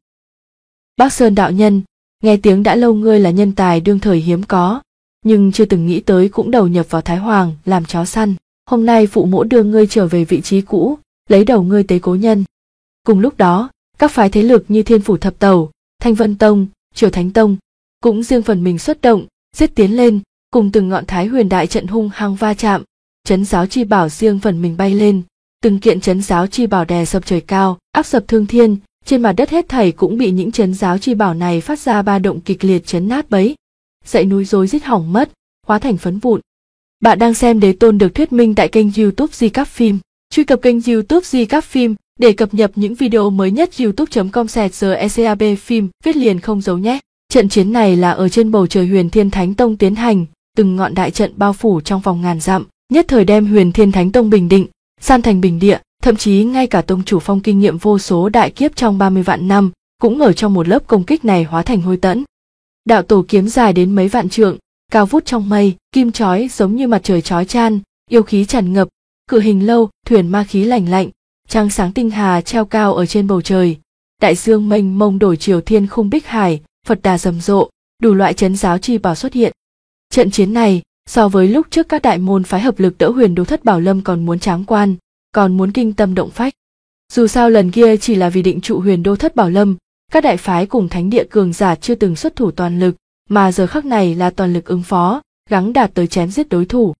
Bác Sơn đạo nhân, nghe tiếng đã lâu ngươi là nhân tài đương thời hiếm có, nhưng chưa từng nghĩ tới cũng đầu nhập vào Thái Hoàng làm chó săn. Hôm nay phụ mỗ đưa ngươi trở về vị trí cũ, lấy đầu ngươi tế cố nhân. Cùng lúc đó, các phái thế lực như Thiên Phủ Thập Tẩu, Thanh Vân Tông, Triều Thánh Tông cũng riêng phần mình xuất động, giết tiến lên, cùng từng ngọn Thái Huyền đại trận hung hăng va chạm. Trấn giáo chi bảo riêng phần mình bay lên, từng kiện trấn giáo chi bảo đè sập trời cao, áp sập thương thiên, Trên mặt đất hết thảy cũng bị những chấn giáo chi bảo này phát ra ba động kịch liệt chấn nát bấy. Dãy núi rối rít hỏng mất, hóa thành phấn vụn. Bạn đang xem Đế Tôn được thuyết minh tại kênh YouTube Recap Phim. Truy cập kênh YouTube Recap Phim để cập nhật những video mới nhất. youtube.com/recap phim viết liền không dấu nhé. Trận chiến này là ở trên bầu trời Huyền Thiên Thánh Tông tiến hành, từng ngọn đại trận bao phủ trong vòng ngàn dặm, nhất thời đem Huyền Thiên Thánh Tông bình định, san thành bình địa, thậm chí ngay cả tông chủ Phong kinh nghiệm vô số đại kiếp trong 30 vạn năm, cũng ở trong một lớp công kích này hóa thành hôi tẫn. Đạo tổ kiếm dài đến mấy vạn trượng, cao vút trong mây, kim chói giống như mặt trời chói chan, yêu khí tràn ngập, cự hình lâu, thuyền ma khí lành lạnh, trăng sáng tinh hà treo cao ở trên bầu trời, đại dương mênh mông đổi chiều thiên khung bích hải, Phật đà rầm rộ, đủ loại chấn giáo chi bảo xuất hiện. Trận chiến này, so với lúc trước các đại môn phái hợp lực đỡ Huyền Đô Thất Bảo Lâm còn muốn tráng quan, còn muốn kinh tâm động phách. Dù sao lần kia chỉ là vì định trụ Huyền Đô Thất Bảo Lâm, các đại phái cùng thánh địa cường giả chưa từng xuất thủ toàn lực, mà giờ khắc này là toàn lực ứng phó, gắng đạt tới chém giết đối thủ.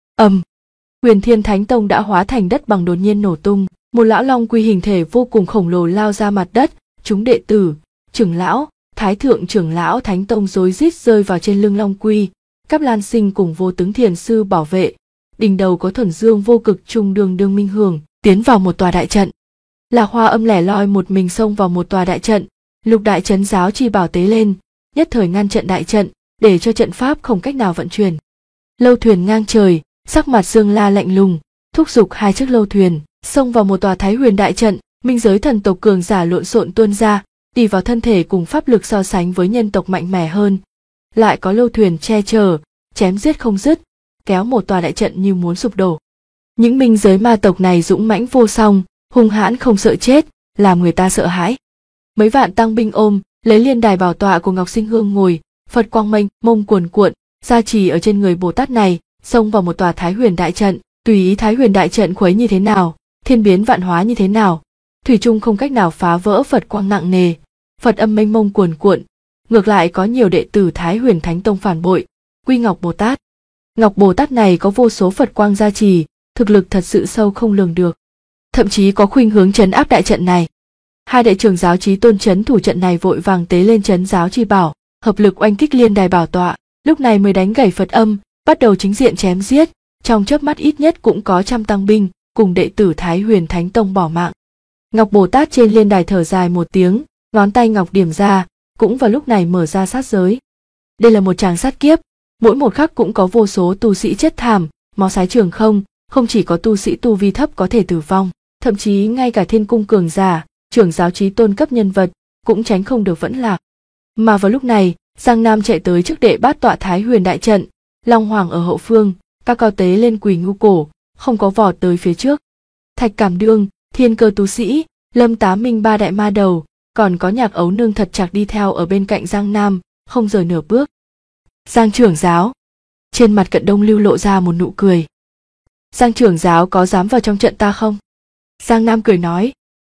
Huyền Thiên Thánh Tông đã hóa thành đất bằng đột nhiên nổ tung, một lão long quy hình thể vô cùng khổng lồ lao ra mặt đất, chúng đệ tử, trưởng lão, thái thượng trưởng lão Thánh Tông rối rít rơi vào trên lưng long quy, Cáp Lan Sinh cùng Vô Tướng Thiền Sư bảo vệ, đỉnh đầu có Thuần Dương Vô Cực Trung Đường Minh Hưởng, tiến vào một tòa đại trận. Lạc Hoa Âm lẻ loi một mình xông vào một tòa đại trận, lục đại chấn giáo chi bảo tế lên, nhất thời ngăn trận đại trận, để cho trận pháp không cách nào vận chuyển. Lâu thuyền ngang trời, sắc mặt Dương La lạnh lùng, thúc giục hai chiếc lâu thuyền, xông vào một tòa Thái Huyền đại trận, minh giới thần tộc cường giả lộn xộn tuôn ra, đi vào thân thể cùng pháp lực so sánh với nhân tộc mạnh mẽ hơn. Lại có lâu thuyền che chở, chém giết không dứt, kéo một tòa đại trận như muốn sụp đổ. Những minh giới ma tộc này dũng mãnh vô song, hung hãn không sợ chết, làm người ta sợ hãi. Mấy vạn tăng binh ôm, lấy liên đài bảo tọa của Ngọc Sinh Hương ngồi, Phật quang mênh mông cuồn cuộn, gia trì ở trên người Bồ Tát này, xông vào một tòa Thái Huyền đại trận, tùy ý Thái Huyền đại trận khuấy như thế nào, thiên biến vạn hóa như thế nào, thủy chung không cách nào phá vỡ Phật quang nặng nề, Phật âm mênh mông cuồn cuộn. Ngược lại có nhiều đệ tử Thái Huyền Thánh Tông phản bội, quy Ngọc Bồ Tát. Ngọc Bồ Tát này có vô số Phật quang gia trì, thực lực thật sự sâu không lường được, thậm chí có khuynh hướng trấn áp đại trận này. Hai đại trưởng giáo Chí Tôn trấn thủ trận này vội vàng tế lên trấn giáo chi bảo, hợp lực oanh kích liên đài bảo tọa, lúc này mới đánh gãy Phật âm, bắt đầu chính diện chém giết, trong chớp mắt ít nhất cũng có trăm tăng binh cùng đệ tử Thái Huyền Thánh Tông bỏ mạng. Ngọc Bồ Tát trên liên đài thở dài một tiếng, ngón tay ngọc điểm ra, cũng vào lúc này mở ra sát giới. Đây là một tràng sát kiếp, mỗi một khắc cũng có vô số tu sĩ chết thảm, máu sái trường không, không chỉ có tu sĩ tu vi thấp có thể tử vong, thậm chí ngay cả thiên cung cường giả, trưởng giáo Chí Tôn cấp nhân vật cũng tránh không được vẫn lạc. Mà vào lúc này, Giang Nam chạy tới trước đệ bát tọa Thái Huyền đại trận, Long Hoàng ở hậu phương, các cao tế lên quỳ ngu cổ, không có vọt tới phía trước. Thạch Cảm Đương, Thiên Cơ tu sĩ, Lâm Tá Minh ba đại ma đầu, còn có Nhạc Ấu Nương thật chặt đi theo ở bên cạnh Giang Nam, không rời nửa bước. Giang trưởng giáo, trên mặt Cận Đông Lưu lộ ra một nụ cười. Giang trưởng giáo có dám vào trong trận ta không? Giang Nam cười nói.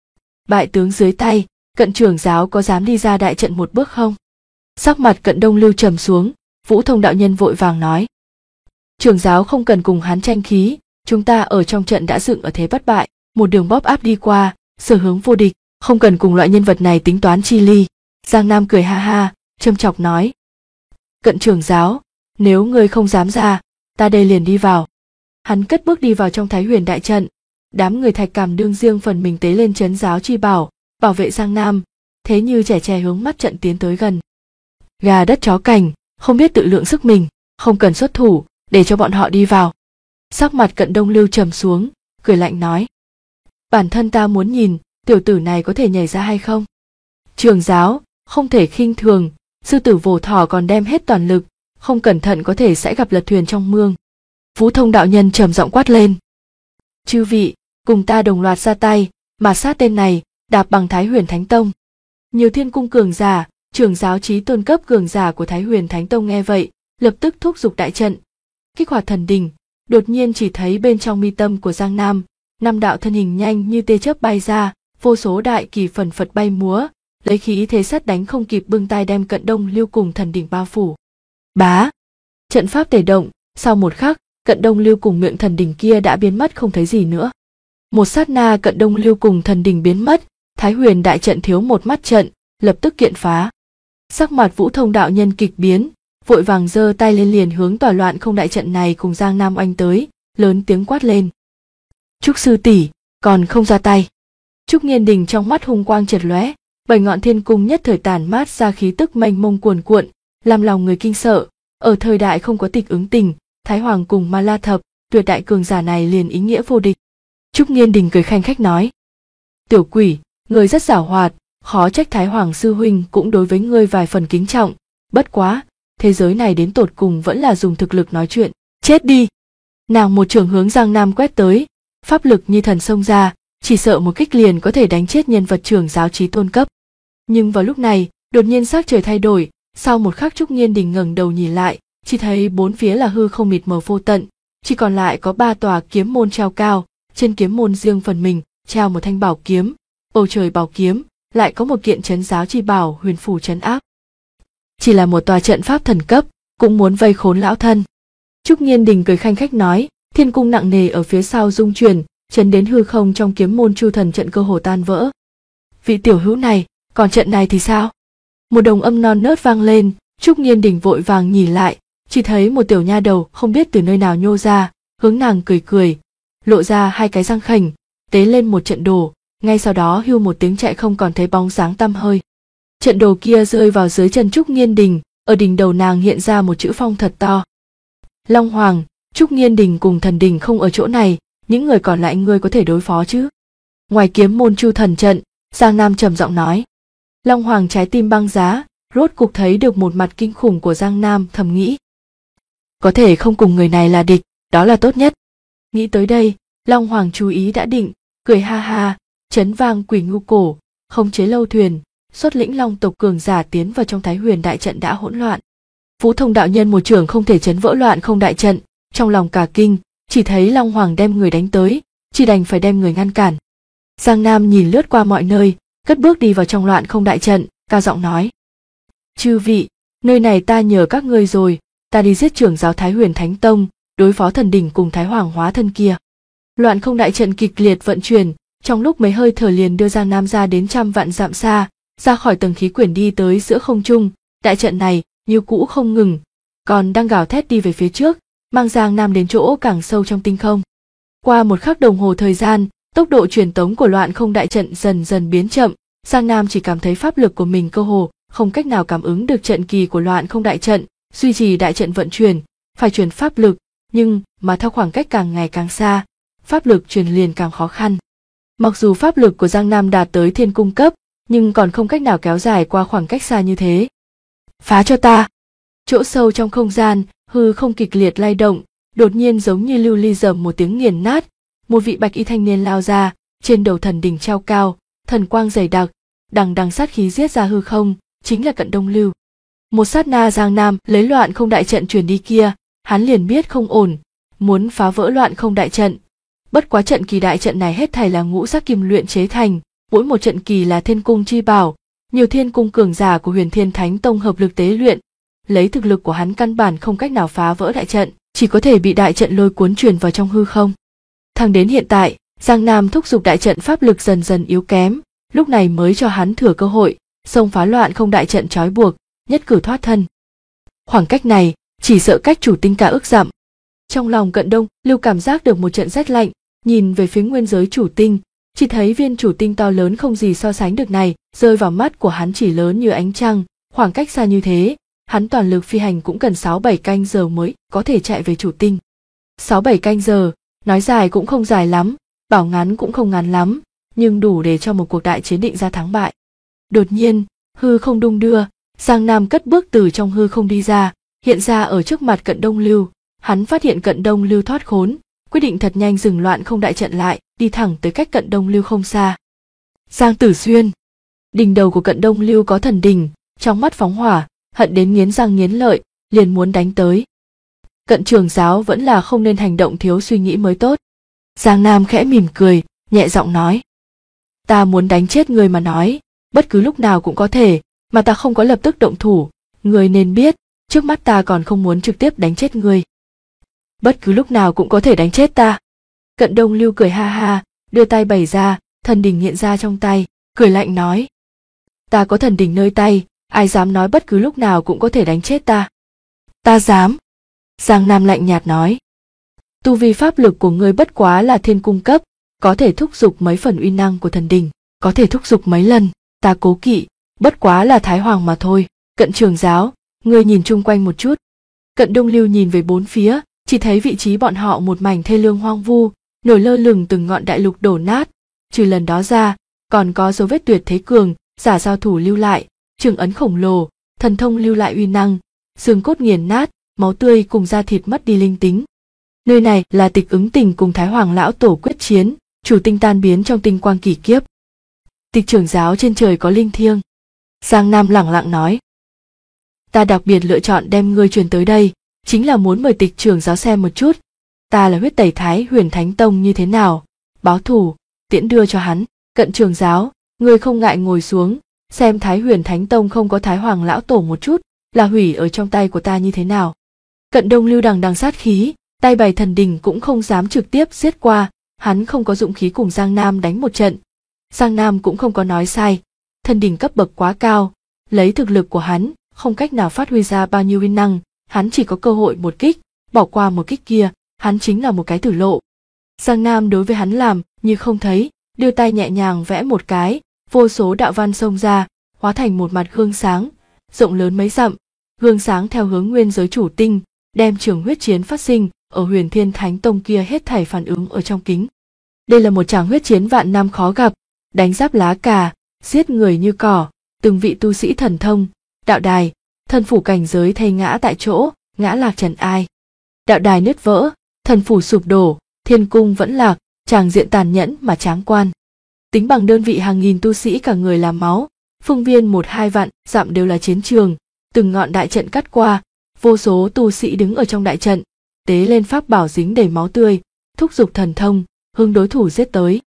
Bại tướng dưới tay, Cận trưởng giáo có dám đi ra đại trận một bước không? Sắc mặt Cận Đông Lưu trầm xuống, Vũ Thông đạo nhân vội vàng nói. Trưởng giáo không cần cùng hắn tranh khí, chúng ta ở trong trận đã dựng ở thế bất bại, một đường bóp áp đi qua, sở hướng vô địch, không cần cùng loại nhân vật này tính toán chi ly. Giang Nam cười ha ha, châm chọc nói. Cận trưởng giáo, nếu ngươi không dám ra, ta đây liền đi vào. Hắn cất bước đi vào trong Thái Huyền đại trận, đám người Thạch Cảm Đương riêng phần mình tế lên trấn giáo chi bảo, bảo vệ Giang Nam, thế như trẻ tre hướng mắt trận tiến tới gần. Gà đất chó cành, không biết tự lượng sức mình, không cần xuất thủ, để cho bọn họ đi vào. Sắc mặt Cận Đông Lưu trầm xuống, cười lạnh nói. Bản thân ta muốn nhìn, tiểu tử này có thể nhảy ra hay không? Trưởng giáo, không thể khinh thường, sư tử Vồ Thỏ còn đem hết toàn lực, không cẩn thận có thể sẽ gặp lật thuyền trong mương. Vũ Thông đạo nhân trầm giọng quát lên. Chư vị, cùng ta đồng loạt ra tay, mà sát tên này, đạp bằng Thái Huyền Thánh Tông. Nhiều thiên cung cường giả, trưởng giáo Chí Tôn cấp cường giả của Thái Huyền Thánh Tông nghe vậy, lập tức thúc giục đại trận, kích hoạt thần đỉnh. Đột nhiên chỉ thấy bên trong mi tâm của Giang Nam, năm đạo thân hình nhanh như tia chớp bay ra, vô số đại kỳ phần phật bay múa, lấy khí thế sắt đánh không kịp bưng tay đem Cận Đông Lưu cùng thần đỉnh bao phủ. Bá, trận pháp tề động, sau một khắc, Cận Đông Lưu cùng miệng thần đỉnh kia đã biến mất không thấy gì nữa. Một sát na Cận Đông Lưu cùng thần đỉnh biến mất, Thái Huyền đại trận thiếu một mắt trận, lập tức kiện phá. Sắc mặt Vũ Thông đạo nhân kịch biến, vội vàng giơ tay lên liền hướng tòa loạn không đại trận này cùng Giang Nam oanh tới, lớn tiếng quát lên. Trúc sư tỷ, còn không ra tay. Trúc Nghiên Đình trong mắt hung quang chợt lóe, 7 ngọn thiên cung nhất thời tản mát ra khí tức mênh mông cuồn cuộn, làm lòng người kinh sợ. Ở thời đại không có tịch ứng tình, Thái Hoàng cùng Ma La Thập, tuyệt đại cường giả này liền ý nghĩa vô địch. Trúc Nghiên Đình cười khanh khách nói. Tiểu quỷ, người rất giảo hoạt, khó trách Thái Hoàng sư huynh cũng đối với ngươi vài phần kính trọng. Bất quá, thế giới này đến tột cùng vẫn là dùng thực lực nói chuyện. Chết đi! Nàng một trường hướng Giang Nam quét tới, pháp lực như thần xông ra, chỉ sợ một kích liền có thể đánh chết nhân vật trưởng giáo chí tôn cấp. Nhưng vào lúc này, đột nhiên sắc trời thay đổi, sau một khắc Trúc Nghiên Đình ngẩng đầu nhìn lại, chỉ thấy bốn phía là hư không mịt mờ vô tận, chỉ còn lại có 3 tòa kiếm môn treo cao, trên kiếm môn riêng phần mình treo một thanh bảo kiếm, bầu trời bảo kiếm lại có một kiện trấn giáo chi bảo huyền phù trấn áp. Chỉ là một tòa trận pháp thần cấp, cũng muốn vây khốn lão thân. Trúc Nghiên Đình cười khanh khách nói, thiên cung nặng nề ở phía sau rung chuyển, chấn đến hư không trong kiếm môn chu thần trận cơ hồ tan vỡ. Vị tiểu hữu này, còn trận này thì sao? Một đồng âm non nớt vang lên, Trúc Nghiên Đình vội vàng nhìn lại, chỉ thấy một tiểu nha đầu không biết từ nơi nào nhô ra, hướng nàng cười cười, lộ ra 2 cái răng khểnh, tế lên một trận đồ, ngay sau đó hưu một tiếng chạy không còn thấy bóng dáng tăm hơi. Trận đồ kia rơi vào dưới chân Trúc Nghiên Đình, ở đỉnh đầu nàng hiện ra một chữ phong thật to. Long Hoàng, Trúc Nghiên Đình cùng Thần Đình không ở chỗ này, những người còn lại ngươi có thể đối phó chứ? Ngoài kiếm môn chu thần trận, Giang Nam trầm giọng nói. Long Hoàng trái tim băng giá, rốt cục thấy được một mặt kinh khủng của Giang Nam, thầm nghĩ. Có thể không cùng người này là địch, đó là tốt nhất. Nghĩ tới đây, Long Hoàng chú ý đã định, cười ha ha, chấn vang quỷ ngưu cổ, khống chế lâu thuyền, xuất lĩnh Long tộc cường giả tiến vào trong Thái Huyền đại trận đã hỗn loạn. Vũ Thông đạo nhân một trường không thể chấn vỡ loạn không đại trận, trong lòng cả kinh, chỉ thấy Long Hoàng đem người đánh tới, chỉ đành phải đem người ngăn cản. Giang Nam nhìn lướt qua mọi nơi, cất bước đi vào trong loạn không đại trận, cao giọng nói. Chư vị, nơi này ta nhờ các ngươi rồi, ta đi giết trưởng giáo Thái Huyền Thánh Tông, đối phó Thần Đỉnh cùng Thái Hoàng hóa thân kia. Loạn không đại trận kịch liệt vận chuyển, trong lúc mấy hơi thở liền đưa Giang Nam ra đến trăm vạn dặm xa, ra khỏi tầng khí quyển đi tới giữa không trung. Đại trận này như cũ không ngừng, còn đang gào thét đi về phía trước, mang Giang Nam đến chỗ càng sâu trong tinh không. Qua một khắc đồng hồ thời gian, tốc độ truyền tống của loạn không đại trận dần dần biến chậm, Giang Nam chỉ cảm thấy pháp lực của mình cơ hồ không cách nào cảm ứng được trận kỳ của loạn không đại trận, duy trì đại trận vận chuyển, phải truyền pháp lực, nhưng mà theo khoảng cách càng ngày càng xa, pháp lực truyền liền càng khó khăn. Mặc dù pháp lực của Giang Nam đạt tới thiên cung cấp, nhưng còn không cách nào kéo dài qua khoảng cách xa như thế. Phá cho ta! Chỗ sâu trong không gian, hư không kịch liệt lay động, đột nhiên giống như lưu ly rầm một tiếng nghiền nát, một vị bạch y thanh niên lao ra, trên đầu thần đỉnh treo cao, thần quang dày đặc, đằng đằng sát khí giết ra hư không, chính là Cận Đông Lưu. Một sát na Giang Nam lấy loạn không đại trận truyền đi kia, hắn liền biết không ổn, muốn phá vỡ loạn không đại trận. Bất quá trận kỳ đại trận này hết thảy là ngũ sắc kim luyện chế thành, mỗi một trận kỳ là thiên cung chi bảo, nhiều thiên cung cường giả của Huyền Thiên Thánh Tông hợp lực tế luyện, lấy thực lực của hắn căn bản không cách nào phá vỡ đại trận, chỉ có thể bị đại trận lôi cuốn truyền vào trong hư không. Thẳng đến hiện tại, Giang Nam thúc giục đại trận pháp lực dần dần yếu kém, lúc này mới cho hắn thừa cơ hội, xông phá loạn không đại trận trói buộc, nhất cử thoát thân. Khoảng cách này, chỉ sợ cách chủ tinh cả ước dặm. Trong lòng Cận Đông Lưu cảm giác được một trận rét lạnh, nhìn về phía nguyên giới chủ tinh, chỉ thấy viên chủ tinh to lớn không gì so sánh được này, rơi vào mắt của hắn chỉ lớn như ánh trăng, khoảng cách xa như thế, hắn toàn lực phi hành cũng cần 6-7 canh giờ mới có thể chạy về chủ tinh. 6-7 canh giờ, nói dài cũng không dài lắm, bảo ngắn cũng không ngắn lắm, nhưng đủ để cho một cuộc đại chiến định ra thắng bại. Đột nhiên, hư không đung đưa, Giang Nam cất bước từ trong hư không đi ra, hiện ra ở trước mặt Cận Đông Lưu. Hắn phát hiện Cận Đông Lưu thoát khốn, quyết định thật nhanh dừng loạn không đại trận lại, đi thẳng tới cách Cận Đông Lưu không xa. Giang Tử Xuyên. Đỉnh đầu của Cận Đông Lưu có thần đình, trong mắt phóng hỏa, hận đến nghiến răng nghiến lợi, liền muốn đánh tới. Cận trưởng giáo vẫn là không nên hành động thiếu suy nghĩ mới tốt. Giang Nam khẽ mỉm cười, nhẹ giọng nói. Ta muốn đánh chết ngươi mà nói, bất cứ lúc nào cũng có thể, mà ta không có lập tức động thủ, ngươi nên biết, trước mắt ta còn không muốn trực tiếp đánh chết ngươi. Bất cứ lúc nào cũng có thể đánh chết ta. Cận Đông Lưu cười ha ha, đưa tay bày ra, thần đình hiện ra trong tay, cười lạnh nói. Ta có thần đỉnh nơi tay, ai dám nói bất cứ lúc nào cũng có thể đánh chết ta. Ta dám. Giang Nam lạnh nhạt nói. Tu vi pháp lực của ngươi bất quá là thiên cung cấp, có thể thúc giục mấy phần uy năng của thần đỉnh, có thể thúc giục mấy lần, ta cố kỵ, bất quá là Thái Hoàng mà thôi. Cận Trường Giáo, ngươi nhìn chung quanh một chút. Cận Đông Lưu nhìn về bốn phía, chỉ thấy vị trí bọn họ một mảnh thê lương hoang vu, nổi lơ lửng từng ngọn đại lục đổ nát, trừ lần đó ra, còn có dấu vết tuyệt thế cường, giả giao thủ lưu lại, trường ấn khổng lồ, thần thông lưu lại uy năng, xương cốt nghiền nát, máu tươi cùng da thịt mất đi linh tính. Nơi này là Tịch Ứng Tình cùng Thái Hoàng lão tổ quyết chiến, chủ tinh tan biến trong tinh quang kỳ kiếp. Tịch trưởng giáo trên trời có linh thiêng. Giang Nam lẳng lặng nói. Ta đặc biệt lựa chọn đem ngươi truyền tới đây, chính là muốn mời Tịch trưởng giáo xem một chút. Ta là huyết tẩy Thái Huyền Thánh Tông như thế nào, báo thù, tiễn đưa cho hắn. Cận trưởng giáo, ngươi không ngại ngồi xuống, xem Thái Huyền Thánh Tông không có Thái Hoàng lão tổ một chút, là hủy ở trong tay của ta như thế nào. Cận Đông Lưu đằng đằng sát khí, tay bày thần đỉnh cũng không dám trực tiếp giết qua, hắn không có dụng khí cùng Giang Nam đánh một trận. Giang Nam cũng không có nói sai, thần đỉnh cấp bậc quá cao, lấy thực lực của hắn, không cách nào phát huy ra bao nhiêu uy năng, hắn chỉ có cơ hội một kích, bỏ qua một kích kia, hắn chính là một cái tử lộ. Giang Nam đối với hắn làm như không thấy, đưa tay nhẹ nhàng vẽ một cái, vô số đạo văn xông ra, hóa thành một mặt gương sáng, rộng lớn mấy dặm, gương sáng theo hướng nguyên giới chủ tinh, đem trường huyết chiến phát sinh ở Huyền Thiên Thánh Tông kia hết thảy phản ứng ở trong kính. Đây là một tràng huyết chiến vạn năm khó gặp, đánh giáp lá cà, giết người như cỏ, từng vị tu sĩ thần thông, đạo đài, thần phủ cảnh giới thay ngã tại chỗ, ngã lạc trần ai. Đạo đài nứt vỡ, thần phủ sụp đổ, thiên cung vẫn lạc, tràng diện tàn nhẫn mà tráng quan. Tính bằng đơn vị hàng nghìn tu sĩ cả người làm máu, phương viên 1-2 vạn dặm đều là chiến trường, từng ngọn đại trận cắt qua, vô số tu sĩ đứng ở trong đại trận, tế lên pháp bảo dính đầy máu tươi, thúc giục thần thông, hướng đối thủ giết tới.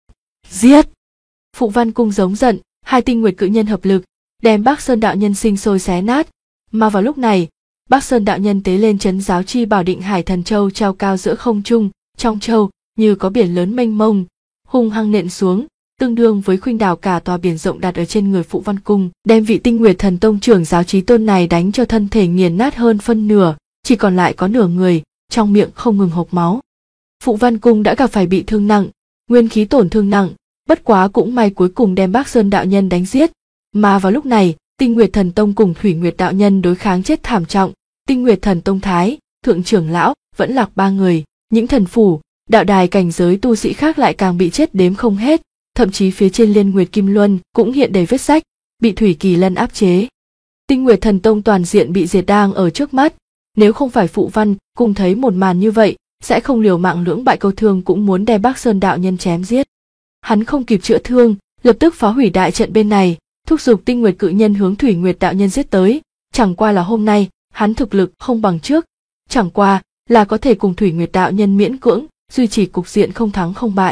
Giết! Phụ Văn Cung giống giận, hai tinh nguyệt cự nhân hợp lực, đem Bắc Sơn đạo nhân sinh sôi xé nát. Mà vào lúc này, Bắc Sơn đạo nhân tế lên trấn giáo chi bảo Định Hải Thần Châu treo cao giữa không trung, trong châu như có biển lớn mênh mông, hung hăng nện xuống, tương đương với khuynh đảo cả tòa biển rộng đặt ở trên người Phụ Văn Cung, đem vị Tinh Nguyệt Thần Tông trưởng giáo chí tôn này đánh cho thân thể nghiền nát hơn phân nửa, chỉ còn lại có nửa người, trong miệng không ngừng hộc máu. Phụ Văn Cung đã gặp phải bị thương nặng, nguyên khí tổn thương nặng, bất quá cũng may cuối cùng đem Bắc Sơn đạo nhân đánh giết. Mà vào lúc này, Tinh Nguyệt Thần Tông cùng Thủy Nguyệt đạo nhân đối kháng chết thảm trọng, Tinh Nguyệt Thần Tông Thái, thượng trưởng lão vẫn lạc 3 người, những thần phủ, đạo đài cảnh giới tu sĩ khác lại càng bị chết đếm không hết, thậm chí phía trên Liên Nguyệt Kim Luân cũng hiện đầy vết rách, bị Thủy Kỳ Lân áp chế. Tinh Nguyệt Thần Tông toàn diện bị diệt đang ở trước mắt, nếu không phải Phụ Văn Cung thấy một màn như vậy, sẽ không liều mạng lưỡng bại câu thương cũng muốn đem Bắc Sơn đạo nhân chém giết. Hắn không kịp chữa thương, lập tức phá hủy đại trận bên này, thúc giục Tinh Nguyệt cự nhân hướng Thủy Nguyệt đạo nhân giết tới, chẳng qua là hôm nay, hắn thực lực không bằng trước, chẳng qua là có thể cùng Thủy Nguyệt đạo nhân miễn cưỡng duy trì cục diện không thắng không bại.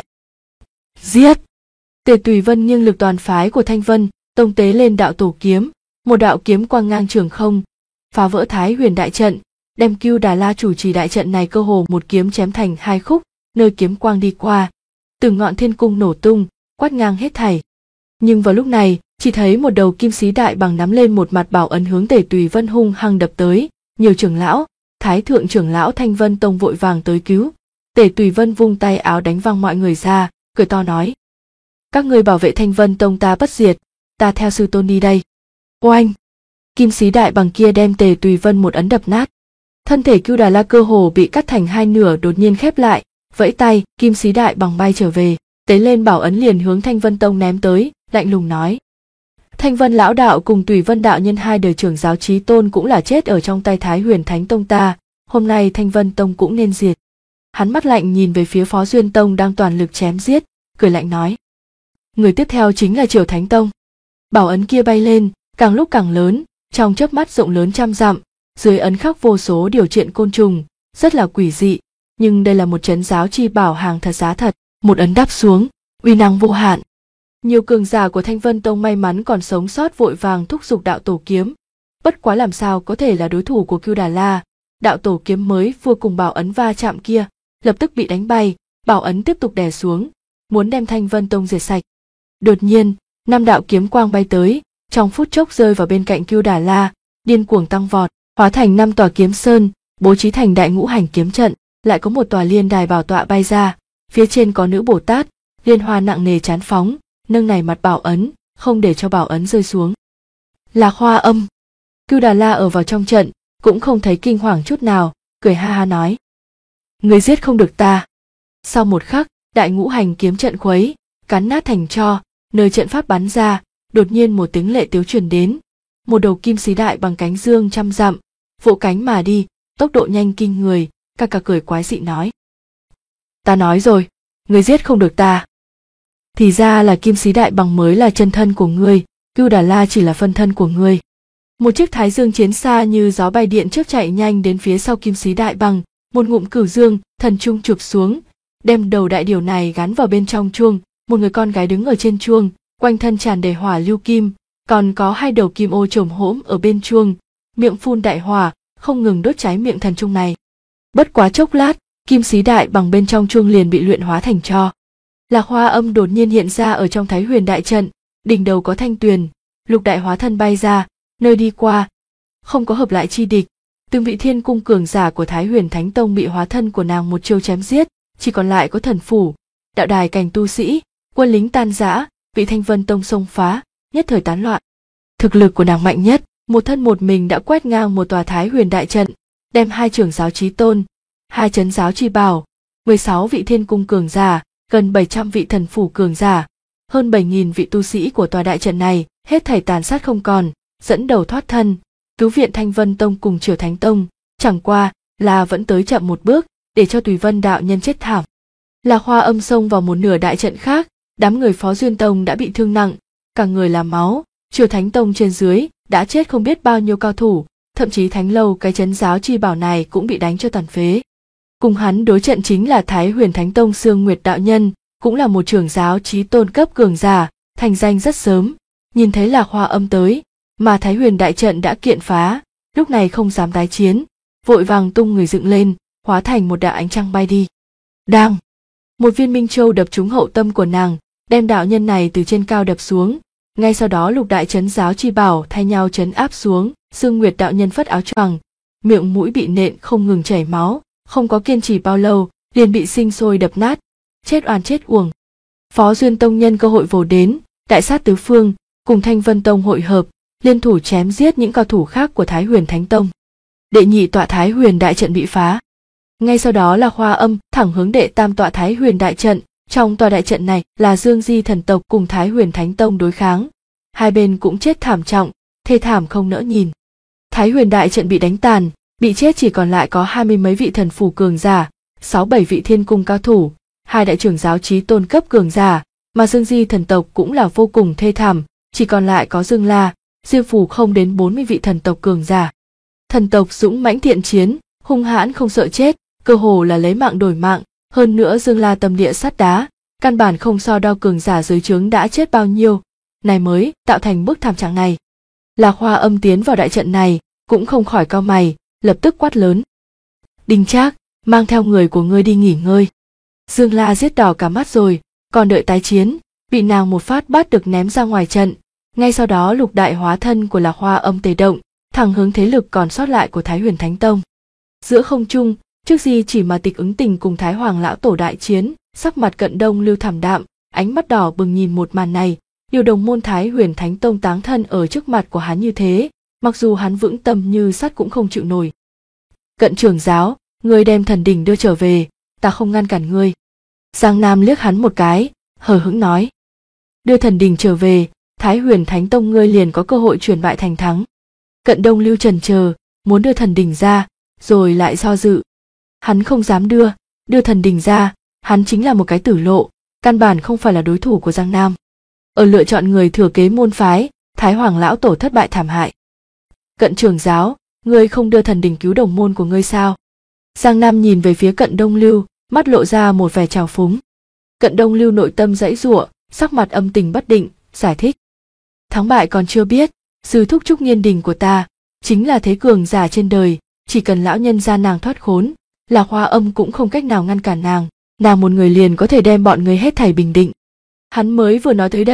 Giết! Tề Tùy Vân nghiêng lực toàn phái của Thanh Vân Tông tế lên đạo tổ kiếm, một đạo kiếm quang ngang trường không, phá vỡ Thái Huyền đại trận, đem Cưu Đà La chủ trì đại trận này cơ hồ một kiếm chém thành 2 khúc, nơi kiếm quang đi qua, từng ngọn thiên cung nổ tung, quét ngang hết thảy. Nhưng vào lúc này, chỉ thấy một đầu kim sĩ đại bằng nắm lên một mặt bảo ấn hướng Tề Tùy Vân hung hăng đập tới, nhiều trưởng lão, Thái thượng trưởng lão Thanh Vân Tông vội vàng tới cứu. Tề Tùy Vân vung tay áo đánh văng mọi người ra, cười to nói: các ngươi bảo vệ Thanh Vân Tông ta bất diệt, ta theo sư tôn đi đây. Oanh! Kim sĩ đại bằng kia đem Tề Tùy Vân một ấn đập nát. Thân thể Cưu Đà La cơ hồ bị cắt thành 2 nửa đột nhiên khép lại, vẫy tay, kim sĩ đại bằng bay trở về, tế lên bảo ấn liền hướng Thanh Vân Tông ném tới, lạnh lùng nói: Thanh Vân lão đạo cùng Tùy Vân đạo nhân 2 đời trưởng giáo chí tôn cũng là chết ở trong tay Thái Huyền Thánh Tông ta, hôm nay Thanh Vân Tông cũng nên diệt. Hắn mắt lạnh nhìn về phía Phó Duyên Tông đang toàn lực chém giết, cười lạnh nói: người tiếp theo chính là Triều Thánh Tông. Bảo ấn kia bay lên, càng lúc càng lớn, trong chớp mắt rộng lớn trăm dặm, dưới ấn khắc vô số điều kiện côn trùng, rất là quỷ dị, nhưng đây là một trấn giáo chi bảo hàng thật giá thật, một ấn đáp xuống, uy năng vô hạn. Nhiều cường giả của Thanh Vân Tông may mắn còn sống sót vội vàng thúc giục đạo tổ kiếm, bất quá làm sao có thể là đối thủ của Cưu Đà La. Đạo tổ kiếm mới vừa cùng bảo ấn va chạm kia, lập tức bị đánh bay, bảo ấn tiếp tục đè xuống, muốn đem Thanh Vân Tông diệt sạch. Đột nhiên, Năm đạo kiếm quang bay tới, trong phút chốc rơi vào bên cạnh Cưu Đà La, điên cuồng tăng vọt, hóa thành 5 tòa kiếm sơn, bố trí thành đại ngũ hành kiếm trận. Lại có một tòa liên đài bảo tọa bay ra, phía trên có nữ Bồ Tát, liên hoa nặng nề chán phóng, nâng này mặt bảo ấn, không để cho bảo ấn rơi xuống. Là Hoa Âm. Cưu Đà La ở vào trong trận, cũng không thấy kinh hoàng chút nào, cười ha ha nói: người giết không được ta. Sau một khắc, đại ngũ hành kiếm trận khuấy, cắn nát thành tro, nơi trận pháp bắn ra, đột nhiên một tiếng lệ tiếu truyền đến, một đầu kim xí đại bằng cánh dương trăm dặm, vỗ cánh mà đi, tốc độ nhanh kinh người, ca ca cười quái dị nói: ta nói rồi, ngươi giết không được ta. Thì ra là kim xí đại bằng mới là chân thân của ngươi, Cưu Đà La chỉ là phân thân của ngươi. Một chiếc thái dương chiến xa như gió bay điện chớp chạy nhanh đến phía sau kim xí đại bằng, một ngụm cửu dương thần trung chụp xuống, đem đầu đại điểu này gắn vào bên trong chuông. Một người con gái đứng ở trên chuông, quanh thân tràn đầy hỏa lưu kim, còn có 2 đầu kim ô chồm hỗm ở bên chuông, miệng phun đại hỏa, không ngừng đốt cháy miệng thần trung này. Bất quá chốc lát, kim xí đại bằng bên trong chuông liền bị luyện hóa thành tro. Lạc Hoa Âm đột nhiên hiện ra ở trong Thái Huyền đại trận, đỉnh đầu có thanh tuyền, lục đại hóa thân bay ra, nơi đi qua không có hợp lại chi địch. Từng vị thiên cung cường giả của Thái Huyền Thánh Tông bị hóa thân của nàng một chiêu chém giết, chỉ còn lại có thần phủ, đạo đài cảnh tu sĩ, quân lính tan rã, bị Thanh Vân Tông xông phá, nhất thời tán loạn. Thực lực của nàng mạnh nhất, một thân một mình đã quét ngang một tòa Thái Huyền đại trận, đem 2 trưởng giáo chí tôn, 2 chấn giáo chi bảo, 16 vị thiên cung cường giả, gần 700 vị thần phủ cường giả, hơn 7.000 vị tu sĩ của tòa đại trận này, hết thảy tàn sát không còn, dẫn đầu thoát thân, cứu viện Thanh Vân Tông cùng Triều Thánh Tông, chẳng qua là vẫn tới chậm một bước, để cho Tùy Vân đạo nhân chết thảm. Lạc Hoa Âm xông vào một nửa đại trận khác, đám người Phó Duyên Tông đã bị thương nặng, cả người là máu, Triều Thánh Tông trên dưới đã chết không biết bao nhiêu cao thủ, thậm chí Thánh Lâu cái chấn giáo chi bảo này cũng bị đánh cho tàn phế. Cùng hắn đối trận chính là Thái Huyền Thánh Tông Sương Nguyệt đạo nhân, cũng là một trưởng giáo chí tôn cấp cường giả, thành danh rất sớm, nhìn thấy Lạc Hoa Âm tới, mà Thái Huyền đại trận đã kiện phá, lúc này không dám tái chiến, vội vàng tung người dựng lên, hóa thành một đạo ánh trăng bay đi. Đang, một viên minh châu đập trúng hậu tâm của nàng, đem đạo nhân này từ trên cao đập xuống. Ngay sau đó lục đại chấn giáo chi bảo thay nhau chấn áp xuống, Sương Nguyệt đạo nhân phất áo choàng, miệng mũi bị nện không ngừng chảy máu, không có kiên trì bao lâu, liền bị sinh sôi đập nát, chết oan chết uổng. Phó Duyên Tông nhân cơ hội vồ đến, đại sát tứ phương, cùng Thanh Vân Tông hội hợp, liên thủ chém giết những cao thủ khác của Thái Huyền Thánh Tông. Đệ nhị tọa Thái Huyền đại trận bị phá. Ngay sau đó là Hoa Âm thẳng hướng đệ tam tọa Thái Huyền đại trận, trong tọa đại trận này là Dương Di thần tộc cùng Thái Huyền Thánh Tông đối kháng. Hai bên cũng chết thảm trọng, thê thảm không nỡ nhìn. Thái Huyền đại trận bị đánh tàn, bị chết chỉ còn lại có 20 mấy vị thần phủ cường giả, 6-7 vị thiên cung cao thủ, 2 đại trưởng giáo chí tôn cấp cường giả, mà Dương Di thần tộc cũng là vô cùng thê thảm, chỉ còn lại có Dương La, Diêu Phủ không đến 40 vị thần tộc cường giả. Thần tộc dũng mãnh thiện chiến, hung hãn không sợ chết, cơ hồ là lấy mạng đổi mạng, hơn nữa Dương La tâm địa sắt đá, căn bản không so đo cường giả dưới trướng đã chết bao nhiêu, này mới tạo thành bức thảm trạng này. Lạc Hoa Âm tiến vào đại trận này, cũng không khỏi cau mày, lập tức quát lớn: Đinh Trác, mang theo người của ngươi đi nghỉ ngơi. Dương La giết đỏ cả mắt rồi, còn đợi tái chiến, bị nàng một phát bắt được ném ra ngoài trận. Ngay sau đó lục đại hóa thân của Lạc Hoa Âm tề động, thẳng hướng thế lực còn sót lại của Thái Huyền Thánh Tông. Giữa không trung, trước Di chỉ mà Tịch Ứng Tình cùng Thái Hoàng lão tổ đại chiến, sắc mặt Cận Đông Lưu thảm đạm, ánh mắt đỏ bừng nhìn một màn này. Nhiều đồng môn Thái Huyền Thánh Tông táng thân ở trước mặt của hắn như thế, mặc dù hắn vững tâm như sắt cũng không chịu nổi. Cận trưởng giáo, ngươi đem thần đỉnh đưa trở về, ta không ngăn cản ngươi. Giang Nam liếc hắn một cái, hờ hững nói: Đưa thần đỉnh trở về, Thái Huyền Thánh Tông ngươi liền có cơ hội chuyển bại thành thắng. Cận Đông Lưu chần chờ, muốn đưa thần đỉnh ra, rồi lại do dự. Hắn không dám đưa thần đỉnh ra, hắn chính là một cái tử lộ, căn bản không phải là đối thủ của Giang Nam. Ở lựa chọn người thừa kế môn phái, Thái Hoàng lão tổ thất bại thảm hại. Cận trưởng giáo, ngươi không đưa thần đỉnh cứu đồng môn của ngươi sao? Giang Nam nhìn về phía Cận Đông Lưu, mắt lộ ra một vẻ trào phúng. Cận Đông Lưu nội tâm giãy giụa, sắc mặt âm tình bất định, giải thích: Thắng bại còn chưa biết, sư thúc Trúc Nghiên Đình của ta chính là thế cường giả trên đời, chỉ cần lão nhân gia nàng thoát khốn, Lạc Hoa Âm cũng không cách nào ngăn cản nàng một người liền có thể đem bọn người hết thảy bình định. Hắn mới vừa nói tới đây,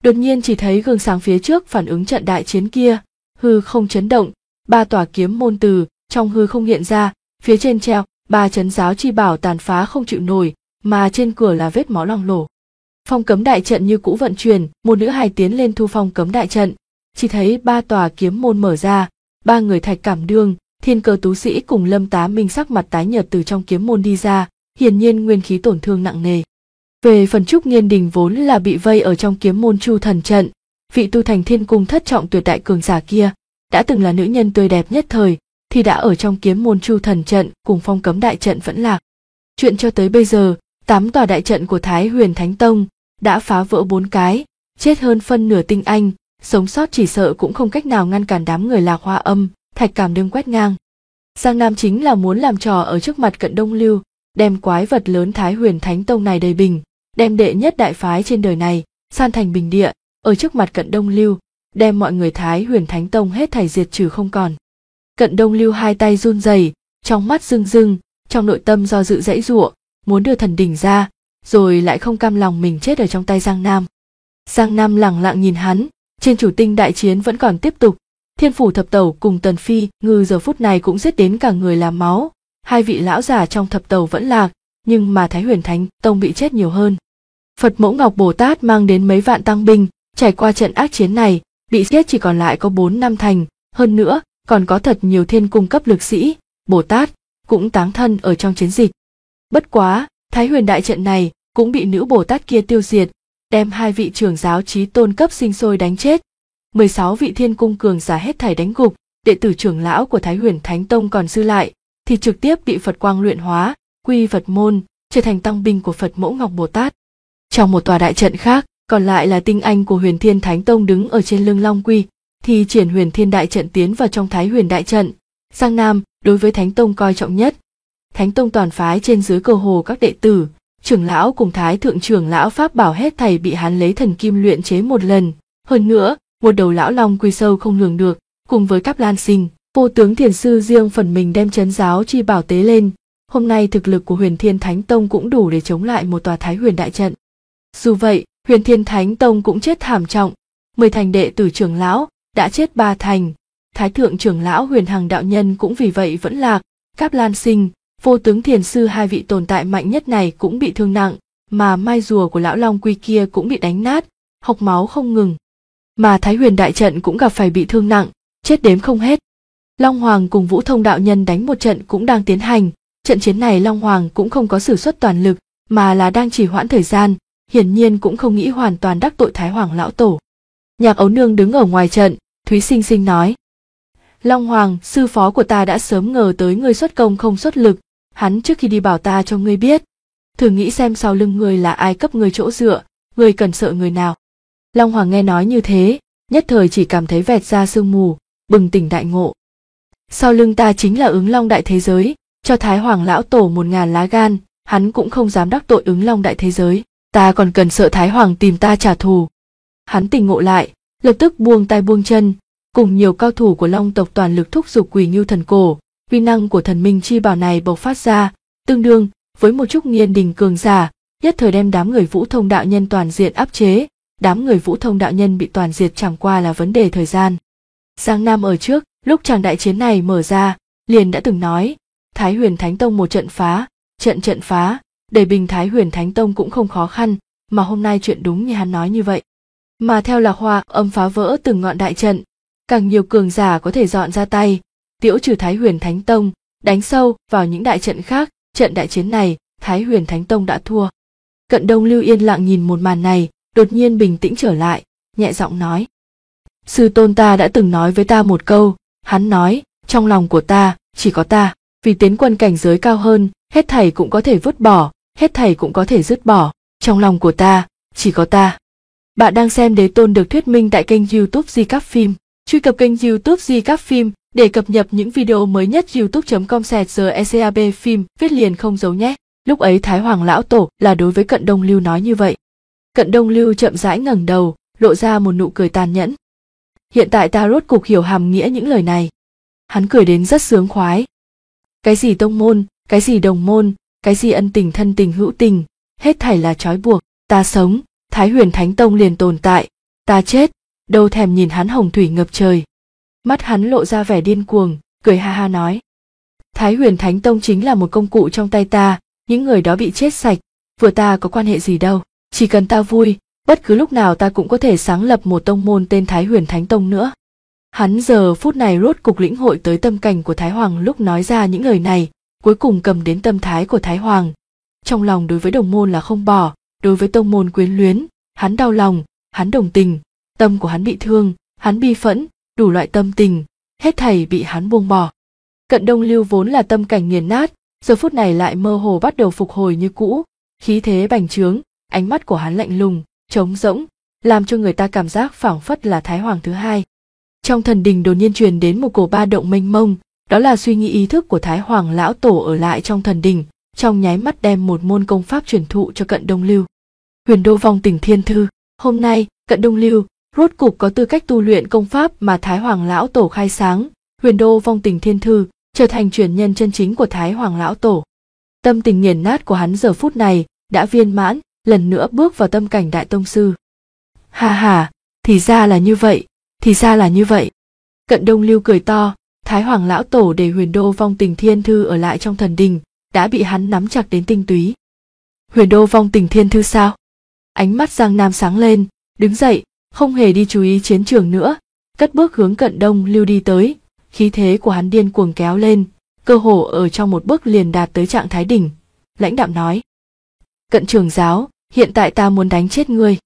Đột nhiên chỉ thấy gương sáng phía trước phản ứng trận đại chiến kia, hư không chấn động, 3 tòa kiếm môn từ trong hư không hiện ra, phía trên treo 3 chấn giáo chi bảo tàn phá không chịu nổi, mà trên cửa là vết máu loang lổ. Phong cấm đại trận như cũ vận chuyển, một nữ hài tiến lên thu phong cấm đại trận, chỉ thấy 3 tòa kiếm môn mở ra, 3 người Thạch Cảm Đương, Thiên Cơ Tú Sĩ cùng Lâm Tá Minh sắc mặt tái nhợt từ trong kiếm môn đi ra, hiển nhiên nguyên khí tổn thương nặng nề. Về phần Trúc Nghiên Đình vốn là bị vây ở trong kiếm môn Chu Thần trận, vị tu thành Thiên Cung thất trọng tuyệt đại cường giả kia, đã từng là nữ nhân tươi đẹp nhất thời, thì đã ở trong kiếm môn Chu Thần trận cùng phong cấm đại trận vẫn lạc. Chuyện cho tới bây giờ, 8 tòa đại trận của Thái Huyền Thánh Tông đã phá vỡ 4 cái, chết hơn phân nửa tinh anh, sống sót chỉ sợ cũng không cách nào ngăn cản đám người Lạc Hoa Âm, Thạch Cảm Đương quét ngang. Giang Nam chính là muốn làm trò ở trước mặt Cận Đông Lưu, đem quái vật lớn Thái Huyền Thánh Tông này đầy bình, đem đệ nhất đại phái trên đời này san thành bình địa, ở trước mặt Cận Đông Lưu, đem mọi người Thái Huyền Thánh Tông hết thảy diệt trừ không còn. Cận Đông Lưu hai tay run rẩy, trong mắt rưng rưng, trong nội tâm do dự giãy giụa, muốn đưa thần đỉnh ra, rồi lại không cam lòng mình chết ở trong tay Giang Nam. Giang Nam lẳng lặng nhìn hắn, trên chủ tinh đại chiến vẫn còn tiếp tục, Thiên Phủ Thập Tẩu cùng Tần Phi Ngư giờ phút này cũng giết đến cả người làm máu, 2 vị lão giả trong Thập Tẩu vẫn lạc, nhưng mà Thái Huyền Thánh Tông bị chết nhiều hơn. Phật Mẫu Ngọc Bồ Tát mang đến mấy vạn tăng binh, trải qua trận ác chiến này, bị giết chỉ còn lại có 4-5 thành, hơn nữa còn có thật nhiều thiên cung cấp lực sĩ, Bồ Tát cũng táng thân ở trong chiến dịch. Bất quá, Thái Huyền đại trận này cũng bị nữ Bồ Tát kia tiêu diệt, đem 2 vị trưởng giáo chí tôn cấp sinh sôi đánh chết, 16 vị thiên cung cường giả hết thảy đánh gục, đệ tử trưởng lão của Thái Huyền Thánh Tông còn dư lại thì trực tiếp bị Phật quang luyện hóa, quy Phật môn, trở thành tăng binh của Phật Mẫu Ngọc Bồ Tát. Trong một tòa đại trận khác, còn lại là tinh anh của Huyền Thiên Thánh Tông đứng ở trên lưng Long Quy, thì triển Huyền Thiên đại trận tiến vào trong Thái Huyền đại trận. Giang Nam đối với Thánh Tông coi trọng nhất. Thánh Tông toàn phái trên dưới cơ hồ các đệ tử, trưởng lão cùng Thái thượng trưởng lão pháp bảo hết thảy bị hắn lấy thần kim luyện chế một lần. Hơn nữa, một đầu lão long quy sâu không lường được, cùng với Cáp Lan Sinh, Vô Tướng Thiền Sư riêng phần mình đem trấn giáo chi bảo tế lên. Hôm nay thực lực của Huyền Thiên Thánh Tông cũng đủ để chống lại một tòa Thái Huyền đại trận. Dù vậy, Huyền Thiên Thánh Tông cũng chết thảm trọng, 10 thành đệ tử trưởng lão đã chết 3 thành, Thái thượng trưởng lão Huyền Hằng đạo nhân cũng vì vậy vẫn lạc, Cáp Lan Sinh, Vô Tướng Thiền Sư hai vị tồn tại mạnh nhất này cũng bị thương nặng, mà mai rùa của lão long quy kia cũng bị đánh nát, hộc máu không ngừng. Mà Thái Huyền đại trận cũng gặp phải bị thương nặng, chết đếm không hết. Long Hoàng cùng Vũ Thông đạo nhân đánh một trận cũng đang tiến hành, trận chiến này Long Hoàng cũng không có sử xuất toàn lực, mà là đang trì hoãn thời gian, hiển nhiên cũng không nghĩ hoàn toàn đắc tội Thái Hoàng lão tổ. Nhạc Ấu Nương đứng ở ngoài trận, Thúy Sinh Sinh nói: Long Hoàng, sư phó của ta đã sớm ngờ tới ngươi xuất công không xuất lực, hắn trước khi đi bảo ta cho ngươi biết, thử nghĩ xem sau lưng ngươi là ai cấp ngươi chỗ dựa, ngươi cần sợ người nào. Long Hoàng nghe nói như thế, nhất thời chỉ cảm thấy vẹt ra sương mù, bừng tỉnh đại ngộ. Sau lưng ta chính là Ứng Long đại thế giới, cho Thái Hoàng lão tổ 1000 lá gan, hắn cũng không dám đắc tội Ứng Long đại thế giới, ta còn cần sợ Thái Hoàng tìm ta trả thù. Hắn tỉnh ngộ lại, lập tức buông tay buông chân, cùng nhiều cao thủ của Long tộc toàn lực thúc giục Quỷ Ngưu thần cổ, uy năng của thần minh chi bảo này bộc phát ra, tương đương với một Trúc Nghiên Đình cường giả, nhất thời đem đám người Vũ Thông đạo nhân toàn diện áp chế. Đám người Vũ Thông đạo nhân bị toàn diệt chẳng qua là vấn đề thời gian. Giang Nam ở trước, lúc tràng đại chiến này mở ra, liền đã từng nói, Thái Huyền Thánh Tông một trận phá, trận phá, để bình Thái Huyền Thánh Tông cũng không khó khăn, mà hôm nay chuyện đúng như hắn nói như vậy. Mà theo Lạc Hoa Âm phá vỡ từng ngọn đại trận, càng nhiều cường giả có thể dọn ra tay, tiễu trừ Thái Huyền Thánh Tông, đánh sâu vào những đại trận khác, trận đại chiến này, Thái Huyền Thánh Tông đã thua. Cận Đông Lưu yên lặng nhìn một màn này, đột nhiên bình tĩnh trở lại, nhẹ giọng nói: Sư tôn ta đã từng nói với ta một câu, hắn nói, trong lòng của ta, chỉ có ta, vì tiến quân cảnh giới cao hơn, hết thảy cũng có thể vứt bỏ, hết thảy cũng có thể dứt bỏ, trong lòng của ta, chỉ có ta. Bạn đang xem Đế Tôn được thuyết minh tại kênh YouTube Di Cáp Phim. Truy cập kênh YouTube Di Cáp Phim để cập nhật những video mới nhất. youtube.com/GECAB phim viết liền không giấu nhé. Lúc ấy Thái Hoàng lão tổ là đối với Cận Đông Lưu nói như vậy. Cận Đông Lưu chậm rãi ngẩng đầu, lộ ra một nụ cười tàn nhẫn. Hiện tại ta rốt cục hiểu hàm nghĩa những lời này. Hắn cười đến rất sướng khoái. Cái gì tông môn, cái gì đồng môn, cái gì ân tình thân tình hữu tình, hết thảy là trói buộc. Ta sống, Thái Huyền Thánh Tông liền tồn tại. Ta chết, đâu thèm nhìn hắn hồng thủy ngập trời. Mắt hắn lộ ra vẻ điên cuồng, cười ha ha nói. Thái Huyền Thánh Tông chính là một công cụ trong tay ta, những người đó bị chết sạch, vừa ta có quan hệ gì đâu, chỉ cần ta vui, bất cứ lúc nào ta cũng có thể sáng lập một tông môn tên Thái Huyền Thánh Tông nữa. Hắn giờ phút này rốt cục lĩnh hội tới tâm cảnh của Thái Hoàng lúc nói ra những lời này, cuối cùng cầm đến tâm thái của Thái Hoàng. Trong lòng đối với đồng môn là không bỏ, đối với tông môn quyến luyến, hắn đau lòng, hắn đồng tình, tâm của hắn bị thương, hắn bi phẫn, đủ loại tâm tình, hết thảy bị hắn buông bỏ. Cận Đông Lưu vốn là tâm cảnh nghiền nát, giờ phút này lại mơ hồ bắt đầu phục hồi như cũ, khí thế bành trướng, ánh mắt của hắn lạnh lùng, trống rỗng, làm cho người ta cảm giác phảng phất là Thái Hoàng thứ hai. Trong thần đình đột nhiên truyền đến một cổ ba động mênh mông, đó là suy nghĩ ý thức của Thái Hoàng lão tổ ở lại trong thần đình, trong nháy mắt đem một môn công pháp truyền thụ cho Cận Đông Lưu. Huyền Đô Vong Tình Thiên Thư. Hôm nay, Cận Đông Lưu rốt cục có tư cách tu luyện công pháp mà Thái Hoàng lão tổ khai sáng, Huyền Đô Vong Tình Thiên Thư, trở thành truyền nhân chân chính của Thái Hoàng lão tổ. Tâm tình nghiền nát của hắn giờ phút này đã viên mãn, lần nữa bước vào tâm cảnh đại tông sư. Ha ha, thì ra là như vậy, thì ra là như vậy. Cận Đông Lưu cười to, Thái Hoàng lão tổ để Huyền Đô Vong Tình Thiên Thư ở lại trong thần đình, đã bị hắn nắm chặt đến tinh túy. Huyền Đô Vong Tình Thiên Thư sao? Ánh mắt Giang Nam sáng lên, đứng dậy, không hề đi chú ý chiến trường nữa, cất bước hướng Cận Đông Lưu đi tới, khí thế của hắn điên cuồng kéo lên, cơ hồ ở trong một bước liền đạt tới trạng thái đỉnh. Lãnh đạm nói: Cận trưởng giáo, hiện tại ta muốn đánh chết ngươi.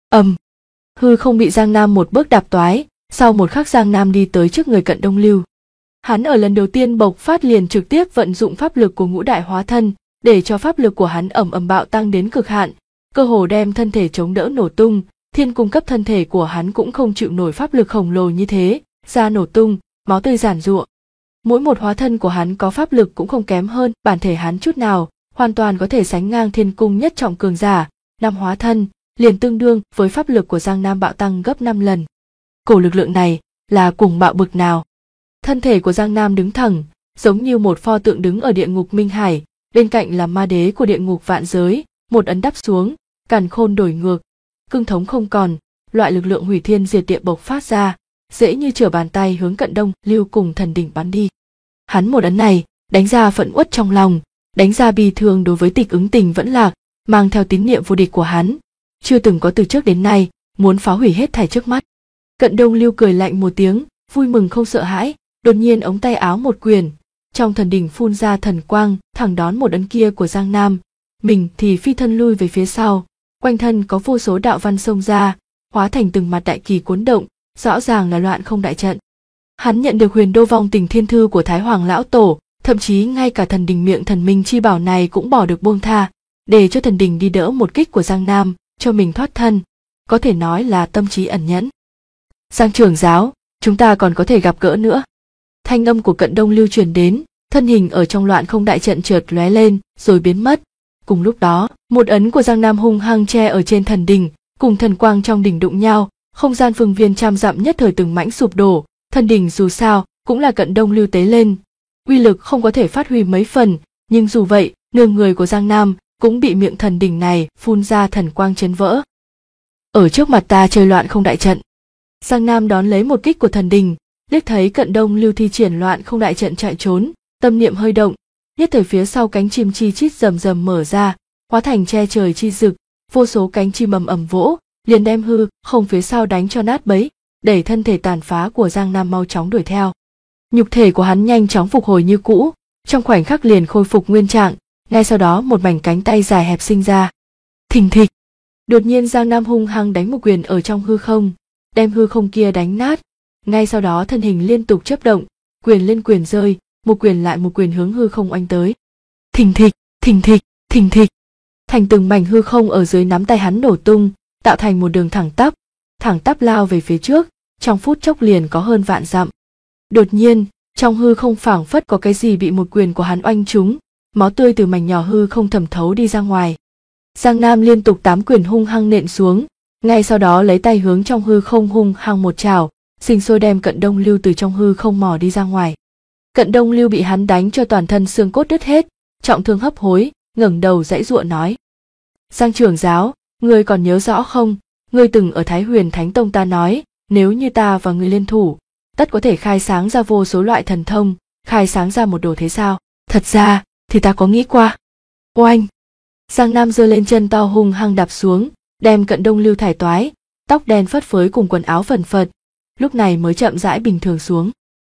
Hư không bị Giang Nam một bước đạp toái, sau một khắc Giang Nam đi tới trước người Cận Đông Lưu. Hắn ở lần đầu tiên bộc phát liền trực tiếp vận dụng pháp lực của ngũ đại hóa thân, để cho pháp lực của hắn ầm bạo tăng đến cực hạn, cơ hồ đem thân thể chống đỡ nổ tung, thiên cung cấp thân thể của hắn cũng không chịu nổi pháp lực khổng lồ như thế, da nổ tung, máu tươi giản giụa. Mỗi một hóa thân của hắn có pháp lực cũng không kém hơn bản thể hắn chút nào, hoàn toàn có thể sánh ngang thiên cung nhất trọng cường giả, 5 hóa thân, liền tương đương với pháp lực của Giang Nam bạo tăng gấp 5 lần. Cổ lực lượng này là cuồng bạo bực nào? Thân thể của Giang Nam đứng thẳng, giống như một pho tượng đứng ở địa ngục Minh Hải, bên cạnh là ma đế của địa ngục vạn giới, một ấn đắp xuống, càn khôn đổi ngược, cương thống không còn, loại lực lượng hủy thiên diệt địa bộc phát ra, dễ như trở bàn tay hướng Cận Đông Lưu cùng thần đỉnh bắn đi. Hắn một ấn này, đánh ra phẫn uất trong lòng, đánh ra bi thương đối với Tịch Ứng Tình vẫn lạc, mang theo tín niệm vô địch của hắn, chưa từng có từ trước đến nay, muốn phá hủy hết thảy trước mắt. Cận Đông Lưu cười lạnh một tiếng, vui mừng không sợ hãi, đột nhiên ống tay áo một quyền, trong thần đỉnh phun ra thần quang, thẳng đón một ấn kia của Giang Nam, mình thì phi thân lui về phía sau, quanh thân có vô số đạo văn xông ra, hóa thành từng mặt đại kỳ cuốn động, rõ ràng là loạn không đại trận. Hắn nhận được Huyền Đô Vong Tình Thiên Thư của Thái Hoàng lão tổ, thậm chí ngay cả thần đình miệng thần minh chi bảo này cũng bỏ được buông tha, để cho thần đình đi đỡ một kích của Giang Nam, cho mình thoát thân, có thể nói là tâm trí ẩn nhẫn. Giang trưởng giáo, chúng ta còn có thể gặp gỡ nữa. Thanh âm của Cận Đông Lưu truyền đến, thân hình ở trong loạn không đại trận chợt lóe lên, rồi biến mất. Cùng lúc đó, một ấn của Giang Nam hung hăng che ở trên thần đình, cùng thần quang trong đỉnh đụng nhau, không gian phương viên trăm dặm nhất thời từng mảnh sụp đổ. Thần đỉnh dù sao cũng là Cận Đông Lưu tế lên, uy lực không có thể phát huy mấy phần, nhưng dù vậy, nương người của Giang Nam cũng bị miệng thần đỉnh này phun ra thần quang chấn vỡ. Ở trước mặt ta chơi loạn không đại trận. Giang Nam đón lấy một kích của thần đỉnh, liếc thấy Cận Đông Lưu thi triển loạn không đại trận chạy trốn, tâm niệm hơi động, nhất thời phía sau cánh chim chi chít rầm rầm mở ra, hóa thành che trời chi rực, vô số cánh chim ầm vỗ, liền đem hư không phía sau đánh cho nát bấy, đẩy thân thể tàn phá của Giang Nam mau chóng đuổi theo. Nhục thể của hắn nhanh chóng phục hồi như cũ, trong khoảnh khắc liền khôi phục nguyên trạng, ngay sau đó một mảnh cánh tay dài hẹp sinh ra. Thình thịch, đột nhiên Giang Nam hung hăng đánh một quyền ở trong hư không, đem hư không kia đánh nát, ngay sau đó thân hình liên tục chớp động, quyền lên quyền rơi, một quyền lại một quyền hướng hư không oanh tới. Thình thịch, thình thịch, thình thịch, thành từng mảnh hư không ở dưới nắm tay hắn nổ tung, tạo thành một đường thẳng tắp lao về phía trước, trong phút chốc liền có hơn vạn dặm. Đột nhiên, trong hư không phảng phất có cái gì bị một quyền của hắn oanh trúng, máu tươi từ mảnh nhỏ hư không thẩm thấu đi ra ngoài. Giang Nam liên tục 8 quyền hung hăng nện xuống, ngay sau đó lấy tay hướng trong hư không hung hăng một chảo, sinh sôi đem Cận Đông Lưu từ trong hư không mò đi ra ngoài. Cận Đông Lưu bị hắn đánh cho toàn thân xương cốt đứt hết, trọng thương hấp hối, ngẩng đầu giãy giụa nói: Giang trưởng giáo, ngươi còn nhớ rõ không, ngươi từng ở Thái Huyền Thánh Tông ta nói, nếu như ta và ngươi liên thủ, tất có thể khai sáng ra vô số loại thần thông, khai sáng ra một đồ thế sao? Thật ra, thì ta có nghĩ qua. Oanh! Giang Nam giơ lên chân to hung hăng đạp xuống, đem Cận Đông Lưu thải toái, tóc đen phất phới cùng quần áo phần phật, lúc này mới chậm rãi bình thường xuống.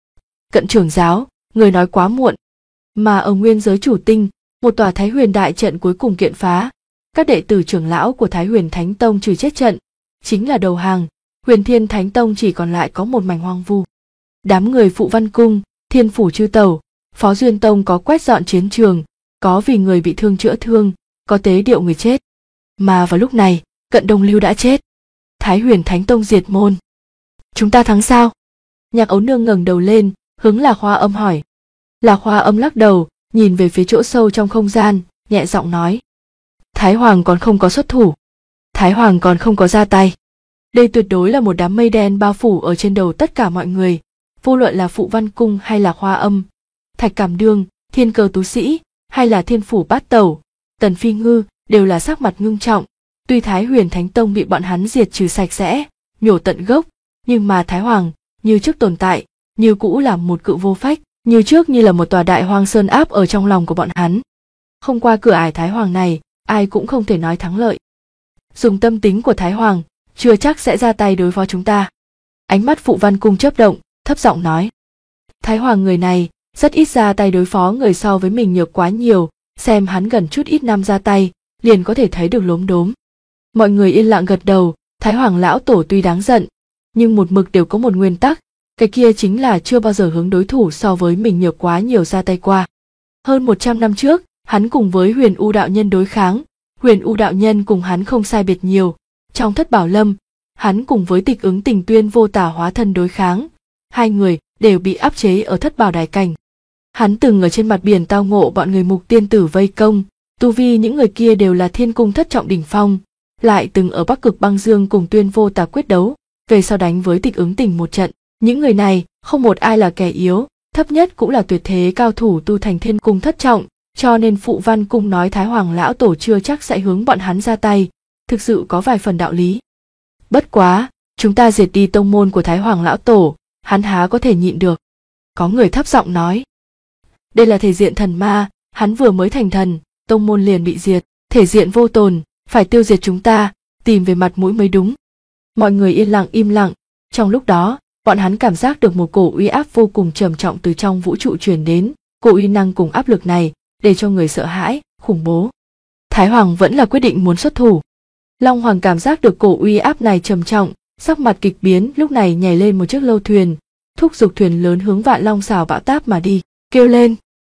Cận trưởng giáo, người nói quá muộn. Mà ở nguyên giới chủ tinh, một tòa Thái Huyền đại trận cuối cùng kiện phá, các đệ tử trưởng lão của Thái Huyền Thánh Tông trừ chết trận, chính là đầu hàng, Huyền Thiên Thánh Tông chỉ còn lại có một mảnh hoang vu. Đám người Phụ Văn Cung, Thiên Phủ Chư Tẩu, Phó Duyên Tông có quét dọn chiến trường, có vì người bị thương chữa thương, có tế điệu người chết. Mà vào lúc này, Cận Đông Lưu đã chết. Thái Huyền Thánh Tông diệt môn. Chúng ta thắng sao? Nhạc Ấu Nương ngẩng đầu lên, hướng Lạc Hoa Âm hỏi. Lạc Hoa Âm lắc đầu, nhìn về phía chỗ sâu trong không gian, nhẹ giọng nói. Thái Hoàng còn không có xuất thủ. Thái Hoàng còn không có ra tay. Đây tuyệt đối là một đám mây đen bao phủ ở trên đầu tất cả mọi người, vô luận là Phụ Văn Cung hay là Hoa Âm, Thạch Cảm Đương, Thiên Cơ Tú Sĩ, hay là Thiên Phủ Bát Tẩu, Tần Phi Ngư, đều là sắc mặt ngưng trọng. Tuy Thái Huyền Thánh Tông bị bọn hắn diệt trừ sạch sẽ, nhổ tận gốc, nhưng mà Thái Hoàng như trước tồn tại, như cũ là một cự vô phách, như trước như là một tòa đại hoang sơn áp ở trong lòng của bọn hắn. Không qua cửa ải Thái Hoàng này, ai cũng không thể nói thắng lợi. Dùng tâm tính của Thái Hoàng, chưa chắc sẽ ra tay đối phó chúng ta. Ánh mắt Phụ Văn Cung chớp động, thấp giọng nói. Thái Hoàng người này, rất ít ra tay đối phó người so với mình nhược quá nhiều, xem hắn gần chút ít năm ra tay, liền có thể thấy được lốm đốm. Mọi người yên lặng gật đầu, Thái Hoàng lão tổ tuy đáng giận, nhưng một mực đều có một nguyên tắc, cái kia chính là chưa bao giờ hướng đối thủ so với mình nhược quá nhiều ra tay qua. Hơn 100 năm trước, hắn cùng với Huyền U đạo nhân đối kháng, Huyền U đạo nhân cùng hắn không sai biệt nhiều, trong Thất Bảo Lâm, hắn cùng với Tịch Ứng Tình Tuyên vô tả hóa thân đối kháng, hai người đều bị áp chế ở Thất Bảo Đài cảnh. Hắn từng ở trên mặt biển tao ngộ bọn người Mục Tiên Tử vây công, tu vi những người kia đều là Thiên Cung thất trọng đỉnh phong, lại từng ở Bắc Cực Băng Dương cùng Tuyên vô tả quyết đấu, về sau đánh với Tịch Ứng Tình một trận. Những người này không một ai là kẻ yếu, thấp nhất cũng là tuyệt thế cao thủ tu thành Thiên Cung thất trọng, cho nên Phụ Văn Cung nói Thái Hoàng lão tổ chưa chắc sẽ hướng bọn hắn ra tay, thực sự có vài phần đạo lý. Bất quá, chúng ta diệt đi tông môn của Thái Hoàng lão tổ, hắn há có thể nhịn được. Có người thấp giọng nói. Đây là thể diện thần ma, hắn vừa mới thành thần, tông môn liền bị diệt, thể diện vô tồn, phải tiêu diệt chúng ta, tìm về mặt mũi mới đúng. Mọi người yên lặng im lặng, trong lúc đó, bọn hắn cảm giác được một cổ uy áp vô cùng trầm trọng từ trong vũ trụ truyền đến, cổ uy năng cùng áp lực này, để cho người sợ hãi, khủng bố. Thái Hoàng vẫn là quyết định muốn xuất thủ. Long Hoàng cảm giác được cổ uy áp này trầm trọng, sắc mặt kịch biến, lúc này nhảy lên một chiếc lâu thuyền, thúc giục thuyền lớn hướng Vạn Long Xào bão táp mà đi, kêu lên.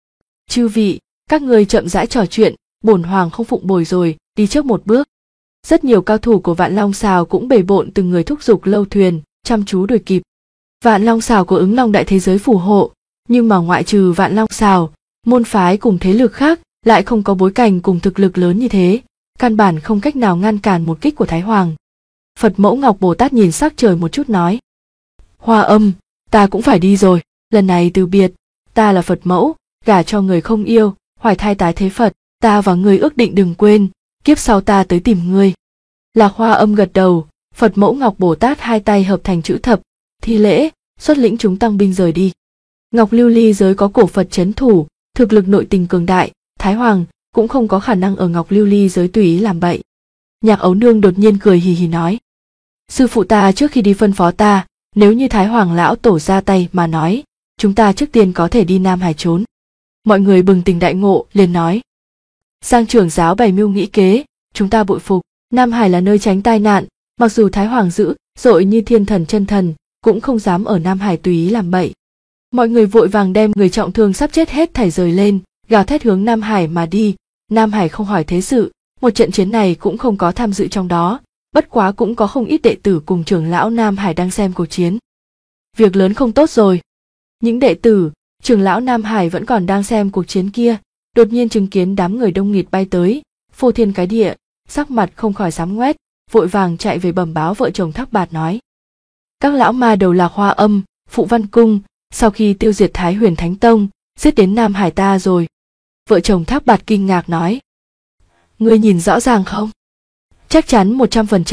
Chư vị, các người chậm rãi trò chuyện, bổn hoàng không phụng bồi rồi, đi trước một bước. Rất nhiều cao thủ của Vạn Long Xào cũng bề bộn từng người thúc giục lâu thuyền, chăm chú đuổi kịp. Vạn Long Xào có Ứng Long đại thế giới phù hộ, nhưng mà ngoại trừ Vạn Long Xào, môn phái cùng thế lực khác lại không có bối cảnh cùng thực lực lớn như thế, căn bản không cách nào ngăn cản một kích của Thái Hoàng. Phật Mẫu Ngọc Bồ Tát nhìn sắc trời một chút nói. Hoa Âm, ta cũng phải đi rồi, lần này từ biệt, ta là Phật Mẫu, gả cho người không yêu, hoài thai tái thế Phật, ta và người ước định đừng quên, kiếp sau ta tới tìm ngươi. Lạc Hoa Âm gật đầu, Phật Mẫu Ngọc Bồ Tát hai tay hợp thành chữ thập, thi lễ, xuất lĩnh chúng tăng binh rời đi. Ngọc Lưu Ly giới có cổ Phật trấn thủ, thực lực nội tình cường đại, Thái Hoàng cũng không có khả năng ở Ngọc Lưu Ly giới tùy ý làm bậy. Nhạc Ấu Nương đột nhiên cười hì hì nói. Sư phụ ta trước khi đi phân phó ta, nếu như Thái Hoàng lão tổ ra tay mà nói, chúng ta trước tiên có thể đi Nam Hải trốn. Mọi người bừng tỉnh đại ngộ, liền nói. Giang trưởng giáo bày mưu nghĩ kế, chúng ta bội phục, Nam Hải là nơi tránh tai nạn, mặc dù Thái Hoàng dữ dội như thiên thần chân thần, cũng không dám ở Nam Hải tùy ý làm bậy. Mọi người vội vàng đem người trọng thương sắp chết hết thảy rời lên, gào thét hướng Nam Hải mà đi. Nam Hải không hỏi thế sự, một trận chiến này cũng không có tham dự trong đó, bất quá cũng có không ít đệ tử cùng trưởng lão Nam Hải đang xem cuộc chiến. Việc lớn không tốt rồi. Những đệ tử, trưởng lão Nam Hải vẫn còn đang xem cuộc chiến kia, đột nhiên chứng kiến đám người đông nghịt bay tới, phô thiên cái địa, sắc mặt không khỏi sám ngoét, vội vàng chạy về bẩm báo vợ chồng Thác Bạt nói. Các lão ma đầu Lạc Hoa Âm, Phụ Văn Cung, sau khi tiêu diệt Thái Huyền Thánh Tông, giết đến Nam Hải ta rồi. Vợ chồng Thác Bạt kinh ngạc nói. Ngươi nhìn rõ ràng không? Chắc chắn 100%,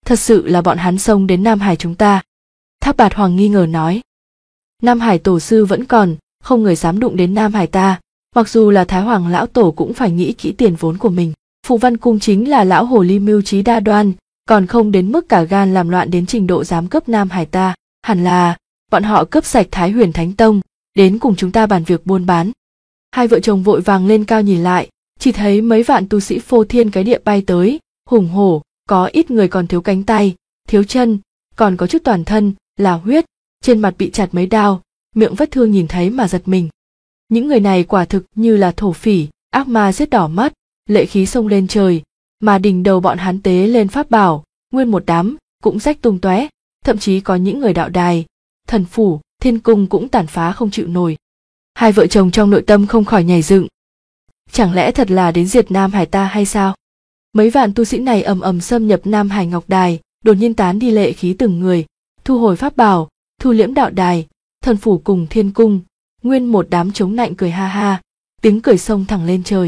Thật sự là bọn hắn xông đến Nam Hải chúng ta. Thác Bạt Hoàng nghi ngờ nói. Nam Hải tổ sư vẫn còn, không người dám đụng đến Nam Hải ta, mặc dù là Thái Hoàng lão tổ cũng phải nghĩ kỹ tiền vốn của mình. Phù Văn Cung chính là lão hồ ly mưu trí đa đoan, còn không đến mức cả gan làm loạn đến trình độ dám cướp Nam Hải ta, hẳn là bọn họ cướp sạch Thái Huyền Thánh Tông, đến cùng chúng ta bàn việc buôn bán. Hai vợ chồng vội vàng lên cao nhìn lại, chỉ thấy mấy vạn tu sĩ phô thiên cái địa bay tới, hùng hổ, có ít người còn thiếu cánh tay, thiếu chân, còn có chút toàn thân là huyết, trên mặt bị chặt mấy đao, miệng vết thương nhìn thấy mà giật mình. Những người này quả thực như là thổ phỉ, ác ma giết đỏ mắt, lệ khí xông lên trời, mà đỉnh đầu bọn hắn tế lên pháp bảo, nguyên một đám cũng rách tung tóe, thậm chí có những người đạo đài, thần phủ, thiên cung cũng tàn phá không chịu nổi. Hai vợ chồng trong nội tâm không khỏi nhảy dựng. Chẳng lẽ thật là đến diệt Nam Hải ta hay sao? Mấy vạn tu sĩ này ầm ầm xâm nhập Nam Hải Ngọc Đài, đột nhiên tán đi lệ khí từng người, thu hồi pháp bảo, thu liễm đạo đài, thần phủ cùng thiên cung, nguyên một đám chống nạnh cười ha ha, tiếng cười xông thẳng lên trời.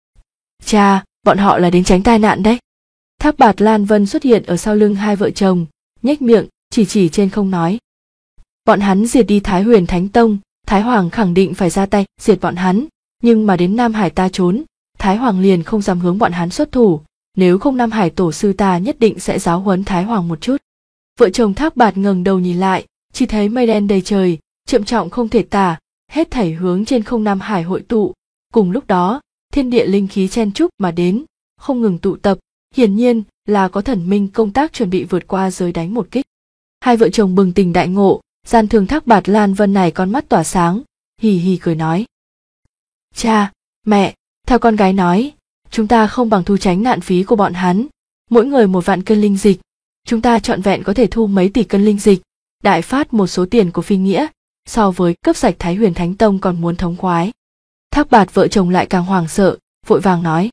Cha, bọn họ là đến tránh tai nạn đấy. Thác Bạt Lan Vân xuất hiện ở sau lưng hai vợ chồng, nhếch miệng, chỉ trên không nói. Bọn hắn diệt đi Thái Huyền Thánh Tông, Thái Hoàng khẳng định phải ra tay diệt bọn hắn, nhưng mà đến Nam Hải ta trốn, Thái Hoàng liền không dám hướng bọn hắn xuất thủ, nếu không Nam Hải tổ sư ta nhất định sẽ giáo huấn Thái Hoàng một chút. Vợ chồng Thác Bạt ngẩng đầu nhìn lại, chỉ thấy mây đen đầy trời, trầm trọng không thể tả, hết thảy hướng trên không Nam Hải hội tụ. Cùng lúc đó, thiên địa linh khí chen chúc mà đến, không ngừng tụ tập, hiển nhiên là có thần minh công tác chuẩn bị vượt qua giới đánh một kích. Hai vợ chồng bừng tỉnh đại ngộ, gian thường Thác Bạt Lan Vân này con mắt tỏa sáng, hì hì cười nói. Cha, mẹ, theo con gái nói, chúng ta không bằng thu tránh nạn phí của bọn hắn, mỗi người 1 vạn cân linh dịch, chúng ta trọn vẹn có thể thu mấy tỷ cân linh dịch, đại phát một số tiền của phi nghĩa, so với cướp sạch Thái Huyền Thánh Tông còn muốn thống khoái. Thác Bạt vợ chồng lại càng hoảng sợ, vội vàng nói.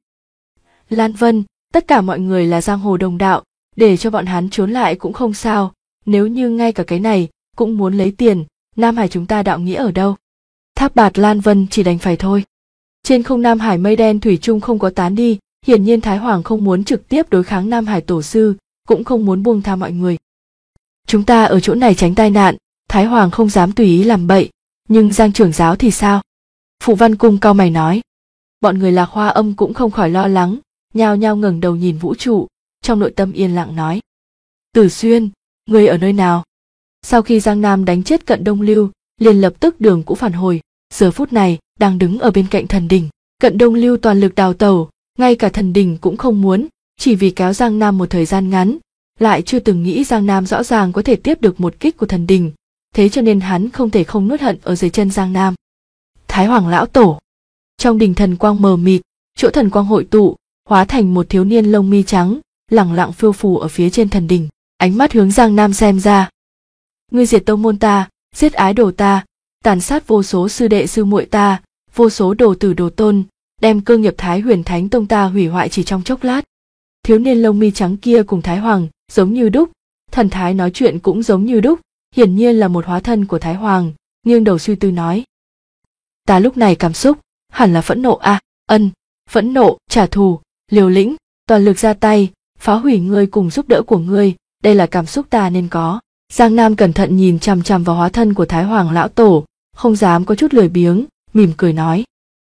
Lan Vân, tất cả mọi người là giang hồ đồng đạo, để cho bọn hắn trốn lại cũng không sao, nếu như ngay cả cái này cũng muốn lấy tiền, Nam Hải chúng ta đạo nghĩa ở đâu? Thác Bạt Lan Vân chỉ đành phải thôi. Trên không Nam Hải mây đen thủy chung không có tán đi, hiển nhiên Thái Hoàng không muốn trực tiếp đối kháng Nam Hải tổ sư, cũng không muốn buông tha mọi người. Chúng ta ở chỗ này tránh tai nạn, Thái Hoàng không dám tùy ý làm bậy, nhưng Giang trưởng giáo thì sao? Phù Văn Cung cau mày nói. Bọn người Lạc Hoa Âm cũng không khỏi lo lắng, nhao nhao ngẩng đầu nhìn vũ trụ, trong nội tâm yên lặng nói. Tử Xuyên, ngươi ở nơi nào? Sau khi Giang Nam đánh chết Cận Đông Lưu, liền lập tức đường cũ phản hồi, giờ phút này đang đứng ở bên cạnh thần đình. Cận Đông Lưu toàn lực đào tẩu, ngay cả thần đình cũng không muốn, chỉ vì kéo Giang Nam một thời gian ngắn, lại chưa từng nghĩ Giang Nam rõ ràng có thể tiếp được một kích của thần đình, thế cho nên hắn không thể không nuốt hận ở dưới chân Giang Nam. Thái Hoàng lão tổ. Trong đình thần quang mờ mịt, chỗ thần quang hội tụ, hóa thành một thiếu niên lông mi trắng, lẳng lặng phiêu phù ở phía trên thần đình, ánh mắt hướng Giang Nam xem ra. Ngươi diệt tông môn ta, giết ái đồ ta, tàn sát vô số sư đệ sư muội ta, vô số đồ tử đồ tôn, đem cơ nghiệp Thái Huyền Thánh Tông ta hủy hoại chỉ trong chốc lát. Thiếu niên lông mi trắng kia cùng Thái Hoàng giống như đúc, thần thái nói chuyện cũng giống như đúc, hiển nhiên là một hóa thân của Thái Hoàng, nghiêng đầu suy tư nói. Ta lúc này cảm xúc, hẳn là phẫn nộ à, phẫn nộ, trả thù, liều lĩnh, toàn lực ra tay, phá hủy ngươi cùng giúp đỡ của ngươi, đây là cảm xúc ta nên có. Giang Nam cẩn thận nhìn chằm chằm vào hóa thân của Thái Hoàng lão tổ, không dám có chút lười biếng, mỉm cười nói.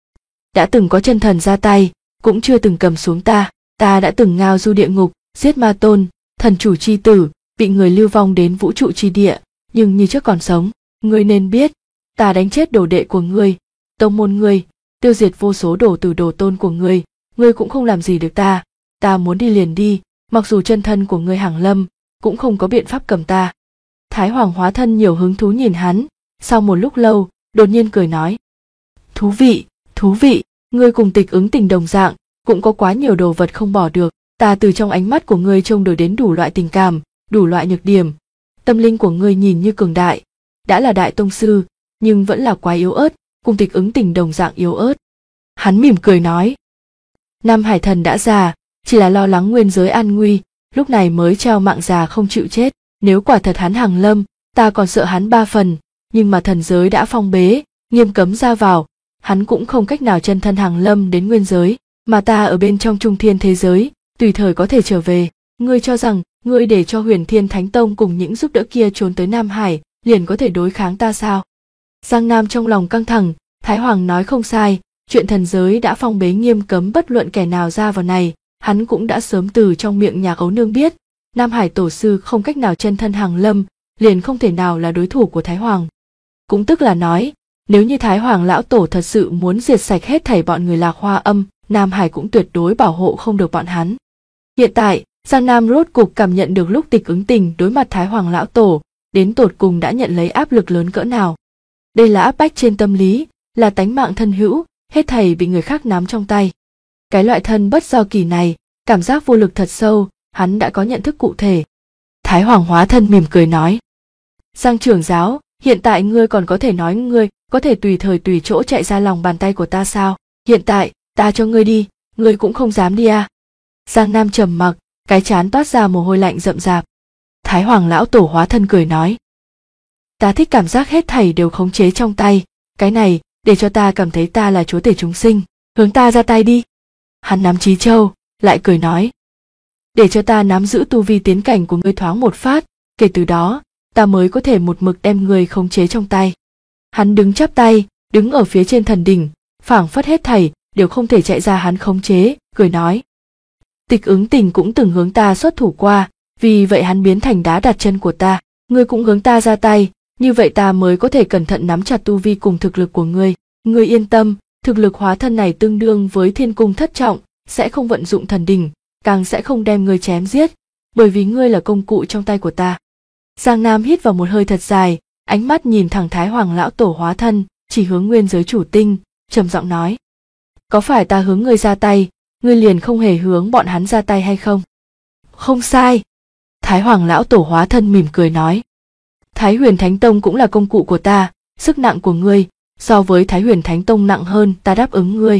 Đã từng có chân thần ra tay, cũng chưa từng cầm xuống ta đã từng ngao du địa ngục, giết ma tôn, thần chủ chi tử, bị người lưu vong đến vũ trụ chi địa, nhưng như trước còn sống. Ngươi nên biết, ta đánh chết đồ đệ của ngươi, tông môn ngươi, tiêu diệt vô số đồ tử đồ tôn của ngươi cũng không làm gì được ta muốn đi liền đi, mặc dù chân thân của ngươi hàng lâm, cũng không có biện pháp cầm ta. Thái Hoàng hóa thân nhiều hứng thú nhìn hắn, sau một lúc lâu, đột nhiên cười nói. Thú vị, ngươi cùng Tịch Ứng Tình đồng dạng, cũng có quá nhiều đồ vật không bỏ được, ta từ trong ánh mắt của ngươi trông được đến đủ loại tình cảm, đủ loại nhược điểm. Tâm linh của ngươi nhìn như cường đại, đã là đại tông sư, nhưng vẫn là quá yếu ớt, cùng Tịch Ứng Tình đồng dạng yếu ớt. Hắn mỉm cười nói. Nam Hải thần đã già, chỉ là lo lắng nguyên giới an nguy, lúc này mới treo mạng già không chịu chết. Nếu quả thật hắn hàng lâm, ta còn sợ hắn 3 phần, nhưng mà thần giới đã phong bế, nghiêm cấm ra vào, hắn cũng không cách nào chân thân hàng lâm đến nguyên giới, mà ta ở bên trong trung thiên thế giới, tùy thời có thể trở về. Ngươi cho rằng Ngươi để cho Huyền Thiên Thánh Tông cùng những giúp đỡ kia trốn tới Nam Hải, liền có thể đối kháng ta sao? Giang Nam trong lòng căng thẳng, Thái Hoàng nói không sai, chuyện thần giới đã phong bế nghiêm cấm bất luận kẻ nào ra vào này, hắn cũng đã sớm từ trong miệng Nhạc Ấu Nương biết, Nam Hải tổ sư không cách nào chân thân hàng lâm, liền không thể nào là đối thủ của Thái Hoàng. Cũng tức là nói, nếu như Thái Hoàng lão tổ thật sự muốn diệt sạch hết thảy bọn người Lạc Hoa Âm, Nam Hải cũng tuyệt đối bảo hộ không được bọn hắn. Hiện tại, Giang Nam rốt cục cảm nhận được lúc Tịch Ứng Tình đối mặt Thái Hoàng lão tổ, đến tột cùng đã nhận lấy áp lực lớn cỡ nào. Đây là áp bách trên tâm lý, là tánh mạng thân hữu, hết thảy bị người khác nắm trong tay. Cái loại thân bất do kỳ này, cảm giác vô lực thật sâu, hắn đã có nhận thức cụ thể. Thái Hoàng hóa thân mỉm cười nói: Giang trưởng giáo, hiện tại ngươi còn có thể nói ngươi có thể tùy thời tùy chỗ chạy ra lòng bàn tay của ta sao? Hiện tại, ta cho ngươi đi, ngươi cũng không dám đi à? Giang Nam trầm mặc, cái trán toát ra mồ hôi lạnh rậm rạp. Thái Hoàng lão tổ hóa thân cười nói: Ta thích cảm giác hết thảy đều khống chế trong tay, cái này, để cho ta cảm thấy ta là chúa tể chúng sinh, hướng ta ra tay đi. Hắn nắm Chí Châu, lại cười nói: Để cho ta nắm giữ tu vi tiến cảnh của ngươi thoáng một phát, kể từ đó, ta mới có thể một mực đem ngươi khống chế trong tay. Hắn đứng chắp tay, đứng ở phía trên thần đỉnh, phảng phất hết thảy đều không thể chạy ra hắn khống chế, cười nói: Tịch Ứng Tình cũng từng hướng ta xuất thủ qua, vì vậy hắn biến thành đá đặt chân của ta, ngươi cũng hướng ta ra tay, như vậy ta mới có thể cẩn thận nắm chặt tu vi cùng thực lực của ngươi. Ngươi yên tâm, thực lực hóa thân này tương đương với thiên cung thất trọng, sẽ không vận dụng thần đỉnh, càng sẽ không đem ngươi chém giết, bởi vì ngươi là công cụ trong tay của ta. Giang Nam hít vào một hơi thật dài, ánh mắt nhìn thẳng Thái Hoàng lão tổ hóa thân, chỉ hướng nguyên giới chủ tinh, trầm giọng nói: Có phải ta hướng ngươi ra tay, ngươi liền không hề hướng bọn hắn ra tay hay không? Không sai. Thái Hoàng lão tổ hóa thân mỉm cười nói: Thái Huyền Thánh Tông cũng là công cụ của ta, sức nặng của ngươi so với Thái Huyền Thánh Tông nặng hơn, ta đáp ứng ngươi.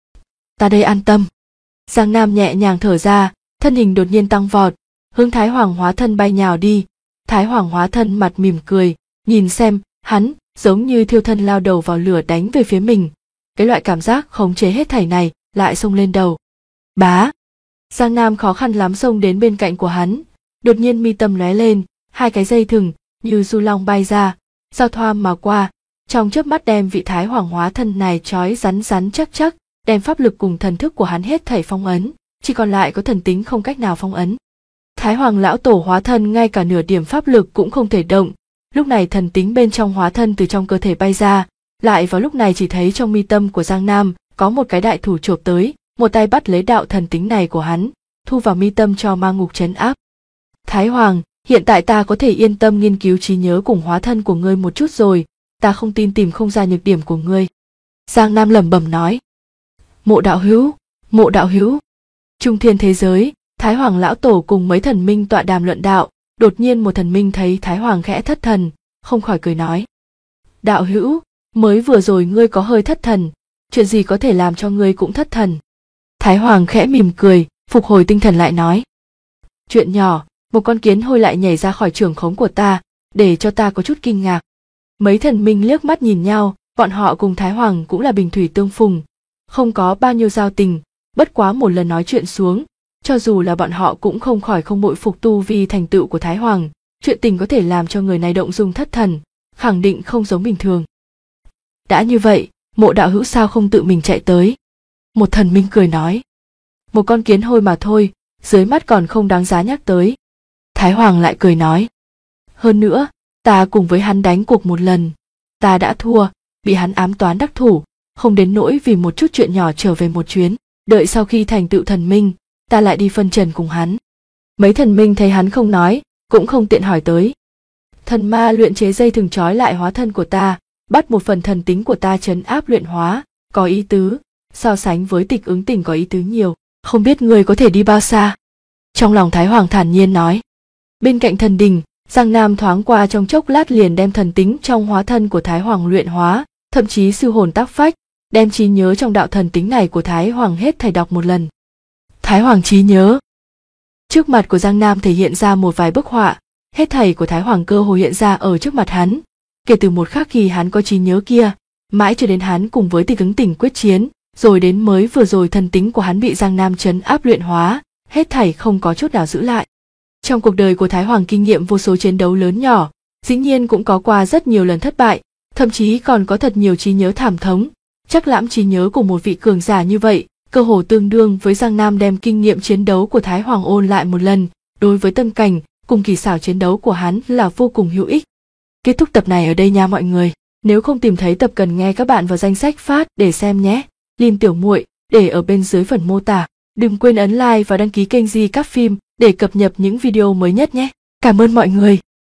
Ta đây an tâm. Giang Nam nhẹ nhàng thở ra, thân hình đột nhiên tăng vọt, hướng Thái Hoàng hóa thân bay nhào đi. Thái Hoàng hóa thân mặt mỉm cười, nhìn xem, hắn giống như thiêu thân lao đầu vào lửa đánh về phía mình. Cái loại cảm giác khống chế hết thảy này lại xông lên đầu. Bá! Giang Nam khó khăn lắm xông đến bên cạnh của hắn, đột nhiên mi tâm lóe lên, hai cái dây thừng như du long bay ra, giao thoa mà qua, trong chớp mắt đem vị Thái Hoàng hóa thân này trói rắn rắn chắc chắc, đem pháp lực cùng thần thức của hắn hết thảy phong ấn, chỉ còn lại có thần tính không cách nào phong ấn. Thái Hoàng lão tổ hóa thân ngay cả nửa điểm pháp lực cũng không thể động, lúc này thần tính bên trong hóa thân từ trong cơ thể bay ra, lại vào lúc này chỉ thấy trong mi tâm của Giang Nam có một cái đại thủ chộp tới, một tay bắt lấy đạo thần tính này của hắn, thu vào mi tâm cho ma ngục trấn áp. Thái Hoàng, hiện tại ta có thể yên tâm nghiên cứu trí nhớ cùng hóa thân của ngươi một chút rồi, ta không tin tìm không ra nhược điểm của ngươi. Giang Nam lẩm bẩm nói: Mộ đạo hữu, mộ đạo hữu. Trung thiên thế giới, Thái Hoàng lão tổ cùng mấy thần minh tọa đàm luận đạo, đột nhiên một thần minh thấy Thái Hoàng khẽ thất thần, không khỏi cười nói: Đạo hữu, mới vừa rồi ngươi có hơi thất thần, chuyện gì có thể làm cho ngươi cũng thất thần? Thái Hoàng khẽ mỉm cười, phục hồi tinh thần lại nói: Chuyện nhỏ, một con kiến hôi lại nhảy ra khỏi trường khống của ta, để cho ta có chút kinh ngạc. Mấy thần minh liếc mắt nhìn nhau, bọn họ cùng Thái Hoàng cũng là bình thủy tương phùng, không có bao nhiêu giao tình, bất quá một lần nói chuyện xuống, cho dù là bọn họ cũng không khỏi không bội phục tu vi thành tựu của Thái Hoàng, chuyện tình có thể làm cho người này động dung thất thần, khẳng định không giống bình thường. Đã như vậy, mộ đạo hữu sao không tự mình chạy tới? Một thần minh cười nói: Một con kiến hôi mà thôi, dưới mắt còn không đáng giá nhắc tới. Thái Hoàng lại cười nói: Hơn nữa, ta cùng với hắn đánh cuộc một lần, ta đã thua, bị hắn ám toán đắc thủ, không đến nỗi vì một chút chuyện nhỏ trở về một chuyến, đợi sau khi thành tựu thần minh, ta lại đi phân trần cùng hắn. Mấy thần minh thấy hắn không nói, cũng không tiện hỏi tới. Thần ma luyện chế dây thừng trói lại hóa thân của ta, bắt một phần thần tính của ta trấn áp luyện hóa, có ý tứ, so sánh với Tịch Ứng Tình có ý tứ nhiều, không biết người có thể đi bao xa. Trong lòng Thái Hoàng thản nhiên nói. Bên cạnh thần đình, Giang Nam thoáng qua trong chốc lát liền đem thần tính trong hóa thân của Thái Hoàng luyện hóa, thậm chí siêu hồn tác phách, đem trí nhớ trong đạo thần tính này của Thái Hoàng hết thảy đọc một lần. Thái Hoàng trí nhớ. Trước mặt của Giang Nam thể hiện ra một vài bức họa, hết thảy của Thái Hoàng cơ hồ hiện ra ở trước mặt hắn. Kể từ một khắc khi hắn có trí nhớ kia, mãi cho đến hắn cùng với Tịch Ứng Tình quyết chiến, rồi đến mới vừa rồi thần tính của hắn bị Giang Nam trấn áp luyện hóa, hết thảy không có chút nào giữ lại. Trong cuộc đời của Thái Hoàng kinh nghiệm vô số chiến đấu lớn nhỏ, dĩ nhiên cũng có qua rất nhiều lần thất bại, thậm chí còn có thật nhiều trí nhớ thảm thống. Chắc lãm trí nhớ của một vị cường giả như vậy, cơ hồ tương đương với Giang Nam đem kinh nghiệm chiến đấu của Thái Hoàng ôn lại một lần, đối với tâm cảnh cùng kỳ xảo chiến đấu của hắn là vô cùng hữu ích. Kết thúc tập này ở đây nha mọi người. Nếu không tìm thấy tập cần nghe các bạn vào danh sách phát để xem nhé. Link tiểu muội để ở bên dưới phần mô tả. Đừng quên ấn like và đăng ký kênh Di Các Phim để cập nhật những video mới nhất nhé. Cảm ơn mọi người.